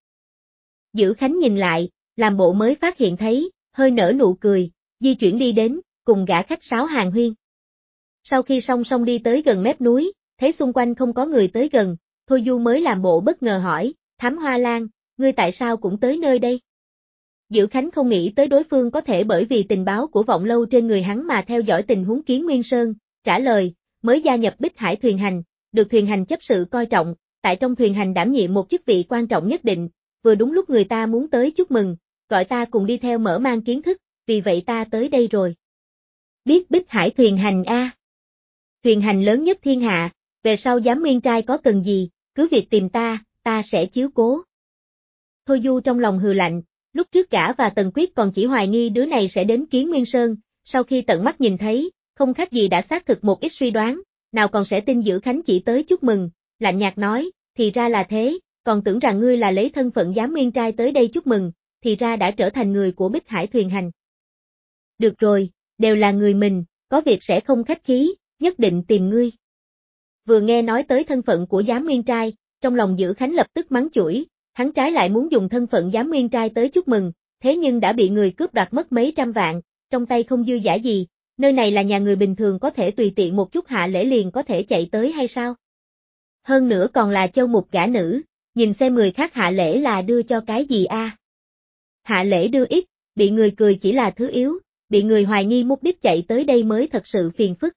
Dữ Khánh nhìn lại, làm bộ mới phát hiện thấy, hơi nở nụ cười, di chuyển đi đến, cùng gã khách sáo hàn huyên. Sau khi song song đi tới gần mép núi, Thấy xung quanh không có người tới gần, Thôi Du mới làm bộ bất ngờ hỏi, Thám Hoa Lan, ngươi tại sao cũng tới nơi đây? Dữ Khánh không nghĩ tới đối phương có thể bởi vì tình báo của Vọng Lâu trên người hắn mà theo dõi tình huống Kiến Nguyên Sơn, trả lời, mới gia nhập Bích Hải thuyền hành, được thuyền hành chấp sự coi trọng, tại trong thuyền hành đảm nhiệm một chức vị quan trọng nhất định, vừa đúng lúc người ta muốn tới chúc mừng, gọi ta cùng đi theo mở mang kiến thức, vì vậy ta tới đây rồi. Biết Bích Hải thuyền hành a? Thuyền hành lớn nhất thiên hạ, về sau Giám Nguyên Trai có cần gì, cứ việc tìm ta sẽ chiếu cố. Thôi Du trong lòng hừ lạnh, lúc trước gã và Tần Quyết còn chỉ hoài nghi đứa này sẽ đến Kiến Nguyên Sơn, sau khi tận mắt nhìn thấy, không khác gì đã xác thực một ít suy đoán, nào còn sẽ tin Dữ Khánh chỉ tới chúc mừng, lạnh nhạt nói, thì ra là thế, còn tưởng rằng ngươi là lấy thân phận Giám Nguyên Trai tới đây chúc mừng, thì ra đã trở thành người của Bích Hải thuyền hành. Được rồi, đều là người mình, có việc sẽ không khách khí, nhất định tìm ngươi. Vừa nghe nói tới thân phận của Giám Nguyên Trai, trong lòng Dữ Khánh lập tức mắng chửi, hắn trái lại muốn dùng thân phận Giám Nguyên Trai tới chúc mừng, thế nhưng đã bị người cướp đoạt mất mấy trăm vạn, trong tay không dư giả gì, nơi này là nhà người bình thường có thể tùy tiện một chút hạ lễ liền có thể chạy tới hay sao? Hơn nữa còn là châu mục gả nữ, nhìn xem người khác hạ lễ là đưa cho cái gì a? Hạ lễ đưa ít, bị người cười chỉ là thứ yếu, bị người hoài nghi mục đích chạy tới đây mới thật sự phiền phức.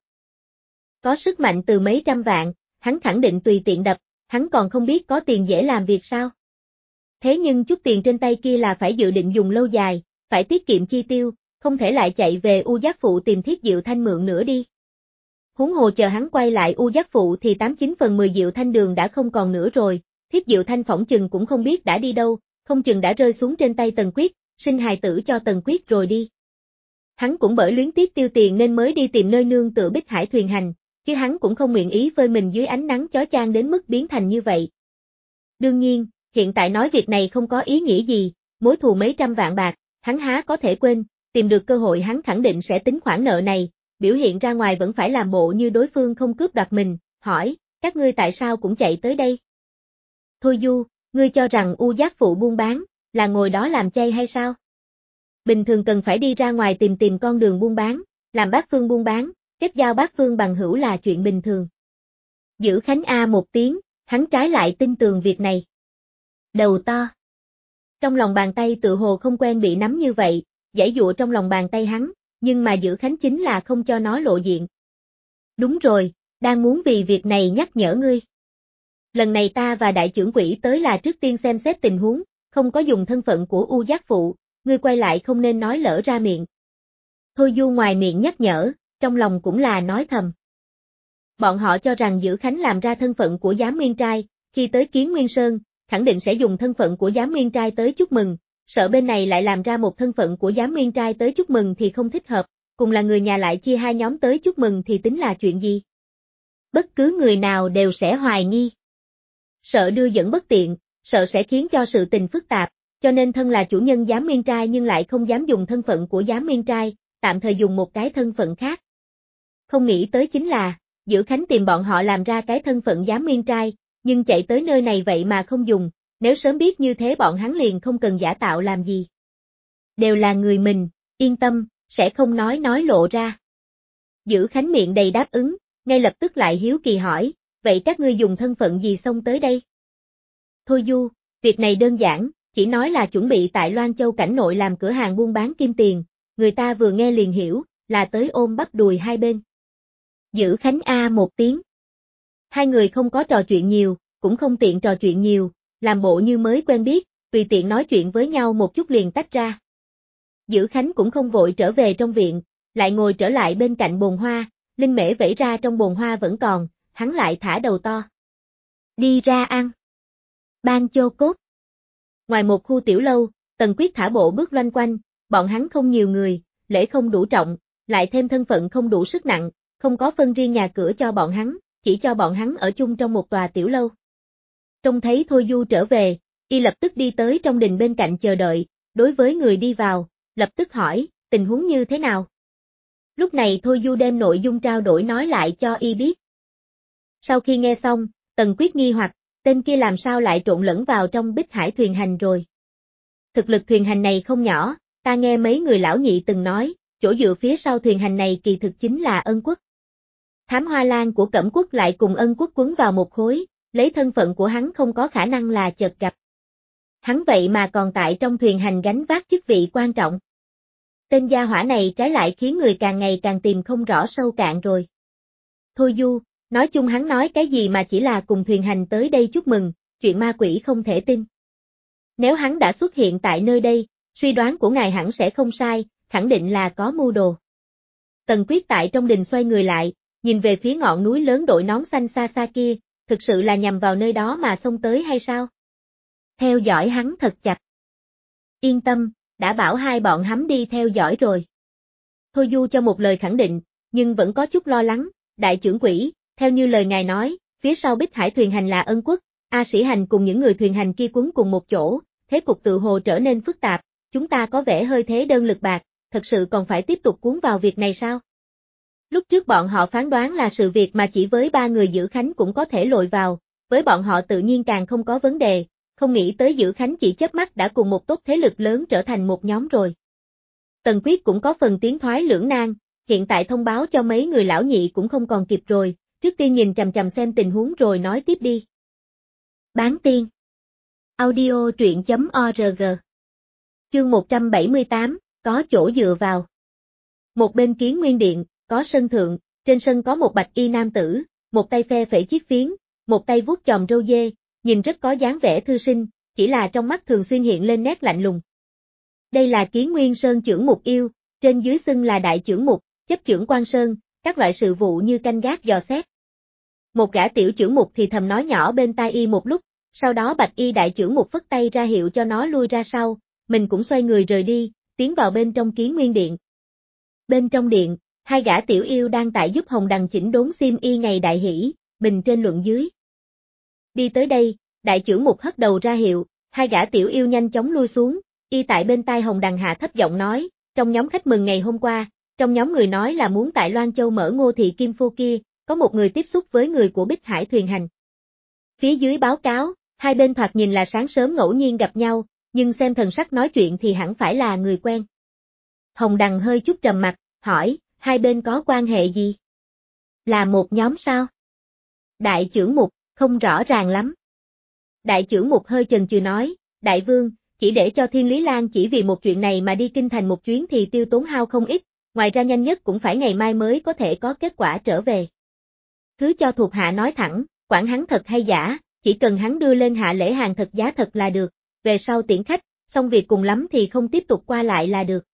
Có sức mạnh từ mấy trăm vạn, hắn khẳng định tùy tiện đập, hắn còn không biết có tiền dễ làm việc sao? Thế nhưng chút tiền trên tay kia là phải dự định dùng lâu dài, phải tiết kiệm chi tiêu, không thể lại chạy về U Giác Phụ tìm Thiết Diệu Thanh mượn nữa đi. Huống hồ chờ hắn quay lại U Giác Phụ thì 89 phần 10 Diệu Thanh đường đã không còn nữa rồi, Thiết Diệu Thanh phỏng chừng cũng không biết đã đi đâu, không chừng đã rơi xuống trên tay Tần Quyết, sinh hài tử cho Tần Quyết rồi đi. Hắn cũng bởi luyến tiếc tiêu tiền nên mới đi tìm nơi nương tựa Bích Hải thuyền hành, chứ hắn cũng không nguyện ý phơi mình dưới ánh nắng chói chang đến mức biến thành như vậy. Đương nhiên, hiện tại nói việc này không có ý nghĩa gì, mối thù mấy trăm vạn bạc, hắn há có thể quên, tìm được cơ hội hắn khẳng định sẽ tính khoản nợ này, biểu hiện ra ngoài vẫn phải làm bộ như đối phương không cướp đoạt mình, hỏi, các ngươi tại sao cũng chạy tới đây? Thôi Du, ngươi cho rằng U Giác Phụ buôn bán, là ngồi đó làm chay hay sao? Bình thường cần phải đi ra ngoài tìm con đường buôn bán, làm bát phương buôn bán, kết giao bát phương bằng hữu là chuyện bình thường. Dữ Khánh A một tiếng, hắn trái lại tin tưởng việc này. Đầu to. Trong lòng bàn tay tự hồ không quen bị nắm như vậy, giãy giụa trong lòng bàn tay hắn, nhưng mà Dữ Khánh chính là không cho nó lộ diện. Đúng rồi, đang muốn vì việc này nhắc nhở ngươi. Lần này ta và đại trưởng quỹ tới là trước tiên xem xét tình huống, không có dùng thân phận của U Giác Phụ, ngươi quay lại không nên nói lỡ ra miệng. Thôi Du ngoài miệng nhắc nhở, trong lòng cũng là nói thầm. Bọn họ cho rằng Dữ Khánh làm ra thân phận của Giám Nguyên Trai, khi tới Kiến Nguyên Sơn, khẳng định sẽ dùng thân phận của Giám Nguyên Trai tới chúc mừng, sợ bên này lại làm ra một thân phận của Giám Nguyên Trai tới chúc mừng thì không thích hợp, cùng là người nhà lại chia hai nhóm tới chúc mừng thì tính là chuyện gì? Bất cứ người nào đều sẽ hoài nghi. Sợ đưa dẫn bất tiện, sợ sẽ khiến cho sự tình phức tạp, cho nên thân là chủ nhân Giám Nguyên Trai nhưng lại không dám dùng thân phận của Giám Nguyên Trai, tạm thời dùng một cái thân phận khác. Không nghĩ tới chính là, Dữ Khánh tìm bọn họ làm ra cái thân phận Giám Nguyên Trai, nhưng chạy tới nơi này vậy mà không dùng, nếu sớm biết như thế bọn hắn liền không cần giả tạo làm gì. Đều là người mình, yên tâm, sẽ không nói lộ ra. Dữ Khánh miệng đầy đáp ứng, ngay lập tức lại hiếu kỳ hỏi, vậy các ngươi dùng thân phận gì xông tới đây? Thôi Du, việc này đơn giản, chỉ nói là chuẩn bị tại Loan Châu cảnh nội làm cửa hàng buôn bán kim tiền, người ta vừa nghe liền hiểu, là tới ôm bắp đùi hai bên. Dữ Khánh A một tiếng. Hai người không có trò chuyện nhiều, cũng không tiện trò chuyện nhiều, làm bộ như mới quen biết, tùy tiện nói chuyện với nhau một chút liền tách ra. Dữ Khánh cũng không vội trở về trong viện, lại ngồi trở lại bên cạnh bồn hoa, linh mễ vẩy ra trong bồn hoa vẫn còn, hắn lại thả đầu to. Đi ra ăn. Ban Chô Cốt. Ngoài một khu tiểu lâu, Tần Quyết thả bộ bước loanh quanh, bọn hắn không nhiều người, lễ không đủ trọng, lại thêm thân phận không đủ sức nặng, không có phân riêng nhà cửa cho bọn hắn, chỉ cho bọn hắn ở chung trong một tòa tiểu lâu. Trông thấy Thôi Du trở về, y lập tức đi tới trong đình bên cạnh chờ đợi, đối với người đi vào, lập tức hỏi, tình huống như thế nào? Lúc này Thôi Du đem nội dung trao đổi nói lại cho y biết. Sau khi nghe xong, Tần Quyết nghi hoặc, tên kia làm sao lại trộn lẫn vào trong Bích Hải thuyền hành rồi? Thực lực thuyền hành này không nhỏ, ta nghe mấy người lão nhị từng nói, chỗ dựa phía sau thuyền hành này kỳ thực chính là Ân Quốc. Thám Hoa Lan của Cẩm Quốc lại cùng Ân Quốc quấn vào một khối, lấy thân phận của hắn không có khả năng là chợt gặp. Hắn vậy mà còn tại trong thuyền hành gánh vác chức vị quan trọng. Tên gia hỏa này trái lại khiến người càng ngày càng tìm không rõ sâu cạn rồi. Thôi du, nói chung hắn nói cái gì mà chỉ là cùng thuyền hành tới đây chúc mừng, chuyện ma quỷ không thể tin. Nếu hắn đã xuất hiện tại nơi đây, suy đoán của ngài hẳn sẽ không sai, khẳng định là có mưu đồ. Tần Quyết tại trong đình xoay người lại, nhìn về phía ngọn núi lớn đội nón xanh xa xa kia, thực sự là nhằm vào nơi đó mà xông tới hay sao? Theo dõi hắn thật chặt. Yên tâm, đã bảo hai bọn hắn đi theo dõi rồi. Thôi du cho một lời khẳng định, nhưng vẫn có chút lo lắng, đại trưởng quỹ, theo như lời ngài nói, phía sau Bích Hải thuyền hành là Ân Quốc, A Sĩ Hành cùng những người thuyền hành kia quấn cùng một chỗ, thế cục tự hồ trở nên phức tạp, chúng ta có vẻ hơi thế đơn lực bạc, thật sự còn phải tiếp tục cuốn vào việc này sao? Lúc trước bọn họ phán đoán là sự việc mà chỉ với 3 người giữ Khánh cũng có thể lội vào, với bọn họ tự nhiên càng không có vấn đề, không nghĩ tới giữ Khánh chỉ chớp mắt đã cùng một tốt thế lực lớn trở thành một nhóm rồi. Tần Quyết cũng có phần tiến thoái lưỡng nan, hiện tại thông báo cho mấy người lão nhị cũng không còn kịp rồi, trước tiên nhìn chằm chằm xem tình huống rồi nói tiếp đi. Bán tiên. Audio truyện.org. Chương 178, có chỗ dựa vào. Một bên Kiến Nguyên Điện, có sân thượng, trên sân có một bạch y nam tử, một tay phe phẩy chiếc phiến, một tay vuốt chòm râu dê, nhìn rất có dáng vẻ thư sinh, chỉ là trong mắt thường xuyên hiện lên nét lạnh lùng. Đây là Kiến Nguyên Sơn trưởng mục yêu, trên dưới xưng là đại trưởng mục, chấp trưởng quan sơn, các loại sự vụ như canh gác dò xét. Một gã tiểu trưởng mục thì thầm nói nhỏ bên tai y một lúc, sau đó bạch y đại trưởng mục phất tay ra hiệu cho nó lui ra sau, mình cũng xoay người rời đi, tiến vào bên trong Kiến Nguyên Điện. Bên trong điện, hai gã tiểu yêu đang tại giúp Hồng Đằng chỉnh đốn xiêm y ngày đại hỷ, bình trên luận dưới. Đi tới đây, đại trưởng mục hất đầu ra hiệu, hai gã tiểu yêu nhanh chóng lui xuống, y tại bên tai Hồng Đằng hạ thấp giọng nói, trong nhóm khách mừng ngày hôm qua, trong nhóm người nói là muốn tại Loan Châu mở Ngô Thị Kim Phô kia, có một người tiếp xúc với người của Bích Hải thuyền hành. Phía dưới báo cáo, hai bên thoạt nhìn là sáng sớm ngẫu nhiên gặp nhau, nhưng xem thần sắc nói chuyện thì hẳn phải là người quen. Hồng Đằng hơi chút trầm mặt, hỏi, hai bên có quan hệ gì? Là một nhóm sao? Đại trưởng mục, không rõ ràng lắm. Đại trưởng mục hơi chần chừ nói, đại vương, chỉ để cho Thiên Lý Lan chỉ vì một chuyện này mà đi kinh thành một chuyến thì tiêu tốn hao không ít, ngoài ra nhanh nhất cũng phải ngày mai mới có thể có kết quả trở về. Cứ cho thuộc hạ nói thẳng, quản hắn thật hay giả, chỉ cần hắn đưa lên hạ lễ hàng thật giá thật là được, về sau tiễn khách, xong việc cùng lắm thì không tiếp tục qua lại là được.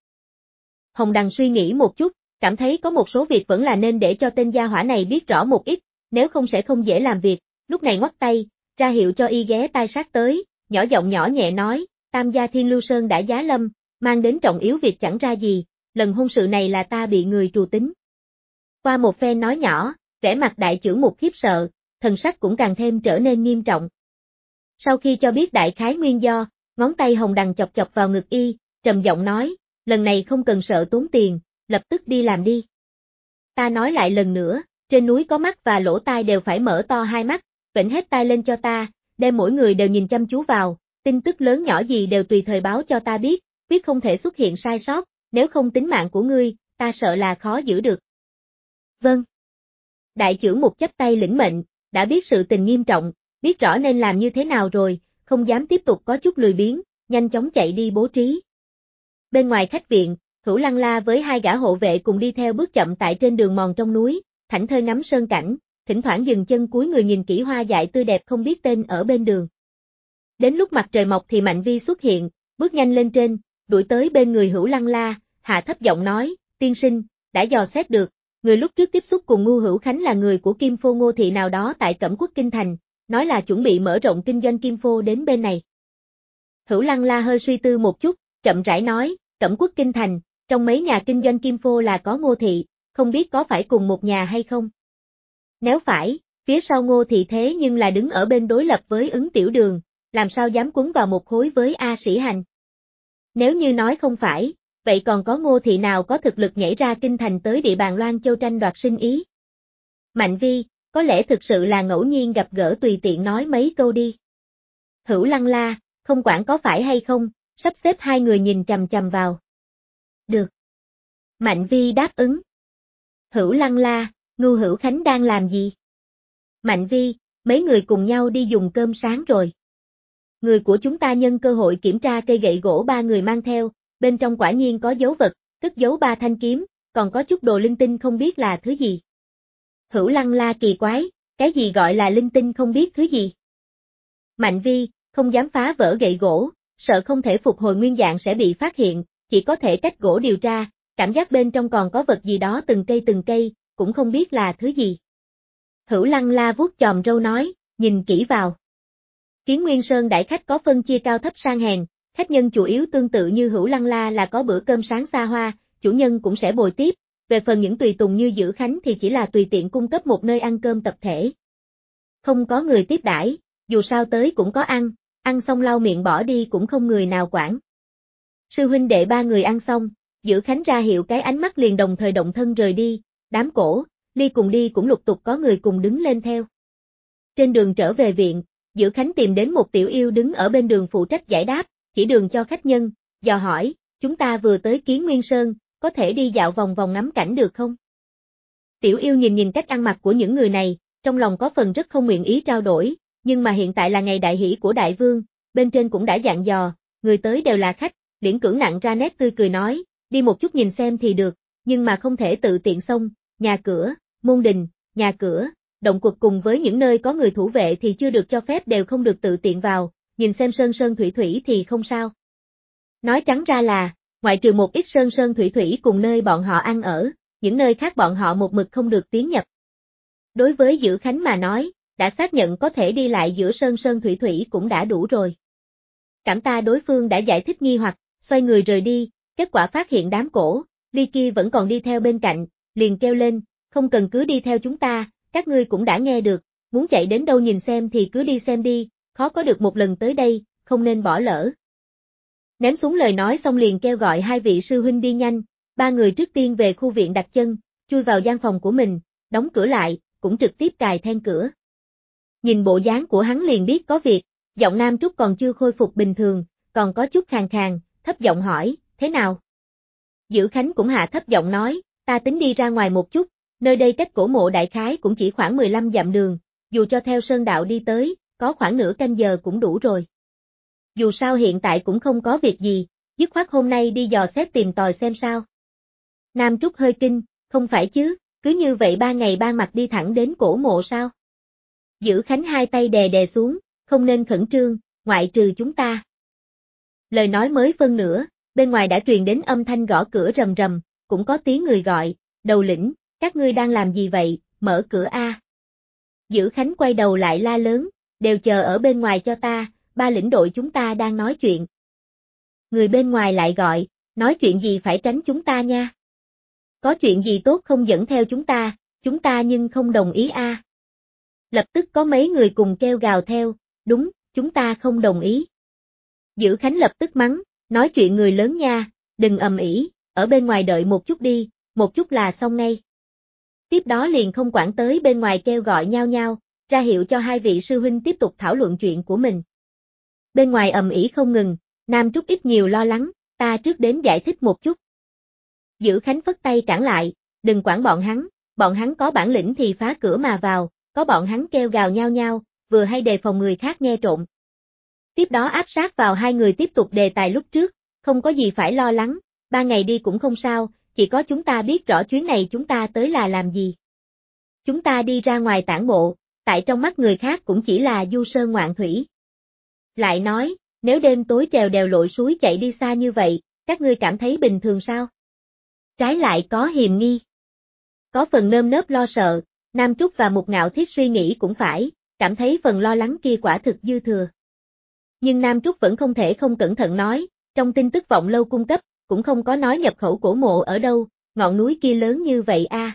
Hồng Đằng suy nghĩ một chút, cảm thấy có một số việc vẫn là nên để cho tên gia hỏa này biết rõ một ít, nếu không sẽ không dễ làm việc, lúc này ngoắt tay, ra hiệu cho y ghé tai sát tới, nhỏ giọng nhỏ nhẹ nói, Tam gia Thiên Lưu Sơn đã giá lâm, mang đến trọng yếu việc chẳng ra gì, lần hôn sự này là ta bị người trù tính. Qua một phen nói nhỏ, vẻ mặt đại trưởng mục khiếp sợ, thần sắc cũng càng thêm trở nên nghiêm trọng. Sau khi cho biết đại khái nguyên do, ngón tay Hồng Đằng chọc chọc vào ngực y, trầm giọng nói, lần này không cần sợ tốn tiền, lập tức đi làm đi. Ta nói lại lần nữa, trên núi có mắt và lỗ tai đều phải mở to hai mắt, vểnh hết tai lên cho ta, đem mỗi người đều nhìn chăm chú vào, tin tức lớn nhỏ gì đều tùy thời báo cho ta biết, biết không thể xuất hiện sai sót, nếu không tính mạng của ngươi, ta sợ là khó giữ được. Vâng. Đại trưởng mục chắp tay lĩnh mệnh, đã biết sự tình nghiêm trọng, biết rõ nên làm như thế nào rồi, không dám tiếp tục có chút lười biếng, nhanh chóng chạy đi bố trí. Bên ngoài khách viện, Hữu Lăng La với hai gã hộ vệ cùng đi theo bước chậm tại trên đường mòn trong núi, thảnh thơi ngắm sơn cảnh, thỉnh thoảng dừng chân cúi người nhìn kỹ hoa dại tươi đẹp không biết tên ở bên đường. Đến lúc mặt trời mọc thì Mạnh Vi xuất hiện, bước nhanh lên trên, đuổi tới bên người Hữu Lăng La, hạ thấp giọng nói, tiên sinh, đã dò xét được, người lúc trước tiếp xúc cùng Ngu Hữu Khánh là người của Kim Phô Ngô Thị nào đó tại Cẩm Quốc Kinh Thành, nói là chuẩn bị mở rộng kinh doanh Kim Phô đến bên này. Hữu Lăng La hơi suy tư một chút, chậm rãi nói, Cẩm Quốc Kinh Thành, trong mấy nhà kinh doanh Kim Phô là có Ngô Thị, không biết có phải cùng một nhà hay không? Nếu phải, phía sau Ngô Thị thế nhưng là đứng ở bên đối lập với Ứng Tiểu Đường, làm sao dám quấn vào một khối với A Sĩ Hành? Nếu như nói không phải, vậy còn có Ngô Thị nào có thực lực nhảy ra kinh thành tới địa bàn Loan Châu tranh đoạt sinh ý? Mạnh Vi, có lẽ thực sự là ngẫu nhiên gặp gỡ tùy tiện nói mấy câu đi. Hữu Lăng La, không quản có phải hay không, sắp xếp hai người nhìn chằm chằm vào. Được. Mạnh Vi đáp ứng. Hữu Lăng La, Ngưu Hữu Khánh đang làm gì? Mạnh Vi, mấy người cùng nhau đi dùng cơm sáng rồi. Người của chúng ta nhân cơ hội kiểm tra cây gậy gỗ ba người mang theo, bên trong quả nhiên có dấu vật, cất giấu 3 thanh kiếm, còn có chút đồ linh tinh không biết là thứ gì. Hữu Lăng la kỳ quái, cái gì gọi là linh tinh không biết thứ gì? Mạnh Vi, không dám phá vỡ gậy gỗ, sợ không thể phục hồi nguyên dạng sẽ bị phát hiện, chỉ có thể cách gỗ điều tra, cảm giác bên trong còn có vật gì đó từng cây, cũng không biết là thứ gì. Hữu Lăng la vuốt chòm râu nói, nhìn kỹ vào. Kiến Nguyên Sơn đãi khách có phân chia cao thấp sang hèn, khách nhân chủ yếu tương tự như Hữu Lăng la là có bữa cơm sáng xa hoa, chủ nhân cũng sẽ bồi tiếp, về phần những tùy tùng như Dữ Khánh thì chỉ là tùy tiện cung cấp một nơi ăn cơm tập thể. Không có người tiếp đãi, dù sao tới cũng có ăn xong lau miệng bỏ đi cũng không người nào quản. Sư huynh đệ 3 người ăn xong, Dữ Khánh ra hiệu cái ánh mắt liền đồng thời động thân rời đi, đám Cổ, Ly cùng đi cũng lục tục có người cùng đứng lên theo. Trên đường trở về viện, Dữ Khánh tìm đến một tiểu yêu đứng ở bên đường phụ trách giải đáp, chỉ đường cho khách nhân, dò hỏi, chúng ta vừa tới Kiến Nguyên Sơn, có thể đi dạo vòng vòng ngắm cảnh được không? Tiểu yêu nhìn cách ăn mặc của những người này, trong lòng có phần rất không nguyện ý trao đổi, nhưng mà hiện tại là ngày đại hỷ của đại vương, bên trên cũng đã dặn dò, người tới đều là khách, liễn cưỡng nặng ra nét tươi cười nói, đi một chút nhìn xem thì được, nhưng mà không thể tự tiện xông, nhà cửa, môn đình, nhà cửa, động quật cùng với những nơi có người thủ vệ thì chưa được cho phép đều không được tự tiện vào, nhìn xem sơn thủy thì không sao. Nói trắng ra là, ngoại trừ một ít sơn thủy cùng nơi bọn họ ăn ở, những nơi khác bọn họ một mực không được tiến nhập. Đối với Dữ Khánh mà nói, đã xác nhận có thể đi lại giữa sơn thủy cũng đã đủ rồi. Cảm ta đối phương đã giải thích nghi hoặc, xoay người rời đi, kết quả phát hiện đám Cổ, Ly kia vẫn còn đi theo bên cạnh, liền kêu lên, không cần cứ đi theo chúng ta, các ngươi cũng đã nghe được, muốn chạy đến đâu nhìn xem thì cứ đi xem đi, khó có được một lần tới đây, không nên bỏ lỡ. Ném xuống lời nói xong liền kêu gọi 2 vị sư huynh đi nhanh, 3 người trước tiên về khu viện đặt chân, chui vào gian phòng của mình, đóng cửa lại, cũng trực tiếp cài then cửa. Nhìn bộ dáng của hắn liền biết có việc, giọng Nam Trúc còn chưa khôi phục bình thường, còn có chút khàn khàn, thấp giọng hỏi, thế nào? Dữ Khánh cũng hạ thấp giọng nói, ta tính đi ra ngoài một chút, nơi đây cách cổ mộ đại khái cũng chỉ khoảng 15 dặm đường, dù cho theo sơn đạo đi tới, có khoảng nửa canh giờ cũng đủ rồi. Dù sao hiện tại cũng không có việc gì, dứt khoát hôm nay đi dò xét tìm tòi xem sao. Nam Trúc hơi kinh, không phải chứ, cứ như vậy 3 ngày 3 mặt đi thẳng đến cổ mộ sao? Dữ Khánh hai tay đè xuống, không nên khẩn trương, ngoại trừ chúng ta. Lời nói mới phân nửa, bên ngoài đã truyền đến âm thanh gõ cửa rầm rầm, cũng có tiếng người gọi, đầu lĩnh, các ngươi đang làm gì vậy, mở cửa a. Dữ Khánh quay đầu lại la lớn, đều chờ ở bên ngoài cho ta, 3 lĩnh đội chúng ta đang nói chuyện. Người bên ngoài lại gọi, nói chuyện gì phải tránh chúng ta nha. Có chuyện gì tốt không dẫn theo chúng ta nhưng không đồng ý a. Lập tức có mấy người cùng kêu gào theo, đúng, chúng ta không đồng ý. Dữ Khánh lập tức mắng, nói chuyện người lớn nha, đừng ầm ĩ, ở bên ngoài đợi một chút đi, một chút là xong ngay. Tiếp đó liền không quản tới bên ngoài kêu gọi nhau, ra hiệu cho 2 vị sư huynh tiếp tục thảo luận chuyện của mình. Bên ngoài ầm ĩ không ngừng, Nam Trúc ít nhiều lo lắng, ta trước đến giải thích một chút. Dữ Khánh phất tay cản lại, đừng quản bọn hắn có bản lĩnh thì phá cửa mà vào, có bọn hắn kêu gào nhau, vừa hay đề phòng người khác nghe trộm. Tiếp đó áp sát vào 2 người tiếp tục đề tài lúc trước, không có gì phải lo lắng, 3 ngày đi cũng không sao, chỉ có chúng ta biết rõ chuyến này chúng ta tới là làm gì. Chúng ta đi ra ngoài tản bộ, tại trong mắt người khác cũng chỉ là du sơn ngoạn thủy. Lại nói, nếu đêm tối trèo đèo lội suối chạy đi xa như vậy, các ngươi cảm thấy bình thường sao? Trái lại có hiềm nghi. Có phần nơm nớp lo sợ, Nam Trúc và Mục Ngạo Thiết suy nghĩ cũng phải, cảm thấy phần lo lắng kia quả thực dư thừa. Nhưng Nam Trúc vẫn không thể không cẩn thận nói, trong tin tức vọng lâu cung cấp, cũng không có nói nhập khẩu cổ mộ ở đâu, ngọn núi kia lớn như vậy a.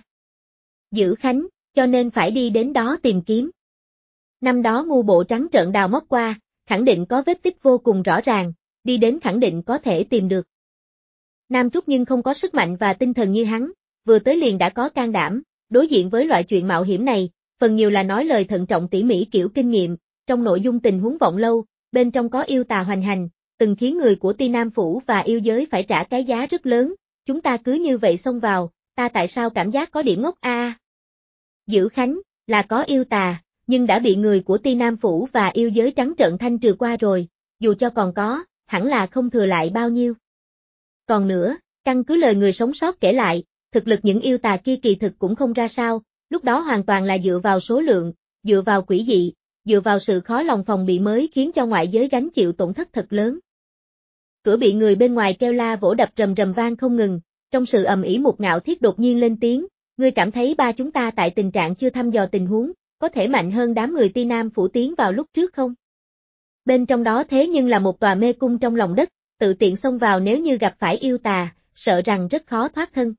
Dữ Khánh, cho nên phải đi đến đó tìm kiếm. Năm đó ngu bộ trắng trợn đào móc qua, khẳng định có vết tích vô cùng rõ ràng, đi đến khẳng định có thể tìm được. Nam Trúc nhưng không có sức mạnh và tinh thần như hắn, vừa tới liền đã có can đảm, đối diện với loại chuyện mạo hiểm này, phần nhiều là nói lời thận trọng tỉ mỉ kiểu kinh nghiệm, trong nội dung tình huống vọng lâu, bên trong có yêu tà hoành hành, từng khiến người của Ti Nam Phủ và yêu giới phải trả cái giá rất lớn, chúng ta cứ như vậy xông vào, ta tại sao cảm giác có điểm ngốc a? Dữ Khánh, là có yêu tà, nhưng đã bị người của Ti Nam Phủ và yêu giới trắng trợn thanh trừ qua rồi, dù cho còn có, hẳn là không thừa lại bao nhiêu. Còn nữa, căn cứ lời người sống sót kể lại, thực lực những yêu tà kia kỳ thực cũng không ra sao, lúc đó hoàn toàn là dựa vào số lượng, dựa vào quỷ dị, dựa vào sự khó lòng phòng bị mới khiến cho ngoại giới gánh chịu tổn thất thật lớn. Cửa bị người bên ngoài kêu la vỗ đập rầm rầm vang không ngừng, trong sự ầm ĩ Mục Ngạo Thiết đột nhiên lên tiếng, ngươi cảm thấy ba chúng ta tại tình trạng chưa thăm dò tình huống, có thể mạnh hơn đám người Ti Nam Phủ tiến vào lúc trước không? Bên trong đó thế nhưng là một tòa mê cung trong lòng đất, tự tiện xông vào nếu như gặp phải yêu tà, sợ rằng rất khó thoát thân.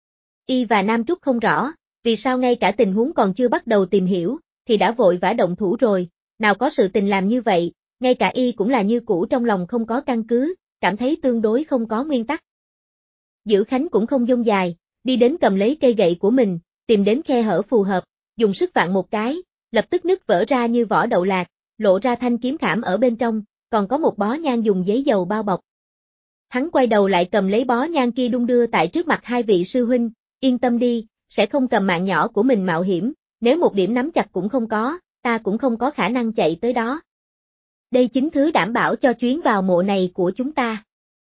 Y và Nam Trúc không rõ, vì sao ngay cả tình huống còn chưa bắt đầu tìm hiểu, thì đã vội vã động thủ rồi, nào có sự tình làm như vậy, ngay cả Y cũng là như cũ trong lòng không có căn cứ, cảm thấy tương đối không có nguyên tắc. Dữ Khánh cũng không dông dài, đi đến cầm lấy cây gậy của mình, tìm đến khe hở phù hợp, dùng sức vặn một cái, lập tức nứt vỡ ra như vỏ đậu lạc, lộ ra thanh kiếm khảm ở bên trong, còn có một bó nhang dùng giấy dầu bao bọc. Hắn quay đầu lại cầm lấy bó nhang kia đung đưa tại trước mặt hai vị sư huynh, yên tâm đi, sẽ không cầm mạng nhỏ của mình mạo hiểm, nếu một điểm nắm chặt cũng không có, ta cũng không có khả năng chạy tới đó. Đây chính thứ đảm bảo cho chuyến vào mộ này của chúng ta.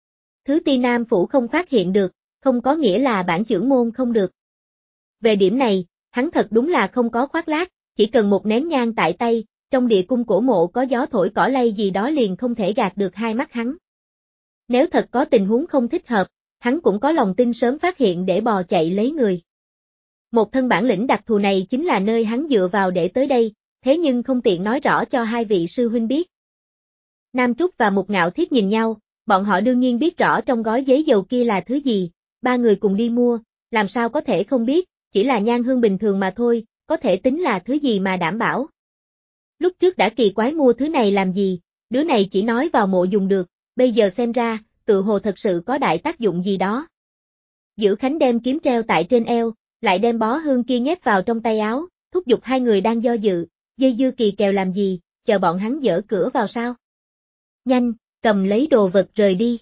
Thứ Ti Nam Phủ không phát hiện được, không có nghĩa là bản chưởng môn không được. Về điểm này, hắn thật đúng là không có khoác lác, chỉ cần một nén nhang tại tay, trong địa cung cổ mộ có gió thổi cỏ lay gì đó liền không thể gạt được hai mắt hắn. Nếu thật có tình huống không thích hợp, hắn cũng có lòng tin sớm phát hiện để bò chạy lấy người. Một thân bản lĩnh đặc thù này chính là nơi hắn dựa vào để tới đây, thế nhưng không tiện nói rõ cho hai vị sư huynh biết. Nam Trúc và Mục Ngạo Thiết nhìn nhau, bọn họ đương nhiên biết rõ trong gói giấy dầu kia là thứ gì, ba người cùng đi mua, làm sao có thể không biết, chỉ là nhang hương bình thường mà thôi, có thể tính là thứ gì mà đảm bảo. Lúc trước đã kỳ quái mua thứ này làm gì, đứa này chỉ nói vào mộ dùng được, bây giờ xem ra, tự hồ thật sự có đại tác dụng gì đó. Dữ Khánh đem kiếm treo tại trên eo, lại đem bó hương kia nhét vào trong tay áo, thúc giục hai người đang do dự, dây dưa kỳ kèo làm gì, chờ bọn hắn dỡ cửa vào sao. Nhanh, cầm lấy đồ vật rời đi.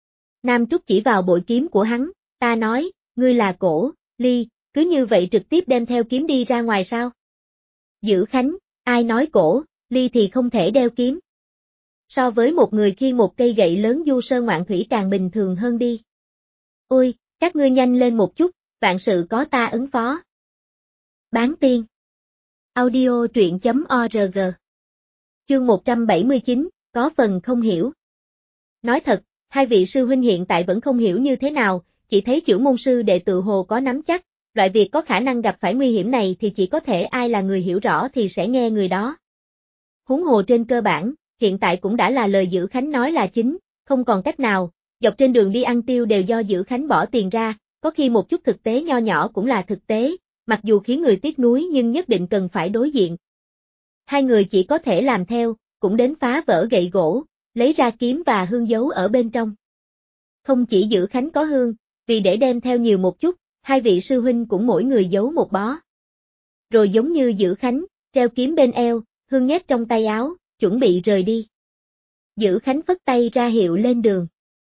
Nam Trúc chỉ vào bội kiếm của hắn, ta nói, ngươi là Cổ, Ly, cứ như vậy trực tiếp đem theo kiếm đi ra ngoài sao? Dữ Khánh, ai nói Cổ, Ly thì không thể đeo kiếm. So với một người khiêng một cây gậy lớn du sơn ngoạn thủy càng bình thường hơn đi. Ôi, các ngươi nhanh lên một chút, vạn sự có ta ứng phó. Bán tiên. Audio truyện.org. Chương 179, có phần không hiểu. Nói thật, hai vị sư huynh hiện tại vẫn không hiểu như thế nào, chỉ thấy chưởng môn sư đệ tự hồ có nắm chắc, loại việc có khả năng gặp phải nguy hiểm này thì chỉ có thể ai là người hiểu rõ thì sẽ nghe người đó. Huống hồ trên cơ bản, hiện tại cũng đã là lời Dữ Khánh nói là chính, không còn cách nào, dọc trên đường đi ăn tiêu đều do Dữ Khánh bỏ tiền ra, có khi một chút thực tế nho nhỏ cũng là thực tế, mặc dù khiến người tiếc nuối nhưng nhất định cần phải đối diện. Hai người chỉ có thể làm theo, cũng đến phá vỡ gậy gỗ, lấy ra kiếm và hương giấu ở bên trong. Không chỉ Dữ Khánh có hương, vì để đem theo nhiều một chút, hai vị sư huynh cũng mỗi người giấu một bó. Rồi giống như Dữ Khánh, treo kiếm bên eo, hương nhét trong tay áo, chuẩn bị rời đi. Dữ Khánh phất tay ra hiệu lên đường.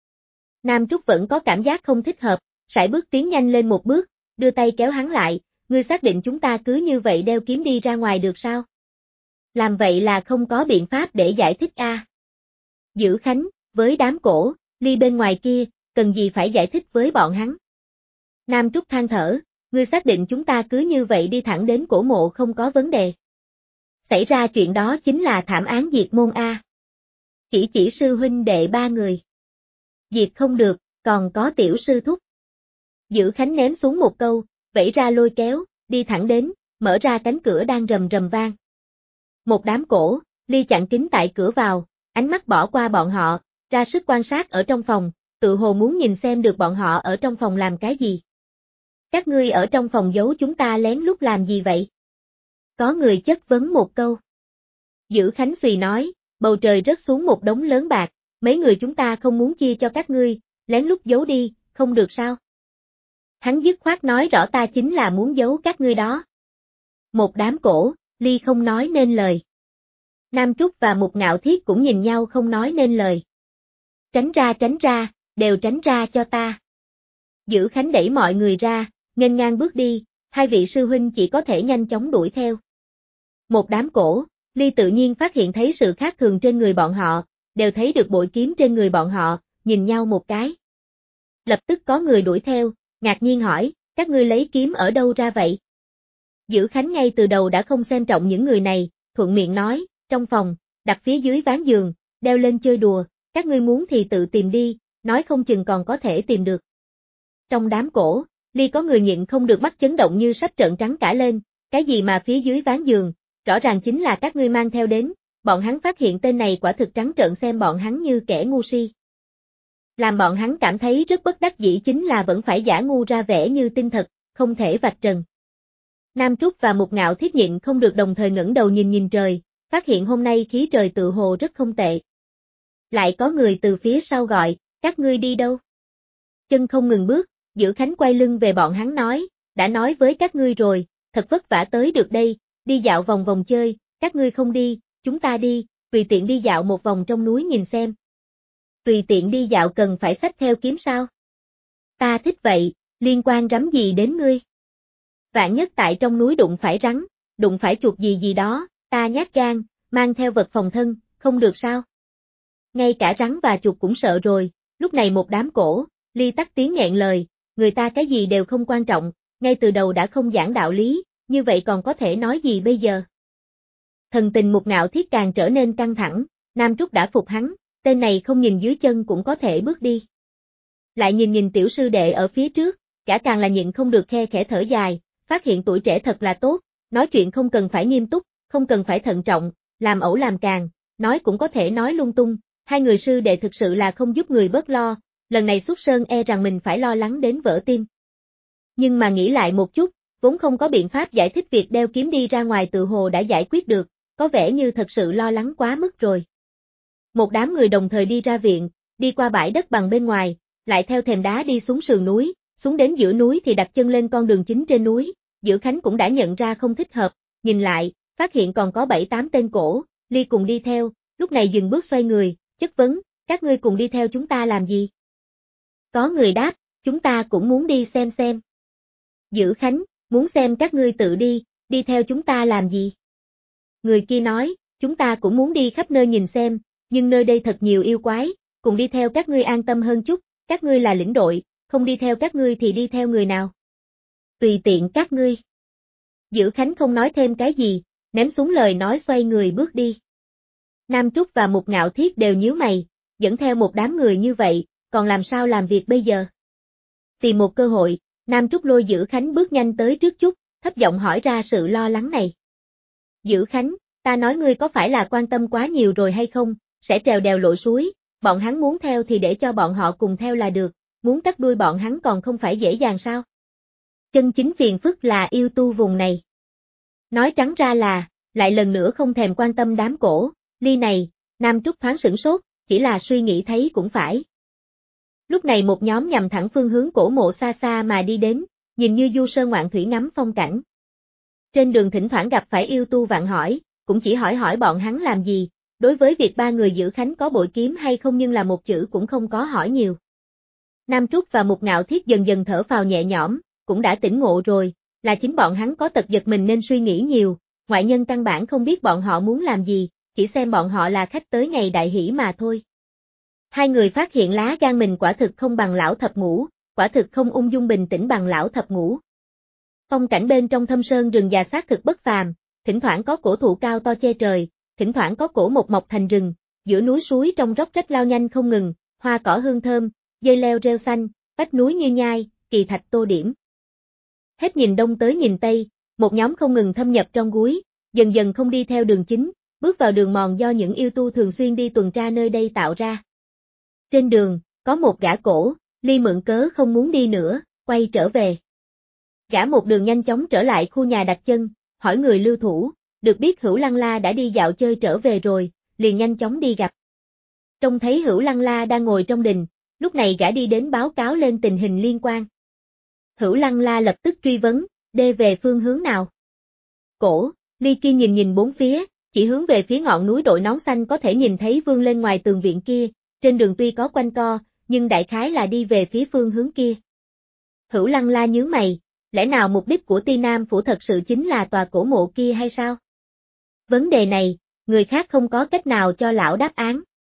Nam Trúc vẫn có cảm giác không thích hợp, sải bước tiến nhanh lên một bước, đưa tay kéo hắn lại, ngươi xác định chúng ta cứ như vậy đeo kiếm đi ra ngoài được sao? Làm vậy là không có biện pháp để giải thích a. Dữ Khánh, với đám Cổ, Ly bên ngoài kia, cần gì phải giải thích với bọn hắn? Nam Trúc than thở, ngươi xác định chúng ta cứ như vậy đi thẳng đến cổ mộ không có vấn đề. Xảy ra chuyện đó chính là thảm án diệt môn a. Chỉ sư huynh đệ ba người. Diệt không được, còn có tiểu sư thúc. Dữ Khánh ném xuống một câu, vẫy ra lôi kéo, đi thẳng đến, mở ra cánh cửa đang rầm rầm vang. Một đám Cổ, Ly chặn kín tại cửa vào, ánh mắt bỏ qua bọn họ, ra sức quan sát ở trong phòng, tự hồ muốn nhìn xem được bọn họ ở trong phòng làm cái gì. Các ngươi ở trong phòng giấu chúng ta lén lút làm gì vậy? Có người chất vấn một câu. Dữ Khánh suy nói, bầu trời rớt xuống một đống lớn bạc, mấy người chúng ta không muốn chia cho các ngươi, lén lút giấu đi, không được sao? Hắn dứt khoát nói rõ ta chính là muốn giấu các ngươi đó. Một đám Cổ, Ly không nói nên lời. Nam Trúc và Mục Ngạo Thiết cũng nhìn nhau không nói nên lời. Tránh ra, đều tránh ra cho ta. Dữ Khánh đẩy mọi người ra, nghênh ngang bước đi, hai vị sư huynh chỉ có thể nhanh chóng đuổi theo. Một đám cổ, Ly tự nhiên phát hiện thấy sự khác thường trên người bọn họ, đều thấy được bội kiếm trên người bọn họ, nhìn nhau một cái. Lập tức có người đuổi theo, ngạc nhiên hỏi, các ngươi lấy kiếm ở đâu ra vậy? Dữ Khánh ngay từ đầu đã không xem trọng những người này, thuận miệng nói, trong phòng, đặt phía dưới ván giường, đeo lên chơi đùa, các ngươi muốn thì tự tìm đi, nói không chừng còn có thể tìm được. Trong đám cổ, Ly có người nhịn không được mắt chấn động như sắp trợn trắng cả lên, cái gì mà phía dưới ván giường, rõ ràng chính là các ngươi mang theo đến, bọn hắn phát hiện tên này quả thực trắng trợn xem bọn hắn như kẻ ngu si. Làm bọn hắn cảm thấy rất bất đắc dĩ chính là vẫn phải giả ngu ra vẻ như tin thật, không thể vạch trần. Nam Trúc và Mục Ngạo Thiết nhịn không được đồng thời ngẩng đầu nhìn trời, phát hiện hôm nay khí trời tự hồ rất không tệ. Lại có người từ phía sau gọi, các ngươi đi đâu? Chân không ngừng bước, Dữ Khánh quay lưng về bọn hắn nói, đã nói với các ngươi rồi, thật vất vả tới được đây, đi dạo vòng vòng chơi, các ngươi không đi, chúng ta đi, tùy tiện đi dạo một vòng trong núi nhìn xem. Tùy tiện đi dạo cần phải xách theo kiếm sao? Ta thích vậy, liên quan rắm gì đến ngươi? Vạn nhất tại trong núi đụng phải rắn, đụng phải chuột gì gì đó, ta nhát gan, mang theo vật phòng thân, không được sao? Ngay cả rắn và chuột cũng sợ rồi, lúc này một đám cổ, Ly tắt tiếng nghẹn lời, người ta cái gì đều không quan trọng, ngay từ đầu đã không giảng đạo lý, như vậy còn có thể nói gì bây giờ? Thần tình Mục Ngạo Thiết càng trở nên căng thẳng, Nam Trúc đã phục hắn, tên này không nhìn dưới chân cũng có thể bước đi. Lại nhìn tiểu sư đệ ở phía trước, cả càng là nhịn không được khe khẽ thở dài, phát hiện tuổi trẻ thật là tốt, nói chuyện không cần phải nghiêm túc, không cần phải thận trọng, làm ẩu làm càng, nói cũng có thể nói lung tung, hai người sư đệ thực sự là không giúp người bớt lo, lần này xuất sơn e rằng mình phải lo lắng đến vỡ tim. Nhưng mà nghĩ lại một chút, vốn không có biện pháp giải thích việc đeo kiếm đi ra ngoài tự hồ đã giải quyết được, có vẻ như thật sự lo lắng quá mức rồi. Một đám người đồng thời đi ra viện, đi qua bãi đất bằng bên ngoài, lại theo thềm đá đi xuống sườn núi, xuống đến giữa núi thì đặt chân lên con đường chính trên núi, Dữ Khánh cũng đã nhận ra không thích hợp, nhìn lại, phát hiện còn có 7-8 tên cổ, Ly cùng đi theo, lúc này dừng bước xoay người, chất vấn, các ngươi cùng đi theo chúng ta làm gì? Có người đáp, chúng ta cũng muốn đi xem. Dữ Khánh, muốn xem các ngươi tự đi theo chúng ta làm gì? Người kia nói, chúng ta cũng muốn đi khắp nơi nhìn xem, nhưng nơi đây thật nhiều yêu quái, cùng đi theo các ngươi an tâm hơn chút, các ngươi là lĩnh đội, không đi theo các ngươi thì đi theo người nào? Tùy tiện các ngươi. Dữ Khánh không nói thêm cái gì, ném xuống lời nói xoay người bước đi. Nam Trúc và Mục Ngạo Thiết đều nhíu mày, dẫn theo một đám người như vậy, còn làm sao làm việc bây giờ? Tìm một cơ hội, Nam Trúc lôi Dữ Khánh bước nhanh tới trước chút, thấp giọng hỏi ra sự lo lắng này. Dữ Khánh, ta nói ngươi có phải là quan tâm quá nhiều rồi hay không, sẽ trèo đèo lội suối, bọn hắn muốn theo thì để cho bọn họ cùng theo là được, muốn cắt đuôi bọn hắn còn không phải dễ dàng sao? Chân chính phiền phức là yêu tu vùng này. Nói trắng ra là, lại lần nữa không thèm quan tâm đám cổ, Ly này, Nam Trúc thoáng sửng sốt, chỉ là suy nghĩ thấy cũng phải. Lúc này một nhóm nhằm thẳng phương hướng cổ mộ xa xa mà đi đến, nhìn như du sơn ngoạn thủy ngắm phong cảnh. Trên đường thỉnh thoảng gặp phải yêu tu vạn hỏi, cũng chỉ hỏi bọn hắn làm gì, đối với việc ba người Dữ Khánh có bội kiếm hay không nhưng là một chữ cũng không có hỏi nhiều. Nam Trúc và Mục Ngạo Thiết dần dần thở phào nhẹ nhõm, cũng đã tỉnh ngộ rồi, là chính bọn hắn có tật giật mình nên suy nghĩ nhiều, ngoại nhân căn bản không biết bọn họ muốn làm gì, chỉ xem bọn họ là khách tới ngày đại hỷ mà thôi. Hai người phát hiện lá gan mình quả thực không bằng lão thập ngũ, quả thực không ung dung bình tĩnh bằng lão thập ngũ. Phong cảnh bên trong thâm sơn rừng già xác thực bất phàm, thỉnh thoảng có cổ thụ cao to che trời, thỉnh thoảng có cổ một mọc thành rừng, giữa núi suối trong róc rách lao nhanh không ngừng, hoa cỏ hương thơm, dây leo rêu xanh, vách núi như nhai, kỳ thạch tô điểm. Hết nhìn đông tới nhìn tây, một nhóm không ngừng thâm nhập trong gúi, dần dần không đi theo đường chính, bước vào đường mòn do những yêu tu thường xuyên đi tuần tra nơi đây tạo ra. Trên đường, có một gã cổ, Ly mượn cớ không muốn đi nữa, quay trở về. Gã một đường nhanh chóng trở lại khu nhà đặt chân, hỏi người lưu thủ, được biết Hữu Lăng La đã đi dạo chơi trở về rồi, liền nhanh chóng đi gặp. Trông thấy Hữu Lăng La đang ngồi trong đình, lúc này gã đi đến báo cáo lên tình hình liên quan. Hữu Lăng La lập tức truy vấn, đi về phương hướng nào? Cổ, Ly kia nhìn bốn phía, chỉ hướng về phía ngọn núi đội nón xanh có thể nhìn thấy vươn lên ngoài tường viện kia, trên đường tuy có quanh co, nhưng đại khái là đi về phía phương hướng kia. Hữu Lăng La nhướng mày, lẽ nào mục đích của Ti Nam Phủ thật sự chính là tòa cổ mộ kia hay sao? Vấn đề này, người khác không có cách nào cho lão đáp án.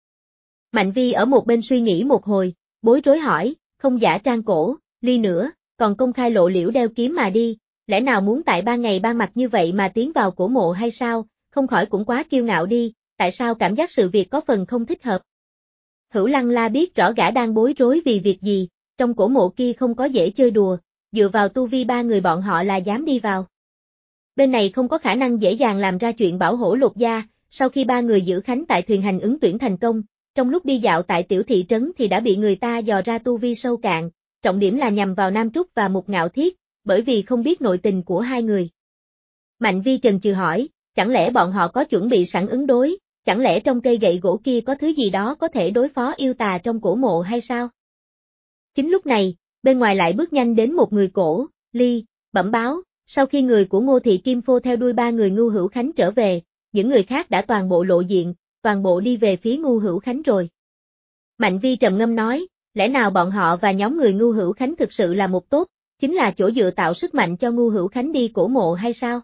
Mạnh Vi ở một bên suy nghĩ một hồi, bối rối hỏi, không giả trang cổ, ly nữa, còn công khai lộ liễu đeo kiếm mà đi, lẽ nào muốn tại ban ngày ban mặt như vậy mà tiến vào cổ mộ hay sao, không khỏi cũng quá kiêu ngạo đi, tại sao cảm giác sự việc có phần không thích hợp. Hữu Lăng La biết rõ gã đang bối rối vì việc gì, trong cổ mộ kia không có dễ chơi đùa, dựa vào tu vi ba người bọn họ là dám đi vào. Bên này không có khả năng dễ dàng làm ra chuyện bảo hổ lột da, sau khi ba người giữ khánh tại thuyền hành ứng tuyển thành công, trong lúc đi dạo tại tiểu thị trấn thì đã bị người ta dò ra tu vi sâu cạn, trọng điểm là nhằm vào Nam Trúc và Mục Ngạo Thiết, bởi vì không biết nội tình của hai người. Mạnh Vi chần chừ hỏi, chẳng lẽ bọn họ có chuẩn bị sẵn ứng đối, chẳng lẽ trong cây gậy gỗ kia có thứ gì đó có thể đối phó yêu tà trong cổ mộ hay sao? Chính lúc này, bên ngoài lại bước nhanh đến một người cổ, ly, bẩm báo, sau khi người của Ngô Thị Kim Phô theo đuôi ba người Ngưu Hữu Khánh trở về, những người khác đã toàn bộ lộ diện, toàn bộ đi về phía Ngưu Hữu Khánh rồi. Mạnh Vi trầm ngâm nói, lẽ nào bọn họ và nhóm người Ngưu Hữu Khánh thực sự là một tốt, chính là chỗ dựa tạo sức mạnh cho Ngưu Hữu Khánh đi cổ mộ hay sao?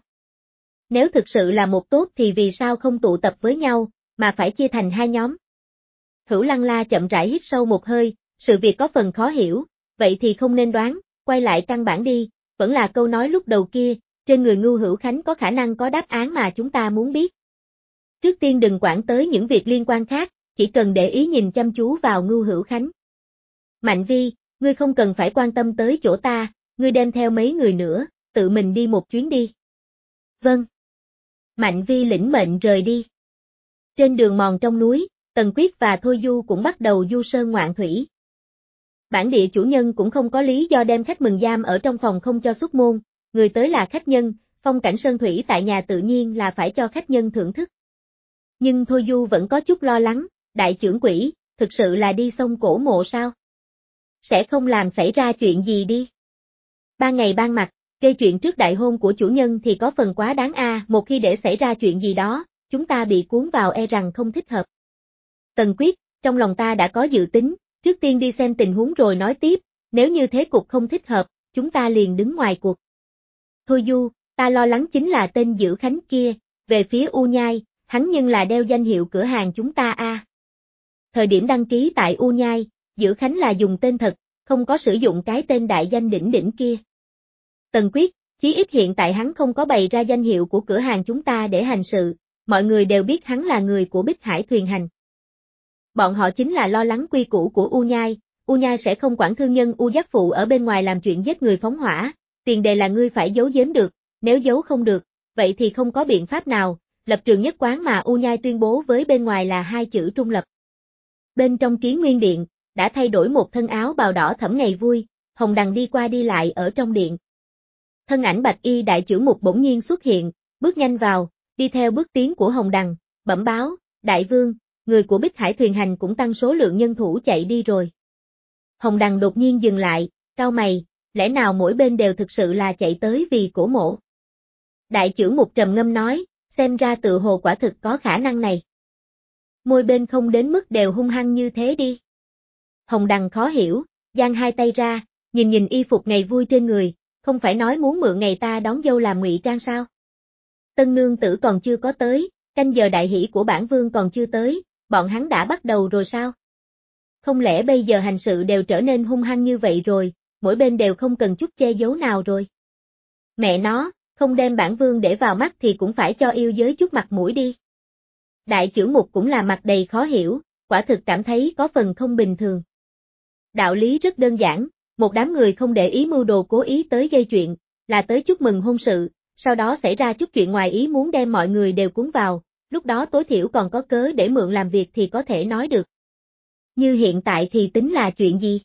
Nếu thực sự là một tốt thì vì sao không tụ tập với nhau, mà phải chia thành hai nhóm? Hữu Lăng La chậm rãi hít sâu một hơi, sự việc có phần khó hiểu, vậy thì không nên đoán, quay lại căn bản đi, vẫn là câu nói lúc đầu kia, trên người Ngưu Hữu Khánh có khả năng có đáp án mà chúng ta muốn biết. Trước tiên đừng quản tới những việc liên quan khác, chỉ cần để ý nhìn chăm chú vào Ngưu Hữu Khánh. Mạnh Vi, ngươi không cần phải quan tâm tới chỗ ta, ngươi đem theo mấy người nữa, tự mình đi một chuyến đi. Vâng. Mạnh Vi lĩnh mệnh rời đi. Trên đường mòn trong núi, Tần Quyết và Thôi Du cũng bắt đầu du sơn ngoạn thủy. Bản địa chủ nhân cũng không có lý do đem khách mừng giam ở trong phòng không cho xuất môn, người tới là khách nhân, phong cảnh sơn thủy tại nhà tự nhiên là phải cho khách nhân thưởng thức. Nhưng Thôi Du vẫn có chút lo lắng, đại trưởng quỹ, thực sự là đi sông cổ mộ sao? Sẽ không làm xảy ra chuyện gì đi. Ban ngày ban mặt, gây chuyện trước đại hôn của chủ nhân thì có phần quá đáng một khi để xảy ra chuyện gì đó, chúng ta bị cuốn vào e rằng không thích hợp. Tần Quyết, trong lòng ta đã có dự tính, trước tiên đi xem tình huống rồi nói tiếp, nếu như thế cục không thích hợp, chúng ta liền đứng ngoài cuộc. Thôi Du, ta lo lắng chính là tên Giữ Khánh kia, về phía U Nhai, hắn nhưng là đeo danh hiệu cửa hàng chúng ta Thời điểm đăng ký tại U Nhai, Giữ Khánh là dùng tên thật, không có sử dụng cái tên đại danh đỉnh đỉnh kia. Tần Quyết, chí ít hiện tại hắn không có bày ra danh hiệu của cửa hàng chúng ta để hành sự, mọi người đều biết hắn là người của Bích Hải thuyền hành. Bọn họ chính là lo lắng quy củ của U Nhai sẽ không quản thương nhân U Giác Phụ ở bên ngoài làm chuyện giết người phóng hỏa, tiền đề là ngươi phải giấu giếm được, nếu giấu không được, vậy thì không có biện pháp nào, lập trường nhất quán mà U Nhai tuyên bố với bên ngoài là hai chữ trung lập. Bên trong Kiến Nguyên Điện, đã thay đổi một thân áo bào đỏ thẫm ngày vui, Hồng Đằng đi qua đi lại ở trong điện. Thân ảnh bạch y đại trưởng mục bỗng nhiên xuất hiện, bước nhanh vào, đi theo bước tiến của Hồng Đằng, bẩm báo, đại vương, người của Bích Hải thuyền hành cũng tăng số lượng nhân thủ chạy đi rồi. Hồng Đằng đột nhiên dừng lại, cau mày, lẽ nào mỗi bên đều thực sự là chạy tới vì cổ mộ? Đại trưởng mục trầm ngâm nói, xem ra tự hồ quả thực có khả năng này. Môi bên không đến mức đều hung hăng như thế đi. Hồng Đằng khó hiểu, giang hai tay ra, nhìn y phục ngày vui trên người, không phải nói muốn mượn ngày ta đón dâu làm ngụy trang sao? Tân nương tử còn chưa có tới, canh giờ đại hỷ của bản vương còn chưa tới, bọn hắn đã bắt đầu rồi sao? Không lẽ bây giờ hành sự đều trở nên hung hăng như vậy rồi, mỗi bên đều không cần chút che giấu nào rồi? Mẹ nó, không đem bản vương để vào mắt thì cũng phải cho yêu giới chút mặt mũi đi. Đại trưởng mục cũng là mặt đầy khó hiểu, quả thực cảm thấy có phần không bình thường. Đạo lý rất đơn giản, một đám người không để ý mưu đồ cố ý tới gây chuyện, là tới chúc mừng hôn sự, sau đó xảy ra chút chuyện ngoài ý muốn đem mọi người đều cuốn vào, lúc đó tối thiểu còn có cớ để mượn làm việc thì có thể nói được. Như hiện tại thì tính là chuyện gì?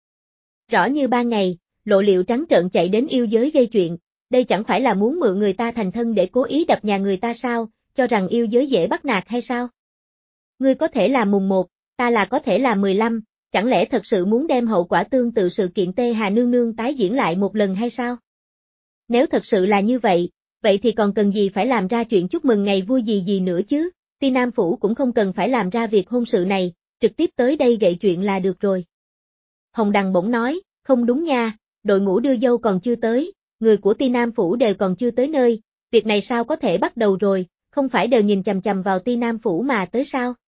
Rõ như ban ngày, lộ liễu trắng trợn chạy đến yêu giới gây chuyện, đây chẳng phải là muốn mượn người ta thành thân để cố ý đập nhà người ta sao, cho rằng yêu giới dễ bắt nạt hay sao? Ngươi có thể là mùng 1, ta là có thể là 15, chẳng lẽ thật sự muốn đem hậu quả tương tự sự kiện Tê Hà Nương Nương tái diễn lại một lần hay sao? Nếu thật sự là như vậy, vậy thì còn cần gì phải làm ra chuyện chúc mừng ngày vui gì nữa chứ, Ti Nam Phủ cũng không cần phải làm ra việc hôn sự này, trực tiếp tới đây gậy chuyện là được rồi. Hồng Đằng bỗng nói, không đúng nha, đội ngũ đưa dâu còn chưa tới, người của Ti Nam Phủ đều còn chưa tới nơi, việc này sao có thể bắt đầu rồi, không phải đều nhìn chằm chằm vào Ti Nam Phủ mà tới sao?